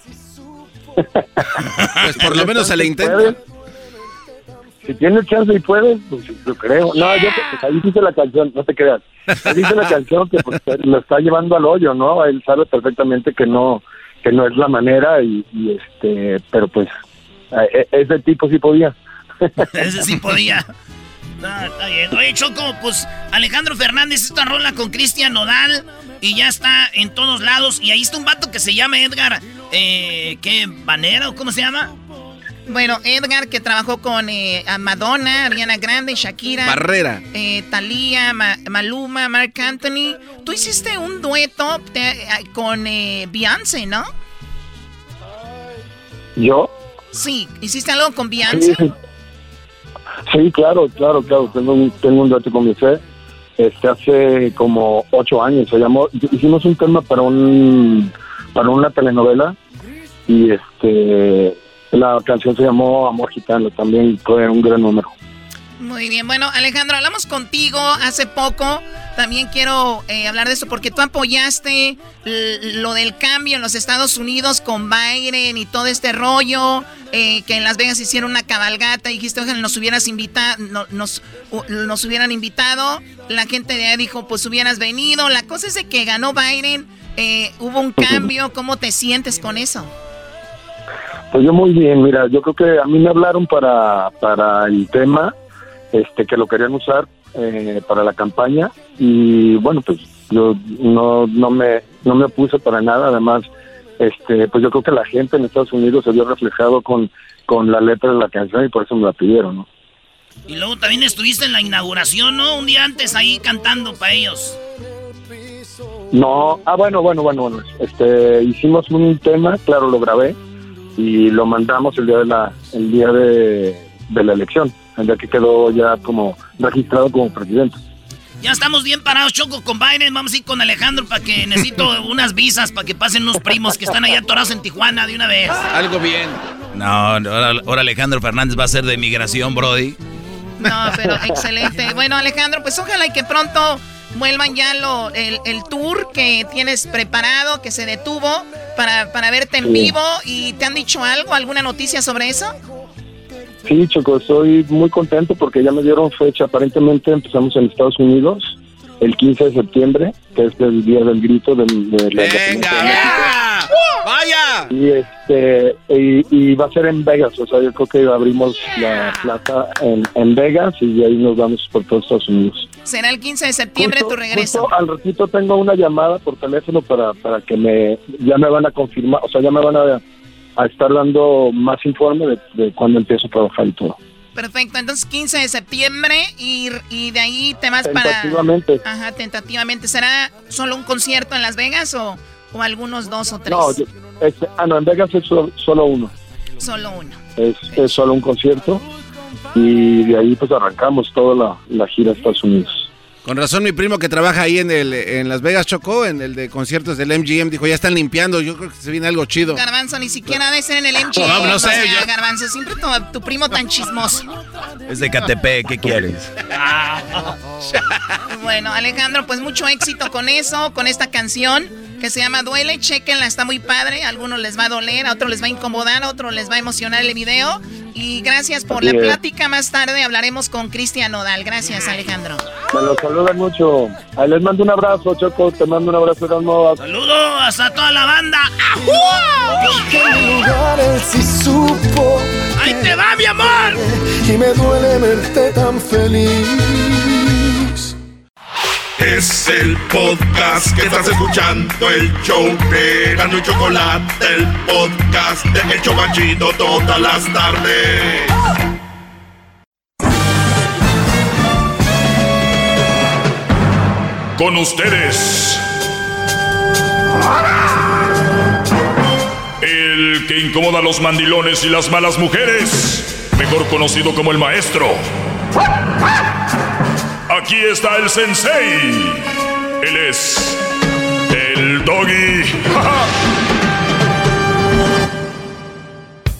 Pues por lo menos se le intenta. Si tienes chance y puedes, pues lo creo. No, yo pues, ahí dice la canción, no te creas. Ahí dice la canción que pues, lo está llevando al hoyo, ¿no? Él sabe perfectamente que no que no es la manera y, y este, pero pues ese tipo sí podía. Ese sí podía. Ah, está bien. Oye, Choco, pues Alejandro Fernández, esta rola con Cristian Nodal y ya está en todos lados. Y ahí está un vato que se llama Edgar, eh, ¿qué? ¿Banera o cómo se llama? Bueno, Edgar, que trabajó con eh, Madonna, Ariana Grande, Shakira. Barrera. Eh, Thalía, Ma- Maluma, Marc Anthony. Tú hiciste un dueto te, eh, con eh, Beyoncé, ¿no? ¿Yo? Sí, ¿hiciste algo con Beyoncé? Sí, sí. Sí, claro, claro, claro. Tengo un, tengo un dueto con Beyoncé. Este, hace como ocho años. Se llamó, hicimos un tema para un para una telenovela y este la canción se llamó Amor Gitano. También fue un gran número. Muy bien, bueno, Alejandro, hablamos contigo hace poco. También quiero eh, hablar de eso porque tú apoyaste l- lo del cambio en los Estados Unidos con Biden y todo este rollo, eh, que en Las Vegas hicieron una cabalgata y dijiste, ojalá nos hubieras invitado, no, nos, uh, nos hubieran invitado. La gente de ahí dijo, pues hubieras venido. La cosa es de que ganó Biden, eh, hubo un cambio. ¿Cómo te sientes con eso? Pues yo muy bien, mira, yo creo que a mí me hablaron para, para el tema, este, que lo querían usar eh, para la campaña y bueno, pues yo no, no me, no me opuse para nada. Además, este, pues yo creo que la gente en Estados Unidos se vio reflejado con, con la letra de la canción y por eso me la pidieron, ¿no? Y luego también estuviste en la inauguración, ¿no? Un día antes ahí cantando para ellos. No, ah, bueno, bueno, bueno, bueno, este, hicimos un tema, claro, lo grabé y lo mandamos el día de la, el día de, de la elección, el día que quedó ya como registrado como presidente. Ya estamos bien parados, Choco, con Biden. Vamos a ir con Alejandro para que necesito unas visas para que pasen unos primos que están allá atorados en Tijuana de una vez. Algo bien. No, ahora, ahora Alejandro Fernández va a ser de migración, Brody. No, pero excelente. Bueno, Alejandro, pues ojalá y que pronto vuelvan ya lo, el, el tour que tienes preparado, que se detuvo para, para verte en Sí. vivo. ¿Y te han dicho algo, alguna noticia sobre eso? Sí, Choco, estoy muy contento porque ya me dieron fecha. Aparentemente empezamos en Estados Unidos el quince de septiembre, que es el día del grito de, de la ¡Venga! ¡Vaya! y este y, y va a ser en Vegas, o sea, yo creo que abrimos la plaza en, en Vegas y de ahí nos vamos por todos Estados Unidos. Será el quince de septiembre Justo- tu regreso. justo al ratito tengo una llamada por teléfono para, para que me ya me van a confirmar, o sea, ya me van a, a estar dando más informe de, de cuándo empiezo a trabajar y todo. Perfecto, entonces quince de septiembre y, y de ahí te vas para... Tentativamente. Ajá, tentativamente. ¿Será solo un concierto en Las Vegas o, o algunos dos o tres? No, yo- este, ah, no, en Vegas es solo, solo uno, Solo uno. es, es solo un concierto y de ahí pues arrancamos toda la, la gira a Estados Unidos. Con razón, mi primo que trabaja ahí en el en Las Vegas, Chocó, en el de conciertos del M G M, dijo, ya están limpiando, yo creo que se viene algo chido. Garbanzo, ni siquiera debe ser en el M G M. No, no sé, o sea, yo- Garbanzo, siempre tu, tu primo tan chismoso. Es de Catepec, ¿qué quieres? Bueno, Alejandro, pues mucho éxito con eso, con esta canción que se llama Duele. Chéquenla, está muy padre. A algunos les va a doler, a otros les va a incomodar, a otros les va a emocionar el video. Y gracias por la Así es. plática. Más tarde hablaremos con Cristian Nodal. Gracias, Alejandro. Me los saludan mucho. Ahí les mando un abrazo, Choco, te mando un abrazo, Erasmo. ¡Saludos hasta toda la banda! Que en mi lugar él sí supo. ¡Ahí te va, mi amor! Y me duele verte tan feliz. Es el podcast que estás escuchando, el show de Erasmo y Chocolate, el podcast de El Chobachito todas las tardes. Con ustedes. El que incomoda a los mandilones y las malas mujeres, mejor conocido como el maestro. Aquí está el sensei. Él es el Doggy.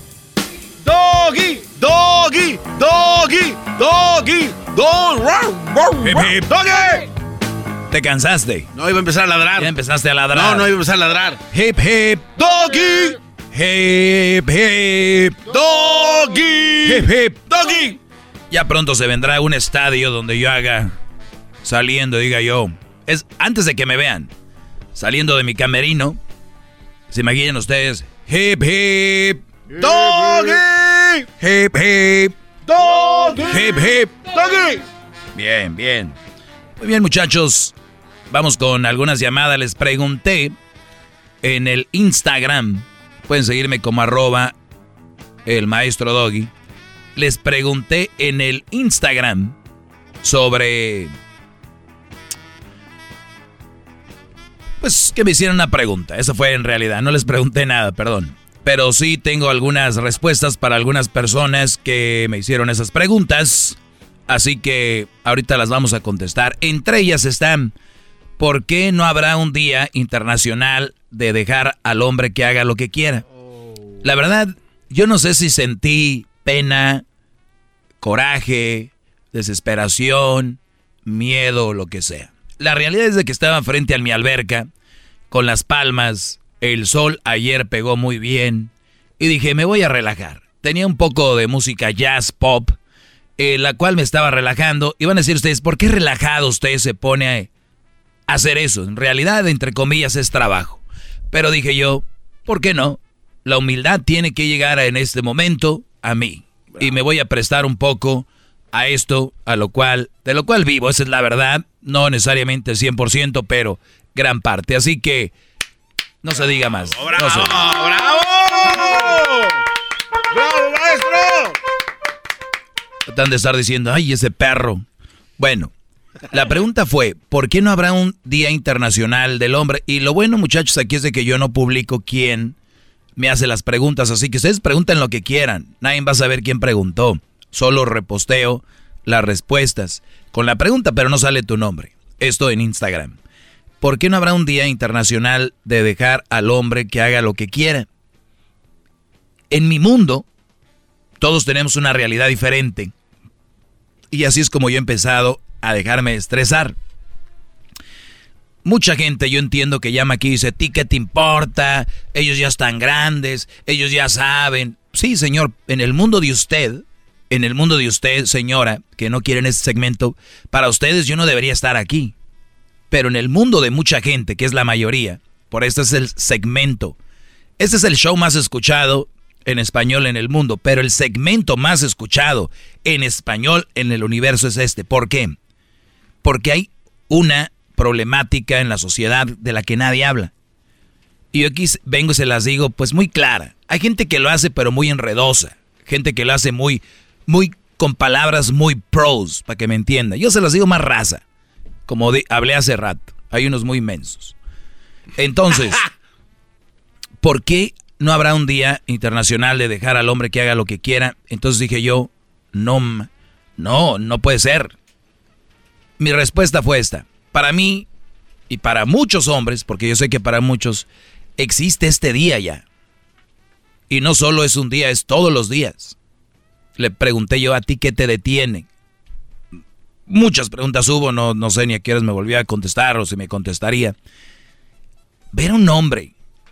Doggy, doggy, doggy, doggy, dog. Hip, hip. ¡Doggy! ¿Te cansaste? No, iba a empezar a ladrar. Ya empezaste a ladrar. No, no iba a empezar a ladrar. Hip, hip. ¡Doggy! Hip, hip. ¡Doggy! Hip, hip. ¡Doggy! Ya pronto se vendrá un estadio donde yo haga, saliendo, diga yo, es antes de que me vean, saliendo de mi camerino, se imaginen ustedes, hip, hip, doggy, hip, hip, doggy, hip, hip, doggy. Bien, bien. Muy bien, muchachos, vamos con algunas llamadas. Les pregunté en el Instagram, pueden seguirme como arroba el maestro Doggy. Les pregunté en el Instagram sobre... Pues que me hicieran una pregunta. Eso fue en realidad. No les pregunté nada, perdón. Pero sí tengo algunas respuestas para algunas personas que me hicieron esas preguntas. Así que ahorita las vamos a contestar. Entre ellas están... ¿Por qué no habrá un día internacional de dejar al hombre que haga lo que quiera? La verdad, yo no sé si sentí pena, coraje, desesperación, miedo, lo que sea. La realidad es de que estaba frente a mi alberca, con las palmas, el sol ayer pegó muy bien, y dije, me voy a relajar. Tenía un poco de música jazz, pop, eh, la cual me estaba relajando, y van a decir ustedes, ¿por qué relajado usted se pone a hacer eso? En realidad, entre comillas, es trabajo. Pero dije yo, ¿por qué no? La humildad tiene que llegar en este momento a mí. Y me voy a prestar un poco a esto, a lo cual, de lo cual vivo, esa es la verdad, no necesariamente cien por ciento, pero gran parte. Así que, no se diga más. ¡Bravo, no se... bravo! ¡Bravo, maestro! Tratan de estar diciendo, ay, ese perro. Bueno, la pregunta fue, ¿por qué no habrá un Día Internacional del Hombre? Y lo bueno, muchachos, aquí es de que yo no publico quién me hace las preguntas, así que ustedes pregunten lo que quieran. Nadie va a saber quién preguntó. Solo reposteo las respuestas con la pregunta, pero no sale tu nombre. Esto en Instagram. ¿Por qué no habrá un día internacional de dejar al hombre que haga lo que quiera? En mi mundo, todos tenemos una realidad diferente. Y así es como yo he empezado a dejarme estresar. Mucha gente, yo entiendo que llama aquí y dice, ¿ti qué te importa? Ellos ya están grandes, ellos ya saben. Sí, señor, en el mundo de usted, en el mundo de usted, señora, que no quieren este segmento, para ustedes yo no debería estar aquí. Pero en el mundo de mucha gente, que es la mayoría, por este es el segmento. Este es el show más escuchado en español en el mundo, pero el segmento más escuchado en español en el universo es este. ¿Por qué? Porque hay una problemática en la sociedad de la que nadie habla. Y yo aquí vengo y se las digo pues muy clara. Hay gente que lo hace pero muy enredosa. Gente que lo hace muy, muy con palabras muy pros, para que me entienda. Yo se las digo más raza, como de, hablé hace rato. Hay unos muy inmensos. Entonces, ¿por qué no habrá un día internacional de dejar al hombre que haga lo que quiera? Entonces dije yo, no, no, no puede ser. Mi respuesta fue esta. Para mí y para muchos hombres, porque yo sé que para muchos existe este día ya. Y no solo es un día, es todos los días. Le pregunté yo, ¿a ti qué te detiene? Muchas preguntas hubo, no, no sé ni a qué horas me volvía a contestar o si me contestaría. Ver a un hombre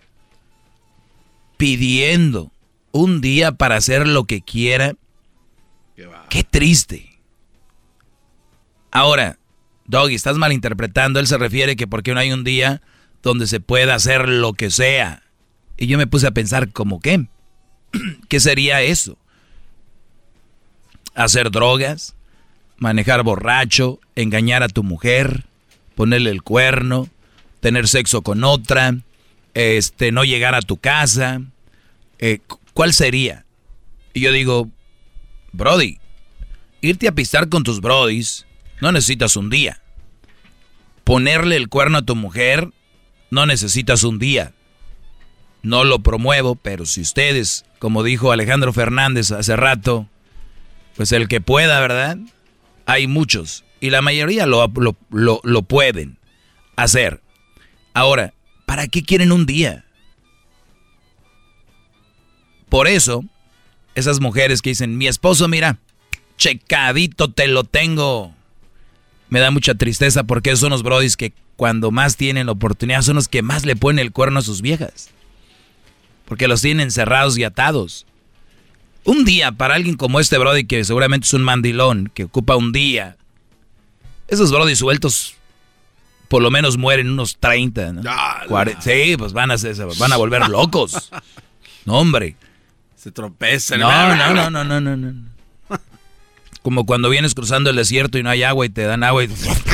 pidiendo un día para hacer lo que quiera, qué triste. Ahora, Doggy, estás malinterpretando. Él se refiere que porque no hay un día donde se pueda hacer lo que sea. Y yo me puse a pensar, ¿cómo qué? ¿Qué sería eso? ¿Hacer drogas? ¿Manejar borracho? ¿Engañar a tu mujer? ¿Ponerle el cuerno? ¿Tener sexo con otra? Este, ¿no llegar a tu casa? Eh, ¿Cuál sería? Y yo digo, Brody, irte a pistar con tus brodis no necesitas un día. Ponerle el cuerno a tu mujer, no necesitas un día. No lo promuevo, pero si ustedes, como dijo Alejandro Fernández hace rato, pues el que pueda, ¿verdad? Hay muchos, y la mayoría lo, lo, lo, lo pueden hacer. Ahora, ¿para qué quieren un día? Por eso, esas mujeres que dicen, mi esposo, mira, checadito te lo tengo. me da mucha tristeza porque esos son los brodis que cuando más tienen oportunidad son los que más le ponen el cuerno a sus viejas. Porque los tienen encerrados y atados. Un día para alguien como este brody que seguramente es un mandilón, que ocupa un día. Esos brodis sueltos por lo menos mueren unos treinta, ¿no? cuarenta, sí, pues van a, ser, van a volver locos. No, hombre. Se tropezan. No, no, no, no, no, no, no. Como cuando vienes cruzando el desierto y no hay agua y te dan agua y...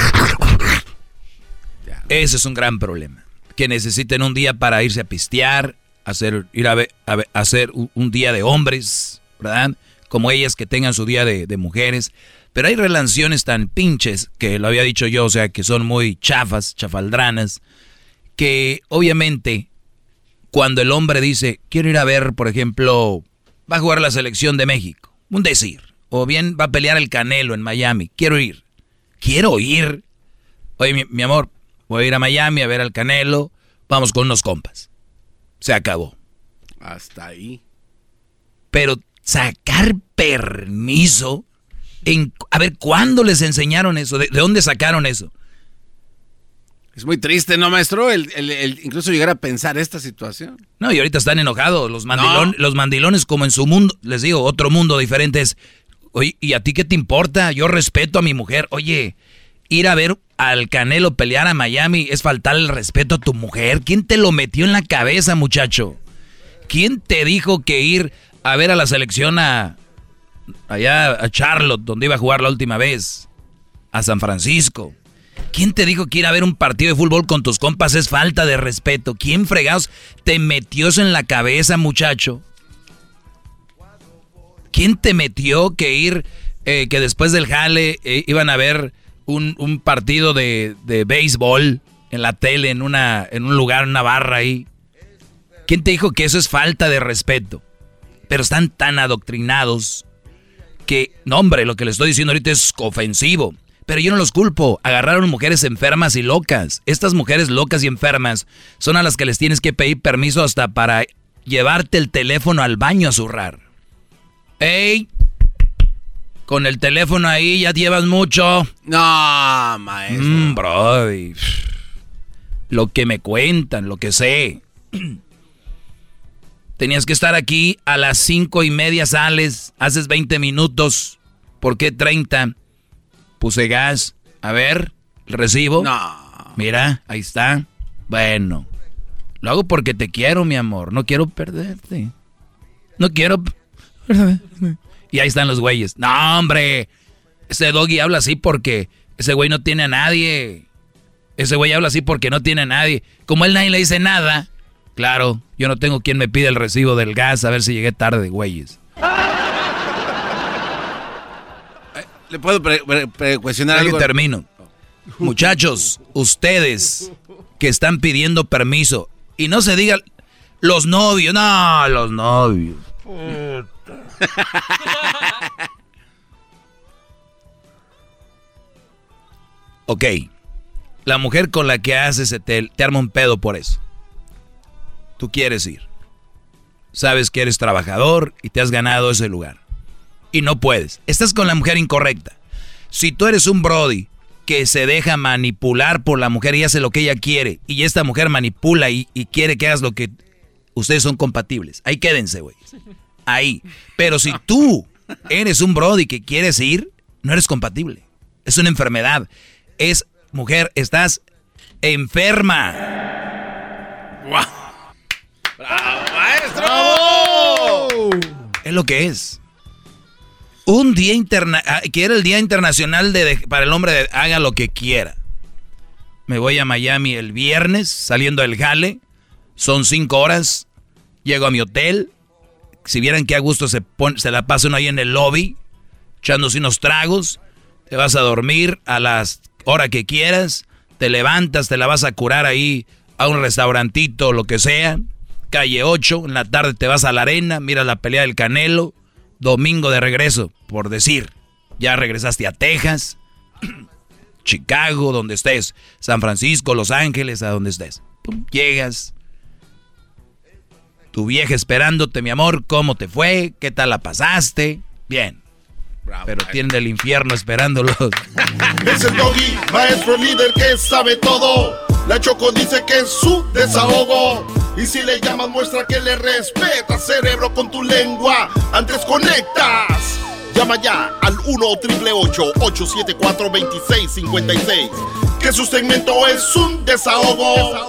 Ese es un gran problema. Que necesiten un día para irse a pistear, hacer, ir a, ver, a, ver, a hacer un, un día de hombres, ¿verdad? Como ellas que tengan su día de, de mujeres. Pero hay relaciones tan pinches, que lo había dicho yo, o sea, que son muy chafas, chafaldranas, que obviamente cuando el hombre dice, quiero ir a ver, por ejemplo, va a jugar la selección de México, un decir, o bien va a pelear el Canelo en Miami, quiero ir, quiero ir, oye, mi, mi amor, voy a ir a Miami a ver al Canelo, vamos con unos compas, se acabó. Hasta ahí. Pero sacar permiso... En, a ver, ¿cuándo les enseñaron eso? ¿De, de dónde sacaron eso? Es muy triste, ¿no, maestro? El, el, el incluso llegar a pensar esta situación. No, y ahorita están enojados. Los, mandilon, no. los mandilones, como en su mundo, les digo, otro mundo diferente es, oye, ¿y a ti qué te importa? Yo respeto a mi mujer. Oye, ir a ver al Canelo pelear a Miami es faltar el respeto a tu mujer. ¿Quién te lo metió en la cabeza, muchacho? ¿Quién te dijo que ir a ver a la selección a... allá a Charlotte, donde iba a jugar la última vez, a San Francisco? ¿Quién te dijo que ir a ver un partido de fútbol con tus compas es falta de respeto? ¿Quién fregados te metió eso en la cabeza, muchacho? ¿Quién te metió que ir, eh, que después del jale eh, iban a ver un, un partido de, de béisbol en la tele, en, una, en un lugar, en una barra ahí? ¿Quién te dijo que eso es falta de respeto? Pero están tan adoctrinados que, no hombre, lo que les estoy diciendo ahorita es ofensivo. Pero yo no los culpo. Agarraron mujeres enfermas y locas. Estas mujeres locas y enfermas son a las que les tienes que pedir permiso hasta para llevarte el teléfono al baño a zurrar. ¡Ey! Con el teléfono ahí ya llevas mucho. No, maestro. Mmm, brody. Lo que me cuentan, lo que sé. Tenías que estar aquí a las cinco y media, sales, haces veinte minutos. ¿Por qué treinta? Puse gas. A ver, el recibo. No. Mira, ahí está. Bueno. Lo hago porque te quiero, mi amor. No quiero perderte. No quiero... Y ahí están los güeyes. No, hombre. Ese doggy habla así porque ese güey no tiene a nadie. Ese güey habla así porque no tiene a nadie. Como él nadie le dice nada. Claro, yo no tengo quien me pide el recibo del gas a ver si llegué tarde, güeyes. ¿Le puedo pre pre pre cuestionar algo? Termino. Muchachos, ustedes que están pidiendo permiso, y no se diga los novios, no, los novios. Ok, la mujer con la que haces te, te arma un pedo por eso. Tú quieres ir. Sabes que eres trabajador y te has ganado ese lugar. Y no puedes. Estás con la mujer incorrecta. Si tú eres un brody que se deja manipular por la mujer y hace lo que ella quiere, y esta mujer manipula y, y quiere que hagas lo que... Ustedes son compatibles. Ahí quédense, güey. Ahí. Pero si tú eres un brody que quieres ir, no eres compatible. Es una enfermedad. Es, mujer, estás enferma. ¡Guau! ¡Bravo, maestro! ¡Bravo! Es lo que es. Un día interna que era el Día Internacional de, de para el hombre de haga lo que quiera. Me voy a Miami el viernes, saliendo del jale. Son cinco horas. Llego a mi hotel. Si vieran qué a gusto se, pone, se la pasa uno ahí en el lobby, echándose unos tragos. Te vas a dormir a las horas que quieras. Te levantas, te la vas a curar ahí a un restaurantito, lo que sea. Calle ocho, en la tarde te vas a la arena, miras la pelea del Canelo. Domingo de regreso, por decir. Ya regresaste a Texas, Chicago, donde estés. San Francisco, Los Ángeles, a donde estés. Pum, llegas. Tu vieja esperándote, mi amor. ¿Cómo te fue? ¿Qué tal la pasaste? Bien. pero tienen el infierno esperándolos. Es el Doggy, maestro líder que sabe todo. La Choco dice que es su desahogo. Y si le llamas muestra que le respeta, cerebro, con tu lengua. Antes conectas. Llama ya al uno triple ocho ocho siete cuatro dos seis cinco seis. Que su segmento es un desahogo.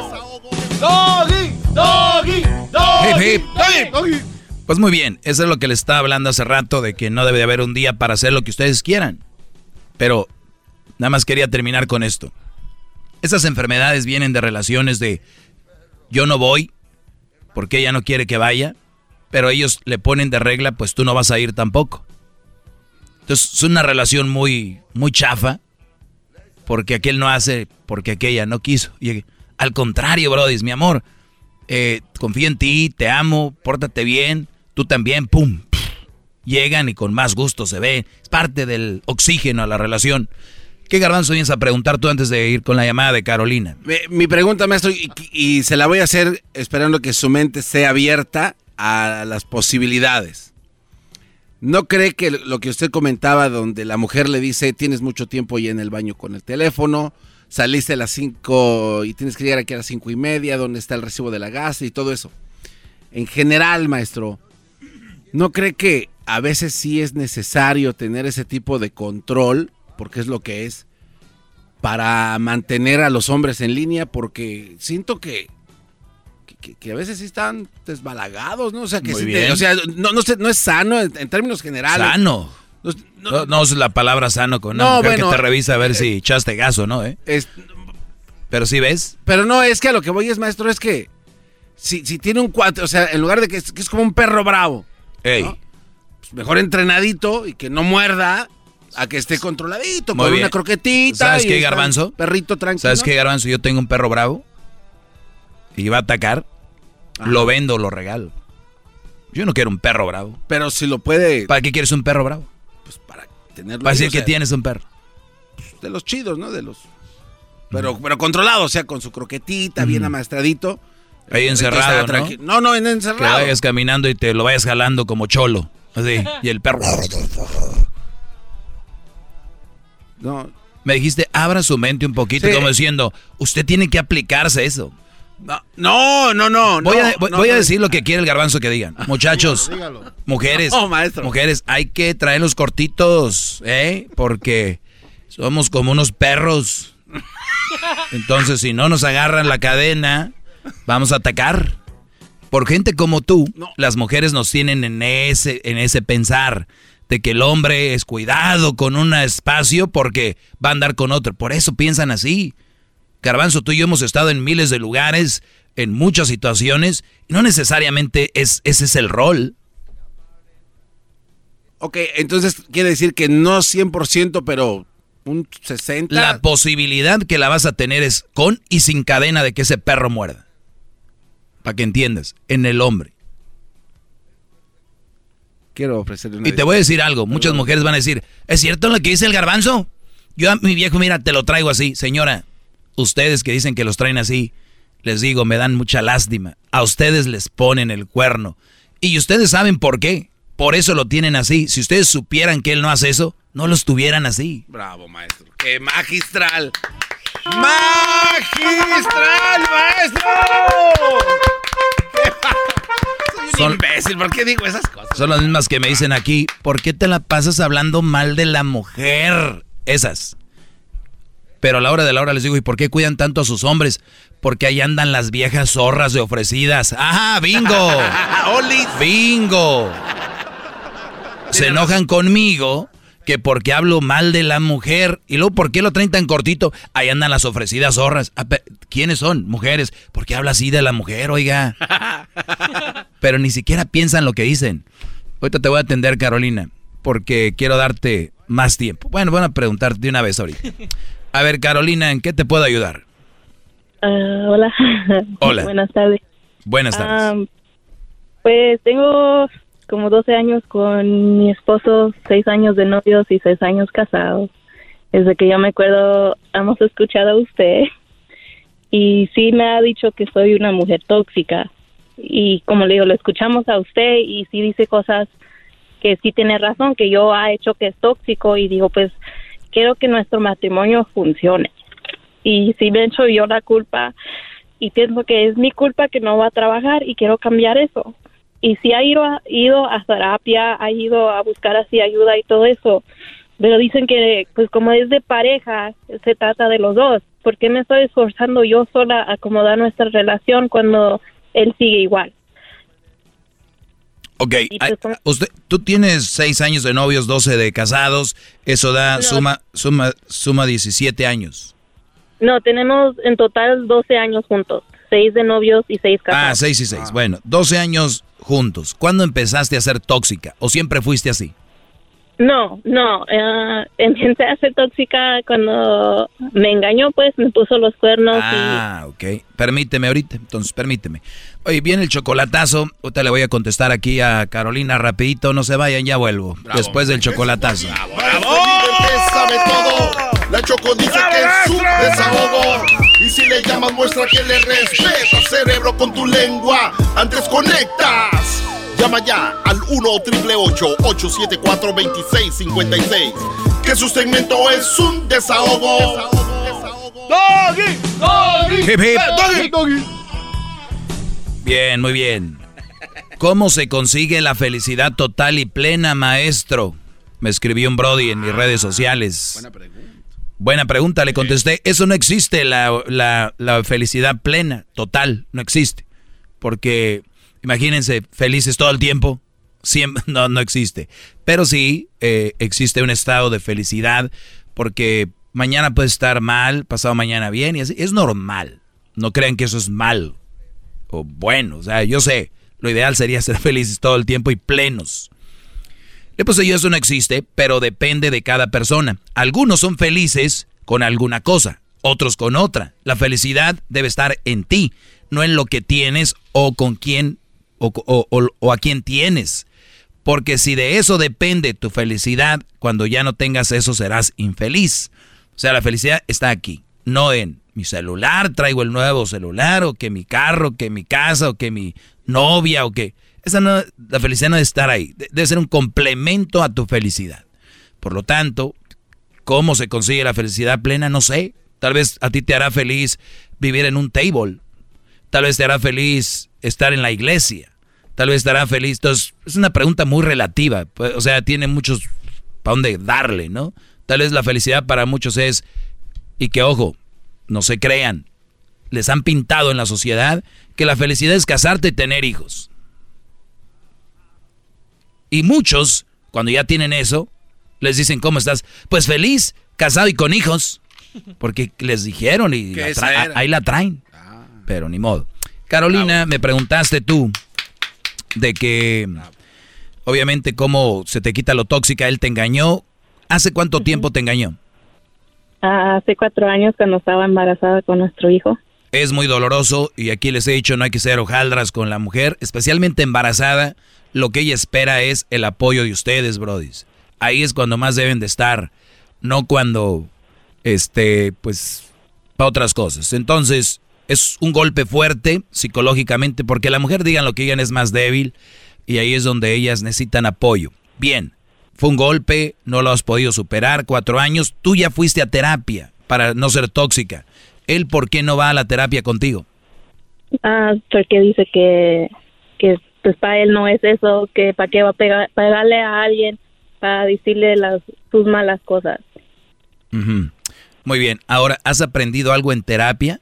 Doggy, doggy, doggy, Hip, hip. doggy. Pues muy bien, eso es lo que les estaba hablando hace rato, de que no debe de haber un día para hacer lo que ustedes quieran. Pero nada más quería terminar con esto. Esas enfermedades vienen de relaciones de yo no voy porque ella no quiere que vaya, pero ellos le ponen de regla, pues tú no vas a ir tampoco. Entonces es una relación muy, muy chafa, porque aquel no hace, porque aquella no quiso. Y al contrario, brody, mi amor, eh, confío en ti, te amo, pórtate bien, tú también, pum. Llegan y con más gusto se ve. Es parte del oxígeno a la relación. ¿Qué garbanzo vienes a preguntar tú antes de ir con la llamada de Carolina? Mi, mi pregunta, maestro, y, y se la voy a hacer esperando que su mente esté abierta a las posibilidades. ¿No cree que lo que usted comentaba, donde la mujer le dice, tienes mucho tiempo ahí en el baño con el teléfono, saliste a las cinco y tienes que llegar aquí a las cinco y media, donde está el recibo de la gas y todo eso? En general, maestro, ¿no cree que a veces sí es necesario tener ese tipo de control, porque es lo que es, para mantener a los hombres en línea? Porque siento que Que, que a veces sí están desbalagados, ¿no? O sea, que Muy sí bien. te- o sea, no, no, sé, no es sano en, en términos generales. Sano. No, No, no es la palabra sano con una No, mujer bueno, que te revisa a ver si echaste gas o no, ¿eh? Es- Pero sí ves. Pero no, es que a lo que voy es, maestro, es que si, si tiene un cuate, o sea, en lugar de que es, que es como un perro bravo, Ey. ¿no? Pues mejor entrenadito y que no muerda, a que esté controladito, Muy con bien. una croquetita. ¿Sabes y qué, está Garbanzo? Perrito tranquilo. ¿Sabes qué, Garbanzo? Yo tengo un perro bravo y va a atacar. Lo vendo, lo regalo. Yo no quiero un perro bravo. Pero si lo puede... ¿Para qué quieres un perro bravo? Tenerlo Para ahí, decir o que sea, tienes un perro. de los chidos, ¿no? De los... Pero, pero controlado, o sea, con su croquetita, bien amaestradito. Ahí El encerrado, perrito está ¿no? tranqui- No, no, en Que encerrado. vayas caminando y te lo vayas jalando como cholo. Así. Y el perro... No. Me dijiste, abra su mente un poquito, Sí. como diciendo, usted tiene que aplicarse eso. No, no, no. Voy, no, a, voy- no, voy a no. decir lo que quiere el Garbanzo que digan. Muchachos, Dígalo, dígalo. mujeres, No, maestro. mujeres, hay que traerlos cortitos, ¿eh? Porque somos como unos perros. Entonces, si no nos agarran la cadena, vamos a atacar. Por gente como tú, las mujeres nos tienen en ese, en ese pensar de que el hombre es cuidado con un espacio porque va a andar con otro. Por eso piensan así. Garbanzo, tú y yo hemos estado en miles de lugares, en muchas situaciones, y no necesariamente es, ese es el rol. Ok, entonces quiere decir que no cien por ciento, pero un sesenta. La posibilidad que la vas a tener es con y sin cadena de que ese perro muerda. Para que entiendas, en el hombre. Quiero ofrecerle una... Y te voy a decir algo, muchas mujeres van a decir, ¿es cierto lo que dice el Garbanzo? Yo a mi viejo, mira, te lo traigo así. Señora, ustedes que dicen que los traen así, les digo, me dan mucha lástima. A ustedes les ponen el cuerno. Y ustedes saben por qué. Por eso lo tienen así. Si ustedes supieran que él no hace eso, no los tuvieran así. Bravo, maestro. ¡Qué magistral! ¡Magistral, maestro! Soy un Son- imbécil, ¿por qué digo esas cosas? Son las mismas que me dicen aquí, ¿por qué te la pasas hablando mal de la mujer? Esas. Pero a la hora de la hora les digo, ¿y por qué cuidan tanto a sus hombres? Porque ahí andan las viejas zorras de ofrecidas. ¡Ajá, bingo! ¡Bingo! Se enojan conmigo que porque hablo mal de la mujer. Y luego, ¿por qué lo traen tan cortito? Ahí andan las ofrecidas zorras. Ah, pe- ¿Quiénes son? Mujeres. ¿Por qué habla así de la mujer, oiga? Pero ni siquiera piensan lo que dicen. Ahorita te voy a atender, Carolina, porque quiero darte más tiempo. Bueno, voy a preguntarte de una vez ahorita. A ver, Carolina, ¿en qué te puedo ayudar? Ah, hola. Hola. Buenas tardes. Buenas tardes. Ah, pues tengo como doce años con mi esposo, seis años de novios y seis años casados. Desde que yo me acuerdo, hemos escuchado a usted y sí me ha dicho que soy una mujer tóxica. Y como le digo, lo escuchamos a usted y sí dice cosas que sí tiene razón, que yo ha hecho que es tóxico y digo, pues quiero que nuestro matrimonio funcione. Y si me he hecho yo la culpa y pienso que es mi culpa que no va a trabajar y quiero cambiar eso. Y si ha ido a, ido a terapia, ha ido a buscar así ayuda y todo eso, pero dicen que pues como es de pareja, se trata de los dos. ¿Por qué me estoy esforzando yo sola a acomodar nuestra relación cuando él sigue igual? Ok, pues, usted, tú tienes seis años de novios, doce de casados, eso da no, suma, suma, suma diecisiete años. No, tenemos en total doce años juntos, seis de novios y seis casados. Ah, seis y seis, bueno, doce años juntos. ¿Cuándo empezaste a ser tóxica o siempre fuiste así? No, no, uh, empecé a ser tóxica cuando me engañó, pues me puso los cuernos. Ah, y... ok. Permíteme ahorita, entonces permíteme. Oye, viene el chocolatazo, ahorita le voy a contestar aquí a Carolina rapidito, no se vayan, ya vuelvo. Bravo, después del chocolatazo. ¡Bravo! ¡Bravo! Sabe todo. La Choco dice que es su desahogo. Y si le llamas muestra que le respeta, cerebro, con tu lengua. Antes conectas. Llama ya al uno triple ocho ocho siete cuatro dos seis cinco seis. Que su segmento es un desahogo. ¡Doggy! ¡Doggy! Hip, hip. ¡Doggy! ¡Doggy! Bien, muy bien. ¿Cómo se consigue la felicidad total y plena, maestro? Me escribió un brody en mis redes sociales. Buena pregunta. Buena pregunta, le contesté. Eso no existe, la, la, la felicidad plena, total, no existe. Porque... imagínense, felices todo el tiempo, siempre, no, no existe. Pero sí eh, existe un estado de felicidad porque mañana puede estar mal, pasado mañana bien y así. Es normal. No crean que eso es mal o bueno. O sea, yo sé, lo ideal sería ser felices todo el tiempo y plenos. Le puse yo, eso no existe, pero depende de cada persona. Algunos son felices con alguna cosa, otros con otra. La felicidad debe estar en ti, no en lo que tienes o con quién O, o, o, o a quién tienes, porque si de eso depende tu felicidad, cuando ya no tengas eso serás infeliz. O sea, la felicidad está aquí, no en mi celular, traigo el nuevo celular, o que mi carro, que mi casa, o que mi novia, o que... Esa no, la felicidad no debe estar ahí, debe ser un complemento a tu felicidad. Por lo tanto, ¿cómo se consigue la felicidad plena? No sé, tal vez a ti te hará feliz vivir en un table, tal vez te hará feliz estar en la iglesia, tal vez estará feliz. Entonces, es una pregunta muy relativa, o sea, tiene muchos para dónde darle, ¿no? Tal vez la felicidad para muchos es, y que ojo, no se crean, les han pintado en la sociedad que la felicidad es casarte y tener hijos. Y muchos, cuando ya tienen eso, les dicen, ¿cómo estás? Pues feliz, casado y con hijos, porque les dijeron y la tra- ahí la traen, ah. Pero ni modo. Carolina, Bravo. Me preguntaste tú de que, Bravo. Obviamente, cómo se te quita lo tóxica, él te engañó. ¿Hace cuánto uh-huh. tiempo te engañó? Uh, hace cuatro años cuando estaba embarazada con nuestro hijo. Es muy doloroso y aquí les he dicho, no hay que ser hojaldras con la mujer, especialmente embarazada. Lo que ella espera es el apoyo de ustedes, brodis. Ahí es cuando más deben de estar, no cuando, este, pues, para otras cosas. Entonces... es un golpe fuerte psicológicamente porque la mujer, digan lo que digan, es más débil y ahí es donde ellas necesitan apoyo. Bien, fue un golpe, no lo has podido superar, cuatro años, tú ya fuiste a terapia para no ser tóxica. ¿Él por qué no va a la terapia contigo? Ah, porque dice que, que pues para él no es eso, que para qué va a pegar, pegarle a alguien para decirle las sus malas cosas. Uh-huh. Muy bien, ahora, ¿has aprendido algo en terapia?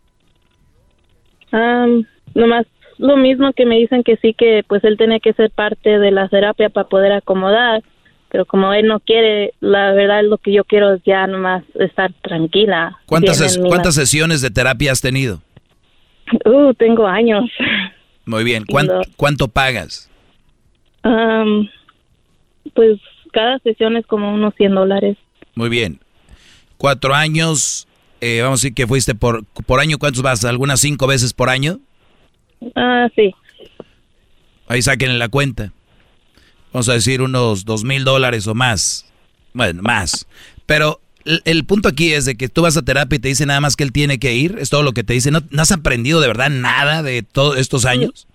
Um, nomás lo mismo que me dicen que sí, que pues él tiene que ser parte de la terapia para poder acomodar, pero como él no quiere, la verdad lo que yo quiero es ya nomás estar tranquila. ¿Cuántas, ses- ¿cuántas sesiones de terapia has tenido? Uh, tengo años. Muy bien, ¿cuánto, ¿cuánto pagas? Um, pues cada sesión es como unos cien dólares. Muy bien, cuatro años... Eh, vamos a decir que fuiste por, por año, ¿cuántos vas? ¿Algunas cinco veces por año? Ah, sí. Ahí saquen la cuenta. Vamos a decir unos dos mil dólares o más. Bueno, más. Pero el, el punto aquí es de que tú vas a terapia y te dice nada más que él tiene que ir. Es todo lo que te dice. ¿No, no has aprendido de verdad nada de todos estos años?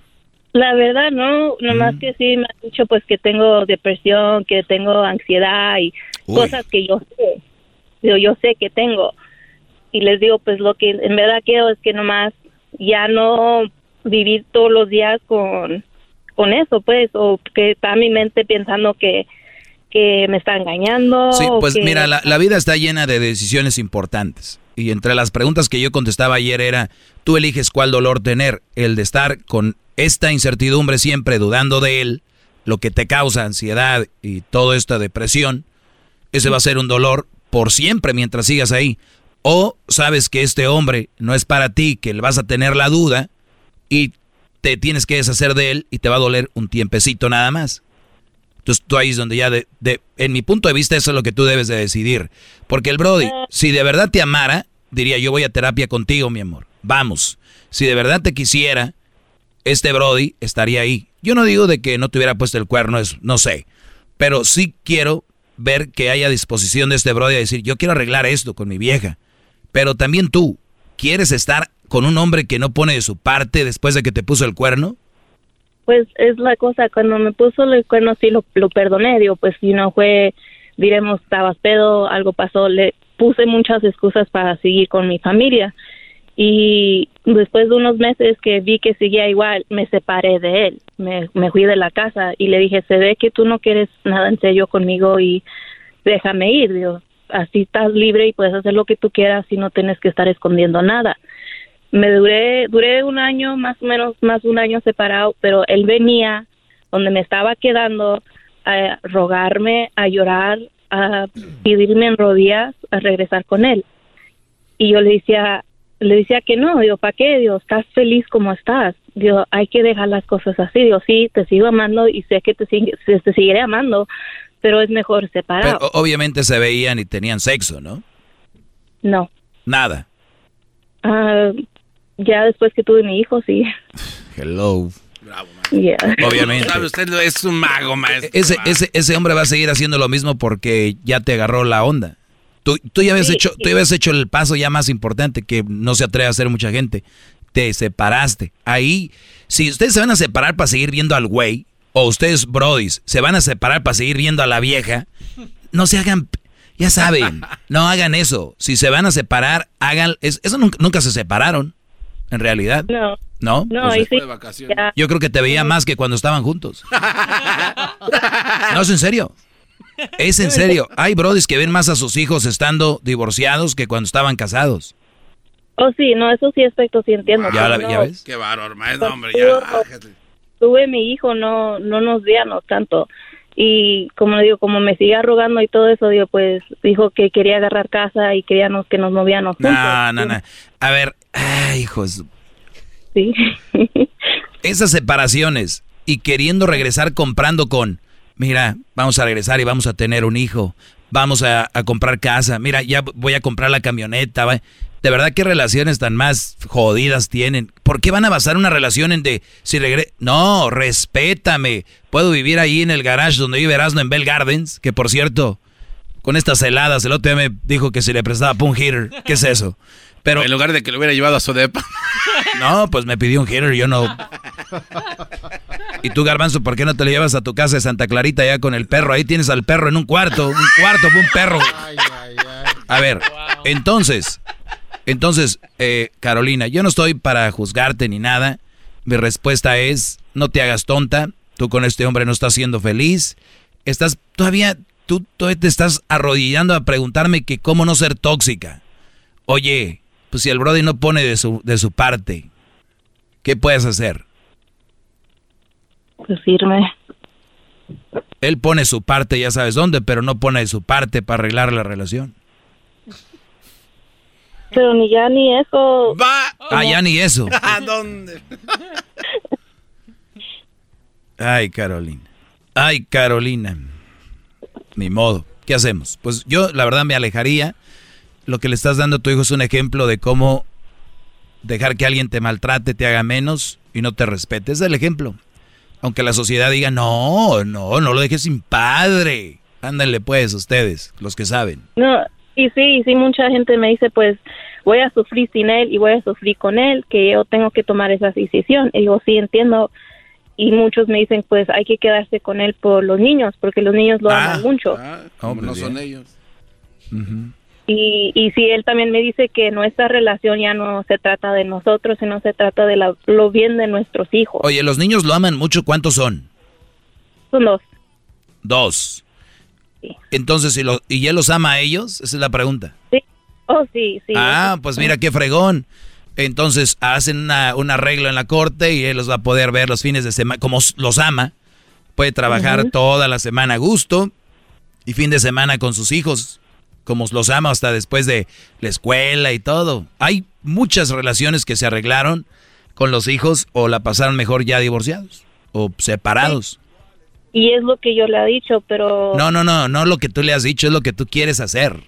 La verdad, no, nomás mm. que sí me han dicho pues que tengo depresión, que tengo ansiedad y Uy. cosas que yo sé, yo, yo sé que tengo. Y les digo, pues lo que en verdad quiero es que nomás ya no vivir todos los días con, con eso, pues, o que está mi mente pensando que, que me está engañando. Sí, pues que... mira, la, la vida está llena de decisiones importantes. Y entre las preguntas que yo contestaba ayer era, tú eliges cuál dolor tener, el de estar con esta incertidumbre siempre dudando de él, lo que te causa ansiedad y toda esta depresión, ese va a ser un dolor por siempre mientras sigas ahí. O sabes que este hombre no es para ti, que le vas a tener la duda y te tienes que deshacer de él y te va a doler un tiempecito nada más. Entonces tú ahí es donde ya, de, de, en mi punto de vista, eso es lo que tú debes de decidir. Porque el Brody, si de verdad te amara, diría, yo voy a terapia contigo, mi amor. Vamos. Si de verdad te quisiera, este Brody estaría ahí. Yo no digo de que no te hubiera puesto el cuerno, es, no sé. Pero sí quiero ver que haya disposición de este Brody a decir, yo quiero arreglar esto con mi vieja. Pero también tú, ¿quieres estar con un hombre que no pone de su parte después de que te puso el cuerno? Pues es la cosa, cuando me puso el cuerno sí lo, lo perdoné, digo, pues si no fue, diremos, estabas pedo, algo pasó, le puse muchas excusas para seguir con mi familia. Y después de unos meses que vi que seguía igual, me separé de él, me, me fui de la casa y le dije, se ve que tú no quieres nada en serio conmigo y déjame ir, digo, así estás libre y puedes hacer lo que tú quieras y no tienes que estar escondiendo nada. Me duré, duré un año, más o menos, más de un año separado, pero él venía donde me estaba quedando a rogarme, a llorar, a pedirme en rodillas a regresar con él. Y yo le decía, le decía que no, digo, ¿para qué? Digo, estás feliz como estás. Digo, hay que dejar las cosas así. Digo, sí, te sigo amando y sé que te, sigue, te seguiré amando, pero es mejor separado. Pero obviamente se veían y tenían sexo, ¿no? No. Nada. Ah... Uh, Ya después que tuve mi hijo, sí. Hello. Bravo, yeah. Obviamente. ¿Sabe usted? Es un mago, maestro. Ese, ese, ese hombre va a seguir haciendo lo mismo porque ya te agarró la onda. Tú, tú, ya habías sí, hecho, sí. tú ya habías hecho el paso ya más importante que no se atreve a hacer mucha gente. Te separaste. Ahí, si ustedes se van a separar para seguir viendo al güey, o ustedes, brodis, se van a separar para seguir viendo a la vieja, no se hagan... Ya saben, no hagan eso. Si se van a separar, hagan... Es, eso nunca, nunca se separaron. En realidad. No. ¿No? No, pues sí, yo creo que te veía más que cuando estaban juntos. No, es en serio. Es en serio. Hay brodis que ven más a sus hijos estando divorciados que cuando estaban casados. Oh, sí, no, eso sí aspecto sí entiendo. ¿Ya, la, no, ¿ya ves? Qué bárbaro, maestro, hombre, ya. Tuve mi hijo, no, no nos veíamos tanto. Y como le digo, como me sigue arrogando y todo eso, digo, pues dijo que quería agarrar casa y queríamos que nos moviéramos juntos. No, no, no. A ver, ay, hijos. Sí. Esas separaciones y queriendo regresar comprando con, mira, vamos a regresar y vamos a tener un hijo, vamos a, a comprar casa, mira, ya voy a comprar la camioneta. ¿Va? De verdad, ¿qué relaciones tan más jodidas tienen? ¿Por qué van a basar una relación en de si regreso? No, respétame. Puedo vivir ahí en el garage donde vive Erasmo en Bell Gardens, que por cierto, con estas heladas, el otro día me dijo que se le prestaba para un heater. ¿Qué es eso? Pero en lugar de que lo hubiera llevado a su depa. No, pues me pidió un heater, yo no. Y tú, Garbanzo, ¿por qué no te lo llevas a tu casa de Santa Clarita ya con el perro? Ahí tienes al perro en un cuarto, un cuarto para un perro. A ver, entonces... Entonces, eh, Carolina, yo no estoy para juzgarte ni nada. Mi respuesta es, no te hagas tonta. Tú con este hombre no estás siendo feliz. Estás todavía, tú todavía te estás arrodillando a preguntarme que cómo no ser tóxica. Oye, pues si el brody no pone de su, de su parte, ¿qué puedes hacer? Pues irme. Él pone su parte, ya sabes dónde, pero no pone de su parte para arreglar la relación. Pero ni ya ni eso. Va. Ah, ya ni eso. ¿A dónde? Ay, Carolina. Ay, Carolina. Ni modo. ¿Qué hacemos? Pues yo, la verdad, me alejaría. Lo que le estás dando a tu hijo es un ejemplo de cómo dejar que alguien te maltrate, te haga menos y no te respete. Es el ejemplo. Aunque la sociedad diga, no, no, no lo dejes sin padre. Ándale pues, ustedes, los que saben. No. Y sí, sí, mucha gente me dice, pues, voy a sufrir sin él y voy a sufrir con él, que yo tengo que tomar esa decisión. Y digo, sí, entiendo. y muchos me dicen, pues hay que quedarse con él por los niños, porque los niños lo Ah. aman mucho. Ah, Hombre, no bien. son ellos. Ujú. Y, y sí, él también me dice que nuestra relación ya no se trata de nosotros, sino se trata de la- lo bien de nuestros hijos. Oye, los niños lo aman mucho. ¿Cuántos son? Son dos. Dos. Sí. Entonces, ¿y, lo- ¿y él los ama a ellos? Esa es la pregunta. Sí. Oh, sí, sí. Ah, pues mira qué fregón. Entonces hacen una, un arreglo en la corte y él los va a poder ver los fines de semana. Como s- los ama, puede trabajar Ujú. toda la semana a gusto y fin de semana con sus hijos, como los ama hasta después de la escuela y todo. Hay muchas relaciones que se arreglaron con los hijos o la pasaron mejor ya divorciados o separados. Y es lo que yo le he dicho, pero No, no, no, no lo que tú le has dicho, es lo que tú quieres hacer.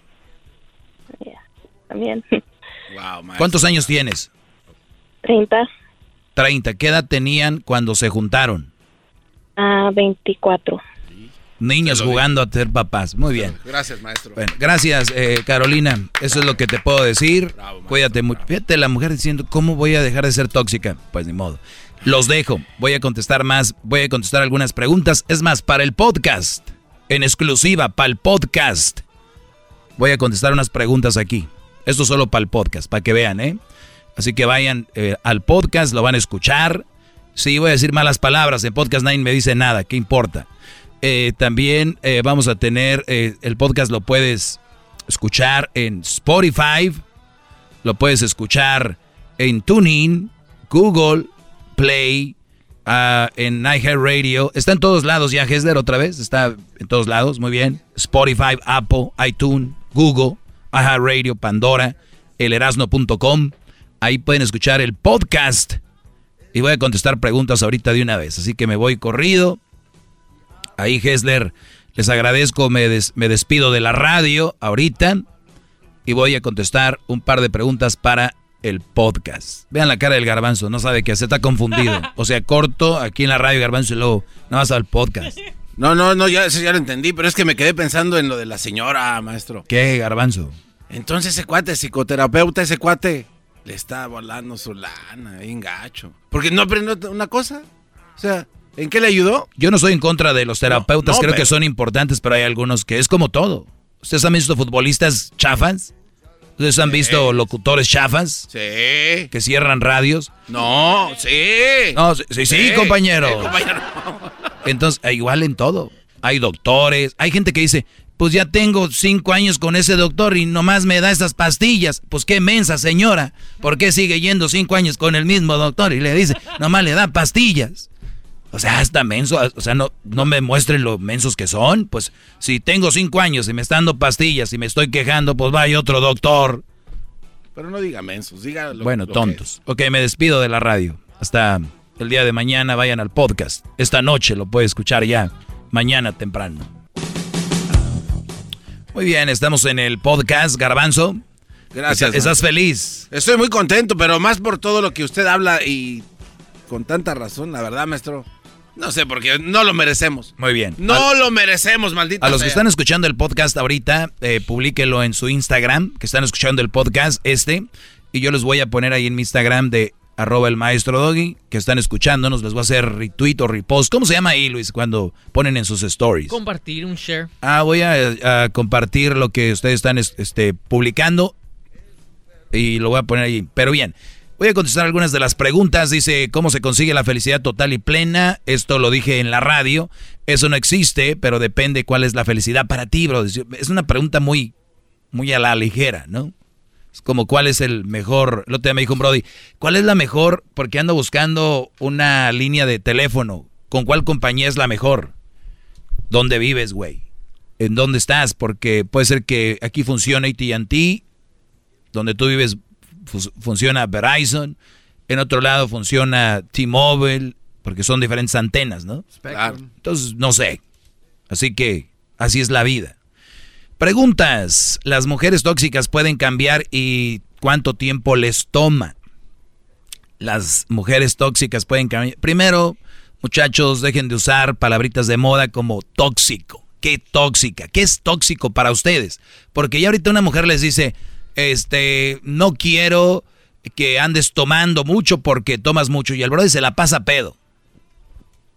también. Wow, maestro. ¿Cuántos años tienes? treinta treinta. ¿Qué edad tenían cuando se juntaron? a veinticuatro. Niños Se lo jugando a ser papás. Muy bien. Gracias, maestro. Bueno, gracias, eh, Carolina. Eso es lo que te puedo decir. Cuídate mucho. Fíjate la mujer diciendo, ¿cómo voy a dejar de ser tóxica? Pues ni modo. Los dejo. Voy a contestar más. Voy a contestar algunas preguntas. Es más, para el podcast. En exclusiva, para el podcast. Voy a contestar unas preguntas aquí. Esto solo para el podcast, para que vean, ¿eh? Así que vayan eh, al podcast, lo van a escuchar. Sí, voy a decir malas palabras. En Podcast Nine me dice nada. ¿Qué importa? Eh, también eh, vamos a tener, eh, el podcast lo puedes escuchar en Spotify, lo puedes escuchar en TuneIn, Google Play, uh, en iHeartRadio. Está en todos lados ya, Hesler, otra vez. Está en todos lados, muy bien. Spotify, Apple, iTunes, Google, iHeartRadio, Pandora, el erasno punto com. Ahí pueden escuchar el podcast. Y voy a contestar preguntas ahorita de una vez. Así que me voy corrido. Ahí, Hesler, les agradezco, me, des, me despido de la radio ahorita y voy a contestar un par de preguntas para el podcast. Vean la cara del Garbanzo, no sabe qué hacer, está confundido. O sea, corto aquí en la radio, Garbanzo, y luego no vas al podcast. No, no, no, ya, eso ya lo entendí, pero es que me quedé pensando en lo de la señora, maestro. ¿Qué, Garbanzo? Entonces ese cuate, psicoterapeuta, ese cuate, le está volando su lana, bien gacho. Porque no aprendió una cosa. O sea, ¿en qué le ayudó? Yo no soy en contra de los terapeutas, No, no, creo pero- que son importantes, pero hay algunos que es como todo. ¿Ustedes han visto futbolistas chafas? ¿Ustedes han visto locutores chafas? Sí. Que cierran radios. No, sí. No, sí, sí, sí, compañero. Sí, compañero. Entonces, eh, igual en todo. Hay doctores, hay gente que dice, pues ya tengo cinco años con ese doctor y nomás me da esas pastillas. Pues qué mensa, señora. ¿Por qué sigue yendo cinco años con el mismo doctor? Y le dice, nomás le da pastillas. O sea, está menso. O sea, no, no me muestren lo mensos que son. Pues si tengo cinco años y me están dando pastillas y me estoy quejando, pues vaya otro doctor. Pero no diga mensos, diga lo, Bueno, lo tontos. Ok, me despido de la radio. Hasta el día de mañana vayan al podcast. Esta noche lo puede escuchar ya. Mañana temprano. Muy bien, estamos en el podcast, Garbanzo. Gracias. ¿Estás, estás maestro. feliz? Estoy muy contento, pero más por todo lo que usted habla y con tanta razón, la verdad, maestro. No sé, porque no lo merecemos. Muy bien. No a, lo merecemos, maldito a los sea. que están escuchando el podcast ahorita, eh, publíquelo en su Instagram, que están escuchando el podcast este, y yo les voy a poner ahí en mi Instagram de arroba el maestro Doggy, que están escuchándonos, les voy a hacer retweet o repost. ¿Cómo se llama ahí, Luis, cuando ponen en sus stories? Compartir, un share. Ah, voy a, a compartir lo que ustedes están este, publicando y lo voy a poner ahí. Pero bien, voy a contestar algunas de las preguntas. Dice, ¿cómo se consigue la felicidad total y plena? Esto lo dije en la radio. Eso no existe, pero depende cuál es la felicidad para ti, bro. Es una pregunta muy, muy a la ligera, ¿no? Es como, ¿cuál es el mejor? El otro día me dijo un brody, ¿cuál es la mejor? Porque ando buscando una línea de teléfono. ¿Con cuál compañía es la mejor? ¿Dónde vives, güey? ¿En dónde estás? Porque puede ser que aquí funcione A T and T, donde tú vives fu- funciona Verizon, en otro lado funciona T-Mobile, porque son diferentes antenas, ¿no? Claro. Entonces, no sé. Así que, así es la vida. Preguntas. ¿Las mujeres tóxicas pueden cambiar y cuánto tiempo les toma? Las mujeres tóxicas pueden cambiar. Primero, muchachos, dejen de usar palabritas de moda como tóxico. ¿Qué tóxica? ¿Qué es tóxico para ustedes? Porque ya ahorita una mujer les dice, este, no quiero que andes tomando mucho porque tomas mucho. Y el brother se la pasa pedo.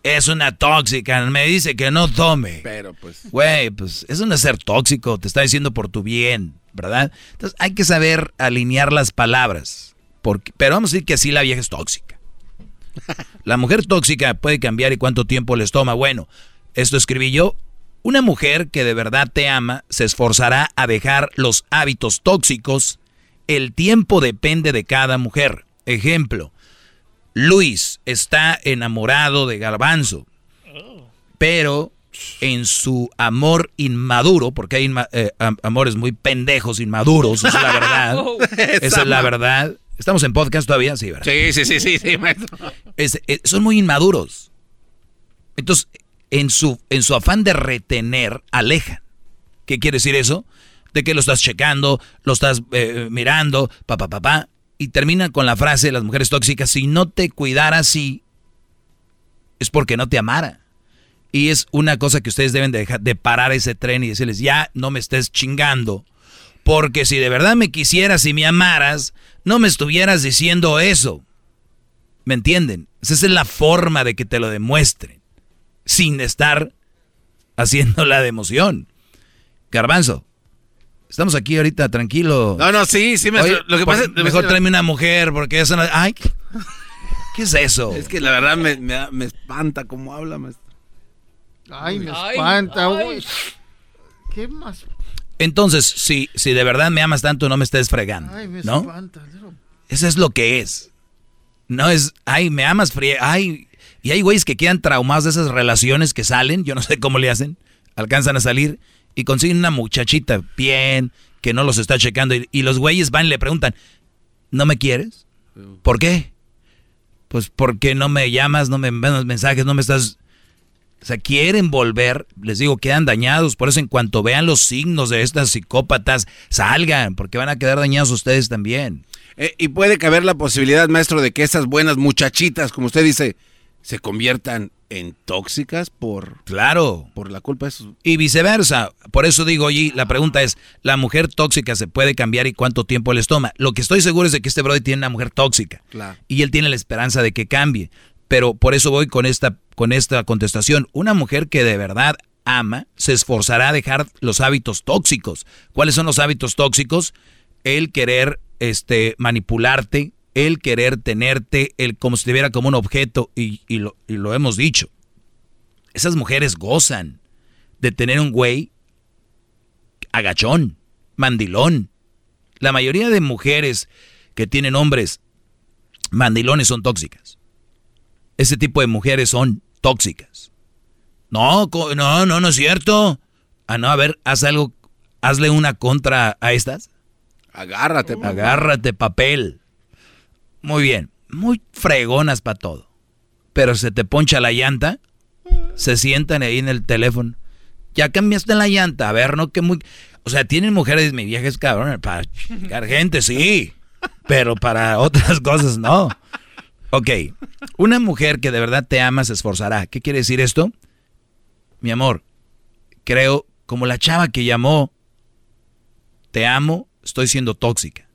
es una tóxica, me dice que no tome. Pero pues... Güey, pues eso no es ser tóxico, te está diciendo por tu bien, ¿verdad? Entonces hay que saber alinear las palabras. Porque, pero vamos a decir que así la vieja es tóxica. La mujer tóxica puede cambiar y cuánto tiempo les toma. Bueno, esto escribí yo. Una mujer que de verdad te ama se esforzará a dejar los hábitos tóxicos. El tiempo depende de cada mujer. Ejemplo, Luis está enamorado de Garbanzo, pero en su amor inmaduro, porque hay inma- eh, am- amores muy pendejos, inmaduros, esa es la verdad. Esa es la verdad. ¿Estamos en podcast todavía? Sí, ¿verdad? Sí, sí, sí, sí, sí, maestro. Es- eh, son muy inmaduros. Entonces, en su, en su afán de retener, alejan. ¿Qué quiere decir eso? De que lo estás checando, lo estás eh, mirando, papá, papá, pa, pa, y terminan con la frase de las mujeres tóxicas: si no te cuidara así, es porque no te amara. Y es una cosa que ustedes deben de dejar, de parar ese tren y decirles, ya no me estés chingando, porque si de verdad me quisieras y me amaras, no me estuvieras diciendo eso. ¿Me entienden? Esa es la forma de que te lo demuestren, sin estar haciendo la de emoción. Garbanzo, estamos aquí ahorita tranquilo. No, no, sí, sí, maestro. Oye, Lo que por- pasa es... mejor tráeme una mujer, porque eso no... Ay, ¿qué es eso? Es que la verdad me, me, da- me espanta cómo habla, maestro. Ay, me Ay, espanta, ay. güey. ¿Qué más? Entonces, si, si de verdad me amas tanto, no me estés fregando, Ay, me ¿no? espanta. Eso es lo que es. No es, ay, me amas frío, ay... Y hay güeyes que quedan traumados de esas relaciones que salen, yo no sé cómo le hacen, alcanzan a salir y consiguen una muchachita bien, que no los está checando, y, y los güeyes van y le preguntan, ¿no me quieres? ¿Por qué? Pues porque no me llamas, no me envías mensajes, no me estás... O sea, quieren volver, les digo, quedan dañados, por eso en cuanto vean los signos de estas psicópatas, salgan, porque van a quedar dañados ustedes también. Eh, y puede caber la posibilidad, maestro, de que esas buenas muchachitas, como usted dice, se conviertan en tóxicas por... Claro. Por la culpa de esos... Y viceversa. Por eso digo, oye, la pregunta es, ¿la mujer tóxica se puede cambiar y cuánto tiempo les toma? Lo que estoy seguro es de que este brother tiene una mujer tóxica. Claro. Y él tiene la esperanza de que cambie. Pero por eso voy con esta, con esta contestación. Una mujer que de verdad ama se esforzará a dejar los hábitos tóxicos. ¿Cuáles son los hábitos tóxicos? El querer este, manipularte, el querer tenerte, el como si te viera como un objeto, y, y, lo, y lo hemos dicho. Esas mujeres gozan de tener un güey agachón, mandilón. La mayoría de mujeres que tienen hombres mandilones son tóxicas. Ese tipo de mujeres son tóxicas. No, co- no, no, no es cierto. Ah, no, a ver, haz algo, hazle una contra a estas. Agárrate. papá. Agárrate, papel. Muy bien, muy fregonas para todo. Pero se te poncha la llanta, se sientan ahí en el teléfono. Ya cambiaste la llanta, a ver, no que muy... O sea, tienen mujeres, mi vieja es cabrón, para chingar gente, sí. Pero para otras cosas, no. Ok, una mujer que de verdad te ama se esforzará. ¿Qué quiere decir esto? Mi amor, creo, como la chava que llamó, te amo, estoy siendo tóxica.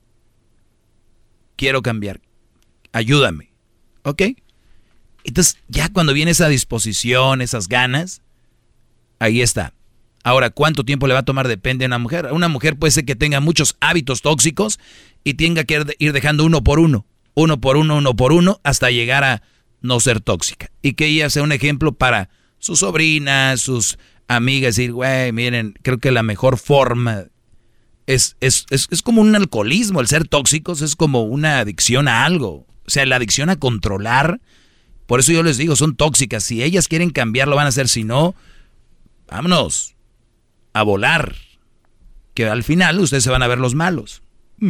Quiero cambiar. Ayúdame. ¿Ok? Entonces, ya cuando viene esa disposición, esas ganas, ahí está. Ahora, ¿cuánto tiempo le va a tomar? Depende de una mujer. Una mujer puede ser que tenga muchos hábitos tóxicos y tenga que ir dejando uno por uno. Uno por uno, uno por uno, hasta llegar a no ser tóxica. Y que ella sea un ejemplo para sus sobrinas, sus amigas. Decir, güey, miren, creo que la mejor forma es, es, es, es como un alcoholismo. El ser tóxicos es como una adicción a algo. O sea, la adicción a controlar. Por eso yo les digo, son tóxicas. Si ellas quieren cambiar, lo van a hacer. Si no, vámonos a volar. Que al final ustedes se van a ver los malos.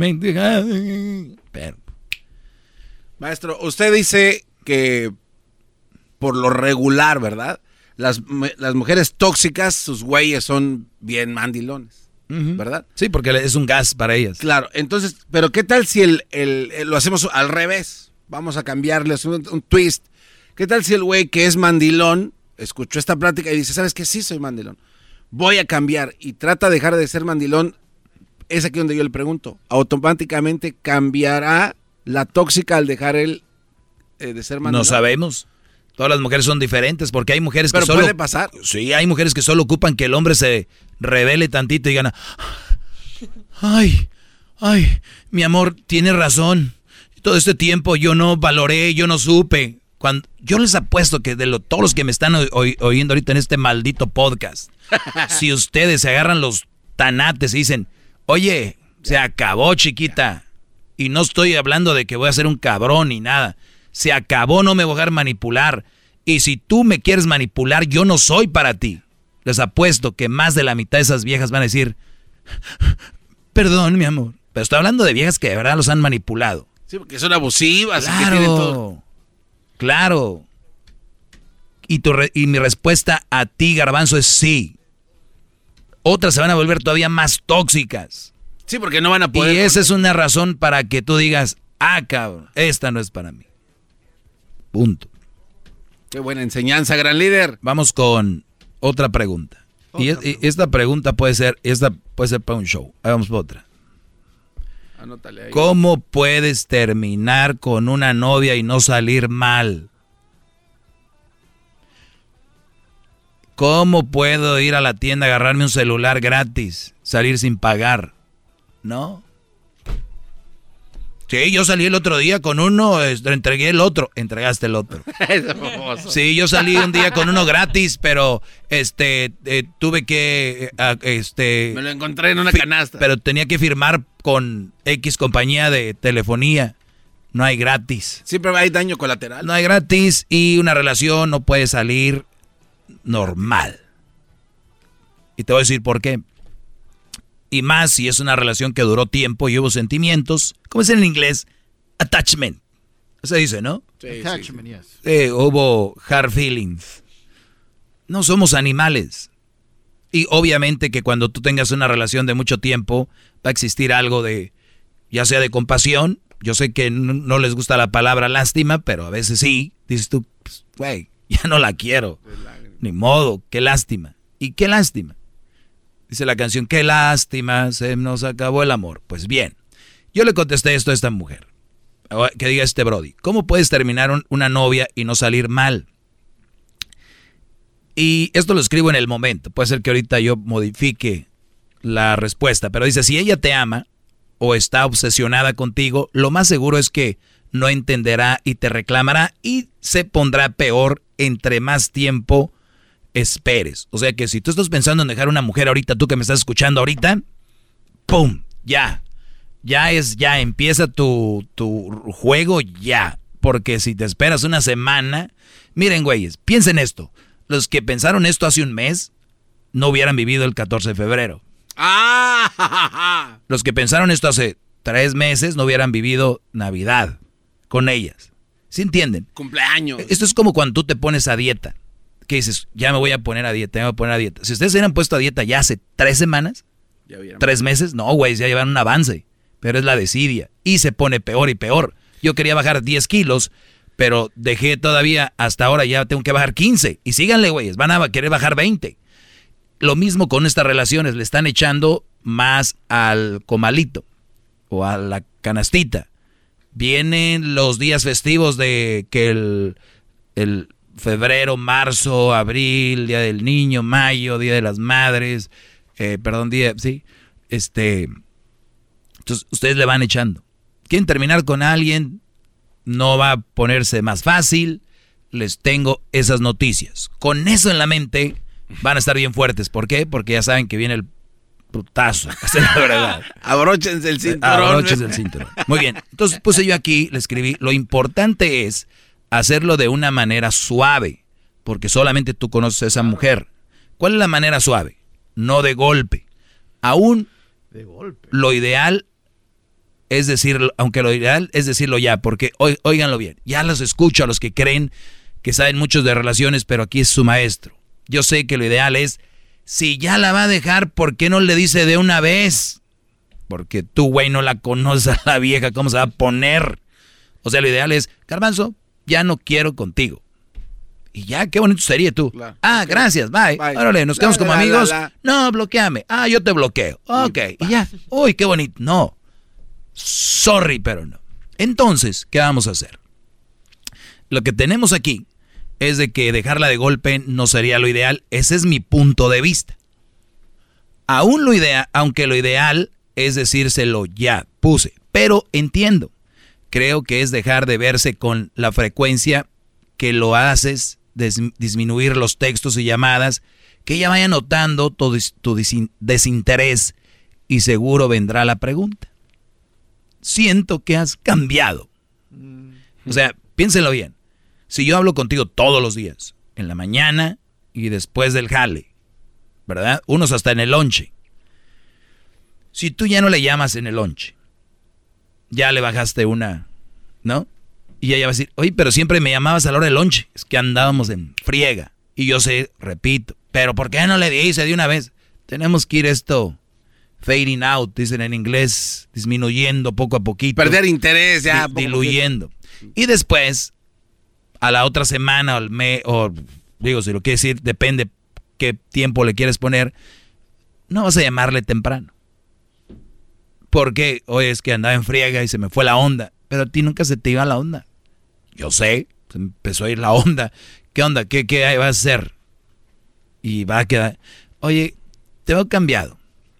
Pero... Maestro, usted dice que por lo regular, ¿verdad? Las, las mujeres tóxicas, sus güeyes son bien mandilones, ¿verdad? Sí, porque es un gas para ellas. Claro, entonces, pero ¿qué tal si el, el, el- lo hacemos al revés? Vamos a cambiarles un, un twist. ¿Qué tal si el güey que es mandilón escuchó esta plática y dice, ¿sabes qué? Sí soy mandilón. Voy a cambiar y trata de dejar de ser mandilón. Es aquí donde yo le pregunto. ¿Automáticamente cambiará la tóxica al dejar él eh, de ser mandilón? No sabemos. Todas las mujeres son diferentes porque hay mujeres que Pero solo... puede pasar. Sí, hay mujeres que solo ocupan que el hombre se revele tantito y digan, ay, ay, mi amor, tiene razón. Todo este tiempo yo no valoré, yo no supe. Cuando, yo les apuesto que de lo, todos los que me están oy, oyendo ahorita en este maldito podcast, si ustedes se agarran los tanates y dicen, oye, se acabó, chiquita, y no estoy hablando de que voy a ser un cabrón ni nada, se acabó, no me voy a dejar manipular, y si tú me quieres manipular, yo no soy para ti. Les apuesto que más de la mitad de esas viejas van a decir, perdón, mi amor, pero estoy hablando de viejas que de verdad los han manipulado. Sí, porque son abusivas. Claro, y que tienen todo. Claro. Y, tu re- y mi respuesta a ti, Garbanzo, es sí. Otras se van a volver todavía más tóxicas. Sí, porque no van a poder. Y esa es una razón para que tú digas, ah, cabrón, esta no es para mí. Punto. Qué buena enseñanza, gran líder. Vamos con otra pregunta. Y, es- y esta pregunta puede ser, esta puede ser para un show. Ahí vamos por otra. Anótale ahí. ¿Cómo puedes terminar con una novia y no salir mal? ¿Cómo puedo ir a la tienda, agarrarme un celular gratis, salir sin pagar? ¿No? Sí, yo salí el otro día con uno, este, entregué el otro, entregaste el otro. Sí, yo salí un día con uno gratis, pero este eh, tuve que eh, este Me lo encontré en una fi- canasta. Pero tenía que firmar con X compañía de telefonía. No hay gratis. Siempre hay daño colateral. No hay gratis y una relación no puede salir normal. Y te voy a decir por qué. Y más si es una relación que duró tiempo y hubo sentimientos. ¿Cómo es en inglés? Attachment. Se dice, ¿no? Attachment, yes. Eh, hubo hard feelings. No somos animales. Y obviamente que cuando tú tengas una relación de mucho tiempo, va a existir algo de, ya sea de compasión. Yo sé que no, no les gusta la palabra lástima, pero a veces sí. Dices tú, pues, güey, ya no la quiero. Ni modo, qué lástima. ¿Y qué lástima? Dice la canción, qué lástima, se nos acabó el amor. Pues bien, yo le contesté esto a esta mujer. Que diga este Brody, ¿cómo puedes terminar un, una novia y no salir mal? Y esto lo escribo en el momento. Puede ser que ahorita yo modifique la respuesta. Pero dice, si ella te ama o está obsesionada contigo, lo más seguro es que no entenderá y te reclamará y se pondrá peor entre más tiempo esperes. O sea que si tú estás pensando en dejar una mujer ahorita, tú que me estás escuchando ahorita, ¡pum! Ya. Ya es, ya empieza tu, tu juego ya. Porque si te esperas una semana, miren güeyes, piensen esto. Los que pensaron esto hace un mes, no hubieran vivido el catorce de febrero. ¡Ah! Los que pensaron esto hace tres meses, no hubieran vivido Navidad con ellas. ¿Sí entienden? Cumpleaños. Esto es como cuando tú te pones a dieta. Que dices, ya me voy a poner a dieta, ya me voy a poner a dieta. Si ustedes se hubieran puesto a dieta ya hace tres semanas, Ya hubieran- tres meses, no, güey, ya llevan un avance. Pero es la desidia. Y se pone peor y peor. Yo quería bajar diez kilos, pero dejé todavía, hasta ahora ya tengo que bajar quince. Y síganle, güeyes, van a querer bajar veinte. Lo mismo con estas relaciones, le están echando más al comalito o a la canastita. Vienen los días festivos de que el, el febrero, marzo, abril, Día del Niño, mayo, Día de las Madres, eh, perdón, día, sí, este, entonces ustedes le van echando. Quieren terminar con alguien, no va a ponerse más fácil, les tengo esas noticias. Con eso en la mente van a estar bien fuertes. ¿Por qué? Porque ya saben que viene el putazo. Esa es la verdad. Abróchense el cinturón. Abróchense el cinturón. Muy bien. Entonces puse yo aquí, le escribí, lo importante es hacerlo de una manera suave, porque solamente tú conoces a esa mujer. ¿Cuál es la manera suave? No de golpe. Aún De golpe. lo ideal es decirlo, aunque lo ideal es decirlo ya, porque oi- óiganlo bien, ya los escucho a los que creen que saben muchos de relaciones, pero aquí es su maestro. Yo sé que lo ideal es, si ya la va a dejar, ¿por qué no le dice de una vez? Porque tú, güey, no la conoces a la vieja, ¿cómo se va a poner? O sea, lo ideal es, Garbanzo, ya no quiero contigo. Y ya, qué bonito sería tú. Claro. Ah, gracias, bye. Bye. Órale, nos La, quedamos como la, la, amigos. la. No, bloqueame. Ah, yo te bloqueo. Ok, y ya. Uy, qué bonito. No. Sorry, pero no. Entonces, ¿qué vamos a hacer? Lo que tenemos aquí es de que dejarla de golpe no sería lo ideal. Ese es mi punto de vista. Aún lo ideal, aunque lo ideal es decírselo ya, puse. Pero entiendo, creo que es dejar de verse con la frecuencia que lo haces, des- disminuir los textos y llamadas, que ella vaya notando tu, dis- tu dis- desinterés y seguro vendrá la pregunta. Siento que has cambiado. O sea, piénselo bien. Si yo hablo contigo todos los días, en la mañana y después del jale, ¿verdad? Unos hasta en el lonche. Si tú ya no le llamas en el lonche, ya le bajaste una, ¿no? Y ella va a decir, oye, pero siempre me llamabas a la hora del lonche. Es que andábamos en friega. Y yo sé, repito, pero ¿por qué no le dice de una vez? Tenemos que ir esto fading out, dicen en inglés, disminuyendo poco a poquito. Perder interés ya. Di- diluyendo. Y después, a la otra semana, o al mes, o digo, si lo quieres decir, depende qué tiempo le quieres poner, no vas a llamarle temprano. Porque, oye, es que andaba en friega y se me fue la onda. Pero a ti nunca se te iba la onda. Yo sé, se me empezó a ir la onda. ¿Qué onda? ¿Qué, qué vas a hacer? Y va a quedar, oye, te veo cambiado.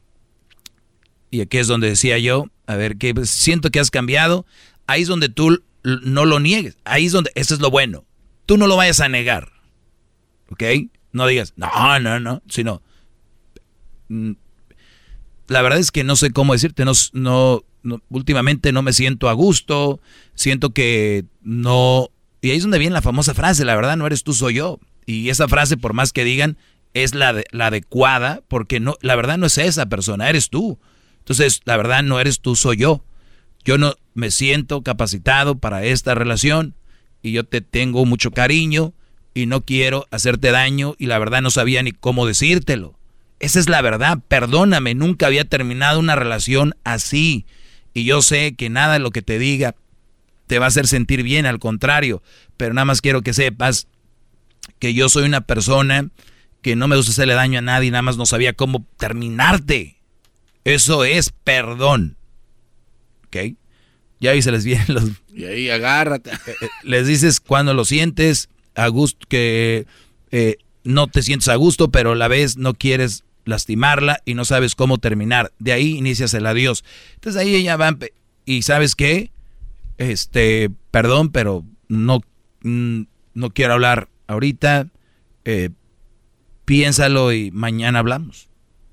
Y aquí es donde decía yo, a ver, que pues, siento que has cambiado. Ahí es donde tú l- no lo niegues. Ahí es donde, eso es lo bueno. Tú no lo vayas a negar. ¿Ok? No digas, no, no, no. Sino, mm, la verdad es que no sé cómo decirte. No, no, no, últimamente no me siento a gusto. Siento que no... Y ahí es donde viene la famosa frase, la verdad no eres tú, soy yo. Y esa frase, por más que digan, es la, de, la adecuada, porque no, la verdad no es esa persona, eres tú. Entonces, la verdad no eres tú, soy yo. Yo no me siento capacitado para esta relación y yo te tengo mucho cariño y no quiero hacerte daño y la verdad no sabía ni cómo decírtelo. Esa es la verdad, perdóname, nunca había terminado una relación así. Y yo sé que nada de lo que te diga te va a hacer sentir bien, al contrario. Pero nada más quiero que sepas que yo soy una persona que no me gusta hacerle daño a nadie, nada más no sabía cómo terminarte. Eso es perdón. ¿Ok? Ya ahí se les vienen los... Y ahí agárrate. Les dices cuando lo sientes, a gusto, que eh, no te sientes a gusto, pero a la vez no quieres lastimarla y no sabes cómo terminar. De ahí inicias el adiós. Entonces ahí ella va, y ¿sabes qué? Este, perdón, pero no, mm, no quiero hablar ahorita. Eh, piénsalo y mañana hablamos.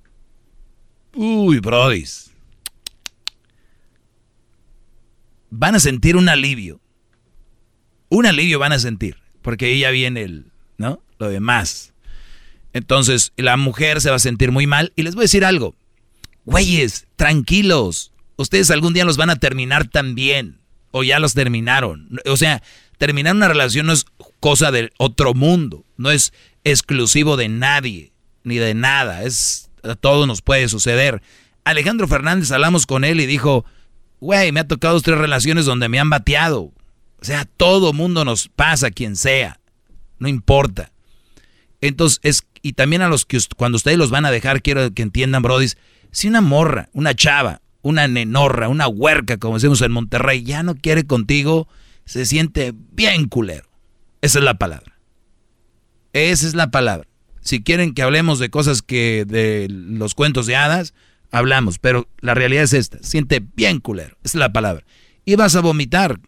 Uy, brodis. Van a sentir un alivio. Un alivio van a sentir. Porque ahí ya viene el, ¿no? Lo demás. Entonces, la mujer se va a sentir muy mal. Y les voy a decir algo. Güeyes, tranquilos. Ustedes algún día los van a terminar también. O ya los terminaron. O sea, terminar una relación no es cosa del otro mundo. No es exclusivo de nadie. Ni de nada. Es, a todos nos puede suceder. Alejandro Fernández, hablamos con él y dijo... Güey, me ha tocado dos, tres relaciones donde me han bateado. O sea, todo mundo nos pasa, quien sea. No importa. Entonces, es, y también a los que cuando ustedes los van a dejar, quiero que entiendan, brodis, si una morra, una chava, una nenorra, una huerca, como decimos en Monterrey, ya no quiere contigo, se siente bien culero. Esa es la palabra. Esa es la palabra. Si quieren que hablemos de cosas que de los cuentos de hadas, hablamos, pero la realidad es esta, siente bien culero, esa es la palabra. Y vas a vomitar.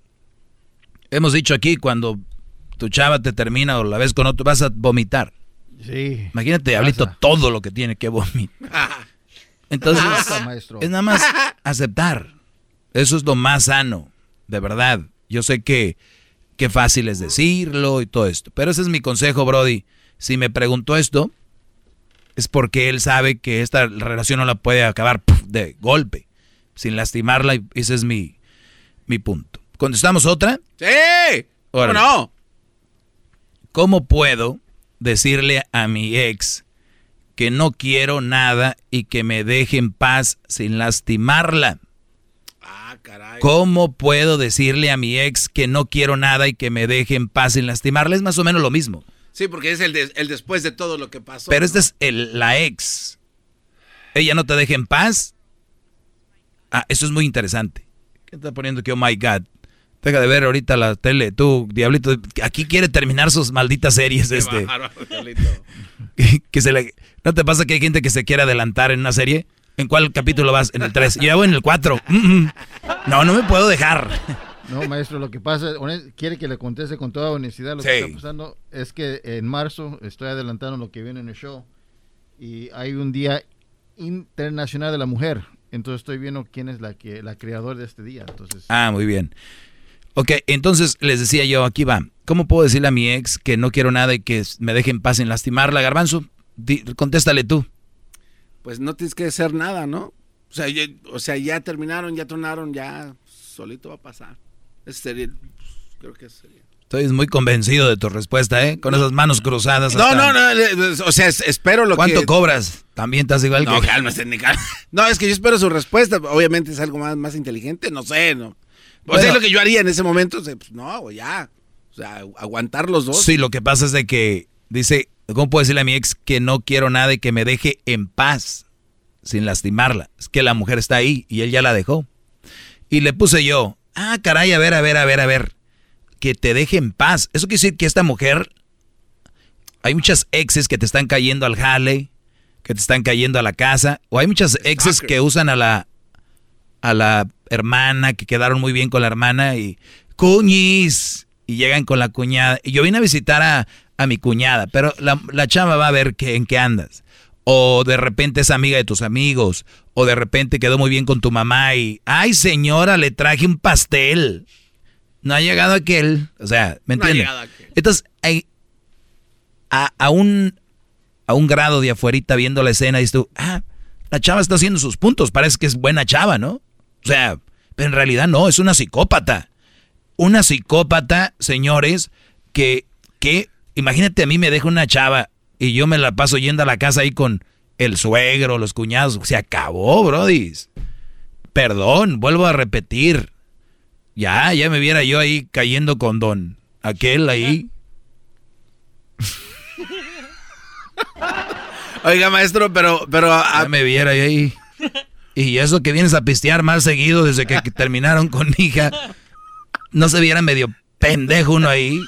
Hemos dicho aquí, cuando tu chava te termina o la ves con otro, vas a vomitar. Sí. Imagínate, Diablito, todo lo que tiene que vomitar. Entonces, Basta, maestro. es nada más aceptar. Eso es lo más sano, de verdad. Yo sé que, que fácil es decirlo y todo esto, pero ese es mi consejo, Brody. Si me preguntó esto, es porque él sabe que esta relación no la puede acabar de golpe, sin lastimarla, y ese es mi, mi punto. ¿Contestamos otra? ¡Sí! ¿Cómo no? ¿Cómo puedo decirle a mi ex que no quiero nada y que me deje en paz sin lastimarla? Ah, caray. ¿Cómo puedo decirle a mi ex que no quiero nada y que me deje en paz sin lastimarla? Es más o menos lo mismo. Sí, porque es el, de, el después de todo lo que pasó. Pero ¿no? esta es el, la ex. ¿Ella no te deja en paz? Ah, eso es muy interesante. ¿Qué está poniendo que oh my God? Deja de ver ahorita la tele. Tú, Diablito, aquí quiere terminar sus malditas series. este. que, que se le, ¿No te pasa que hay gente que se quiere adelantar en una serie? ¿En cuál capítulo vas? En el tres. Yo ya voy en el cuatro. Mm-mm. No, no me puedo dejar. No, maestro, lo que pasa, quiere que le conteste con toda honestidad. Lo sí. que está pasando es que en marzo estoy adelantando lo que viene en el show. Y hay un día internacional de la mujer. Entonces estoy viendo quién es la que la creadora de este día. Entonces. Ah, muy bien. Ok, entonces les decía yo, aquí va. ¿Cómo puedo decirle a mi ex que no quiero nada y que me deje en paz sin lastimarla? Garbanzo, di, contéstale tú. Pues no tienes que hacer nada, ¿no? O sea, ya, o sea, ya terminaron, ya tronaron, ya solito va a pasar. Ese sería, creo que sería. Estoy muy convencido de tu respuesta, ¿eh? Con esas manos cruzadas. No, hasta... no, no, o sea, espero lo ¿Cuánto que... ¿Cuánto cobras? También estás igual no, que... No, cálmate, ni cálmate. No, es que yo espero su respuesta. Obviamente es algo más, más inteligente, no sé, ¿no? O bueno, sea, es lo que yo haría en ese momento. O sea, pues no, ya. O sea, aguantar los dos. Sí, lo que pasa es de que dice, ¿cómo puedo decirle a mi ex que no quiero nada y que me deje en paz sin lastimarla? Es que la mujer está ahí y él ya la dejó. Y le puse yo, ah, caray, a ver, a ver, a ver, a ver, que te deje en paz. Eso quiere decir que esta mujer, hay muchas exes que te están cayendo al jale, que te están cayendo a la casa, o hay muchas exes que usan a la a la hermana, que quedaron muy bien con la hermana y cuñis, y llegan con la cuñada. Y yo vine a visitar a, a mi cuñada, pero la, la chava va a ver que, en qué andas. O de repente es amiga de tus amigos, o de repente quedó muy bien con tu mamá y, ay señora, le traje un pastel. No ha llegado aquel, o sea, ¿me entiendes? No Entonces, hay, a, a, un, a un grado de afuerita viendo la escena, dices tú, ah, la chava está haciendo sus puntos, parece que es buena chava, ¿no? O sea, pero en realidad no, es una psicópata. Una psicópata, señores, que, que, imagínate a mí me deja una chava y yo me la paso yendo a la casa ahí con el suegro, los cuñados, se acabó, brodis. Perdón, vuelvo a repetir. Ya, ya me viera yo ahí cayendo con don aquel ahí. Oiga, maestro, pero... pero a... Ya me viera yo ahí. Y eso que vienes a pistear más seguido desde que terminaron con mi hija. ¿No se viera medio pendejo uno ahí?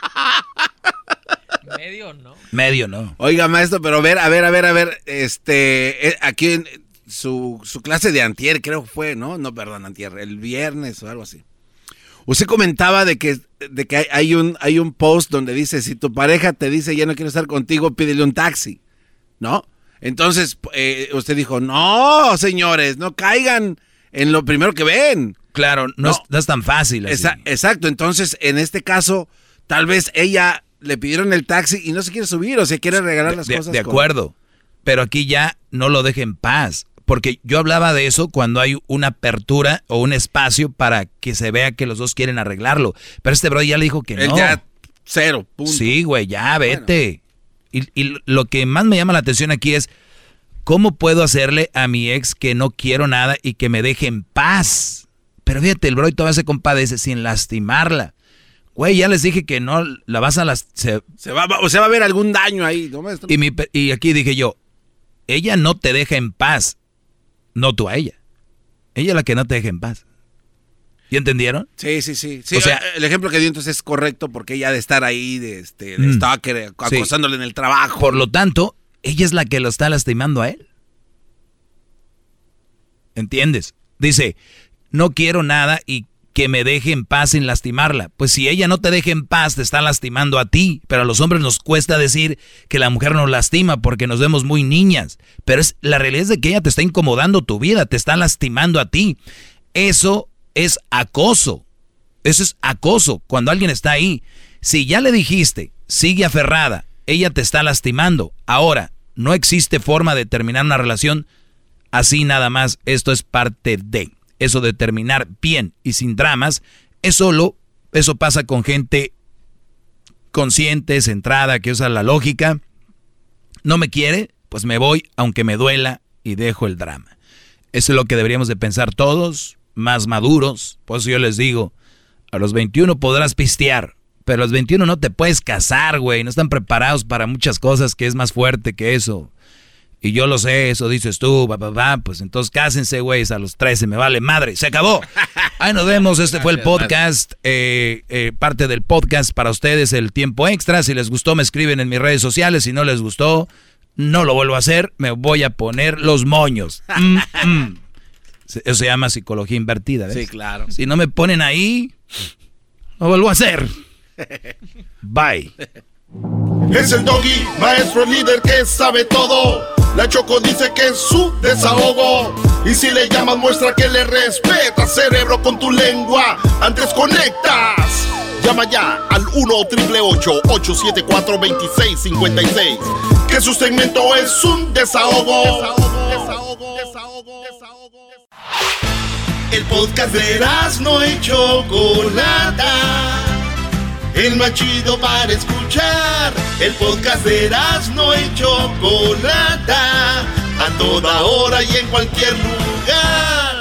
Medio no. Medio no. Oiga, maestro, pero a ver, a ver, a ver, a ver, este, eh, aquí en su, su clase de antier, creo que fue, ¿no? No, perdón, antier, el viernes o algo así. Usted comentaba de que, de que hay, hay, un, hay un post donde dice, si tu pareja te dice ya no quiero estar contigo, pídele un taxi, ¿no? Entonces, eh, usted dijo, no, señores, no caigan en lo primero que ven. Claro, no, no. Es, no es tan fácil así. Esa, exacto, entonces, en este caso, tal vez ella le pidieron el taxi y no se quiere subir o se quiere regalar las de, cosas. De acuerdo, con... pero aquí ya no lo deje en paz. Porque yo hablaba de eso cuando hay una apertura o un espacio para que se vea que los dos quieren arreglarlo. Pero este bro ya le dijo que no. Él ya cero, punto. Sí, güey, ya vete. Bueno. Y, y lo que más me llama la atención aquí es, ¿cómo puedo hacerle a mi ex que no quiero nada y que me deje en paz? Pero fíjate, el bro todavía se compadece sin lastimarla. Güey, ya les dije que no la vas a las... Se, se va, o sea, va a haber algún daño ahí, ¿no, maestro? Y, mi, y aquí dije yo, ella no te deja en paz. No tú a ella. Ella es la que no te deja en paz. ¿Ya entendieron? Sí, sí, sí. sí o sea, el ejemplo que dio entonces es correcto porque ella de estar ahí, de, este, de mm, stalker, acosándole sí. en el trabajo. Por lo tanto, ella es la que lo está lastimando a él. ¿Entiendes? Dice, no quiero nada y que me deje en paz sin lastimarla. Pues si ella no te deja en paz, te está lastimando a ti. Pero a los hombres nos cuesta decir que la mujer nos lastima porque nos vemos muy niñas. Pero es, la realidad es de que ella te está incomodando tu vida, te está lastimando a ti. Eso es acoso. Eso es acoso cuando alguien está ahí. Si ya le dijiste, sigue aferrada, ella te está lastimando. Ahora, no existe forma de terminar una relación así nada más. Esto es parte de... Eso de terminar bien y sin dramas, es solo, eso pasa con gente consciente, centrada, que usa la lógica. No me quiere, pues me voy, aunque me duela, y dejo el drama. Eso es lo que deberíamos de pensar todos, más maduros. Por eso yo les digo, a los veintiuno podrás pistear, pero a los veintiuno no te puedes casar, güey. No están preparados para muchas cosas que es más fuerte que eso. Y yo lo sé, eso dices tú, papá, pa, pa, pues entonces cásense, güeyes, a los trece, me vale madre, se acabó. Ahí nos vemos, este fue el podcast, eh, eh, parte del podcast para ustedes, el tiempo extra. Si les gustó, me escriben en mis redes sociales, si no les gustó, no lo vuelvo a hacer, me voy a poner los moños. Mm, mm. Eso se llama psicología invertida, ¿ves? Sí, claro. Si no me ponen ahí, lo vuelvo a hacer. Bye. Es el Doggy, maestro líder que sabe todo. La Choco dice que es su desahogo. Y si le llamas muestra que le respeta, cerebro, con tu lengua. Antes conectas. Llama ya al uno triple ocho ocho siete cuatro dos seis cinco seis. Que su segmento es un desahogo. Desahogo, desahogo, desahogo, desahogo. El podcast de Erazno y Chocolata, el más chido para escuchar. El podcast de Erazno y Chocolata, a toda hora y en cualquier lugar.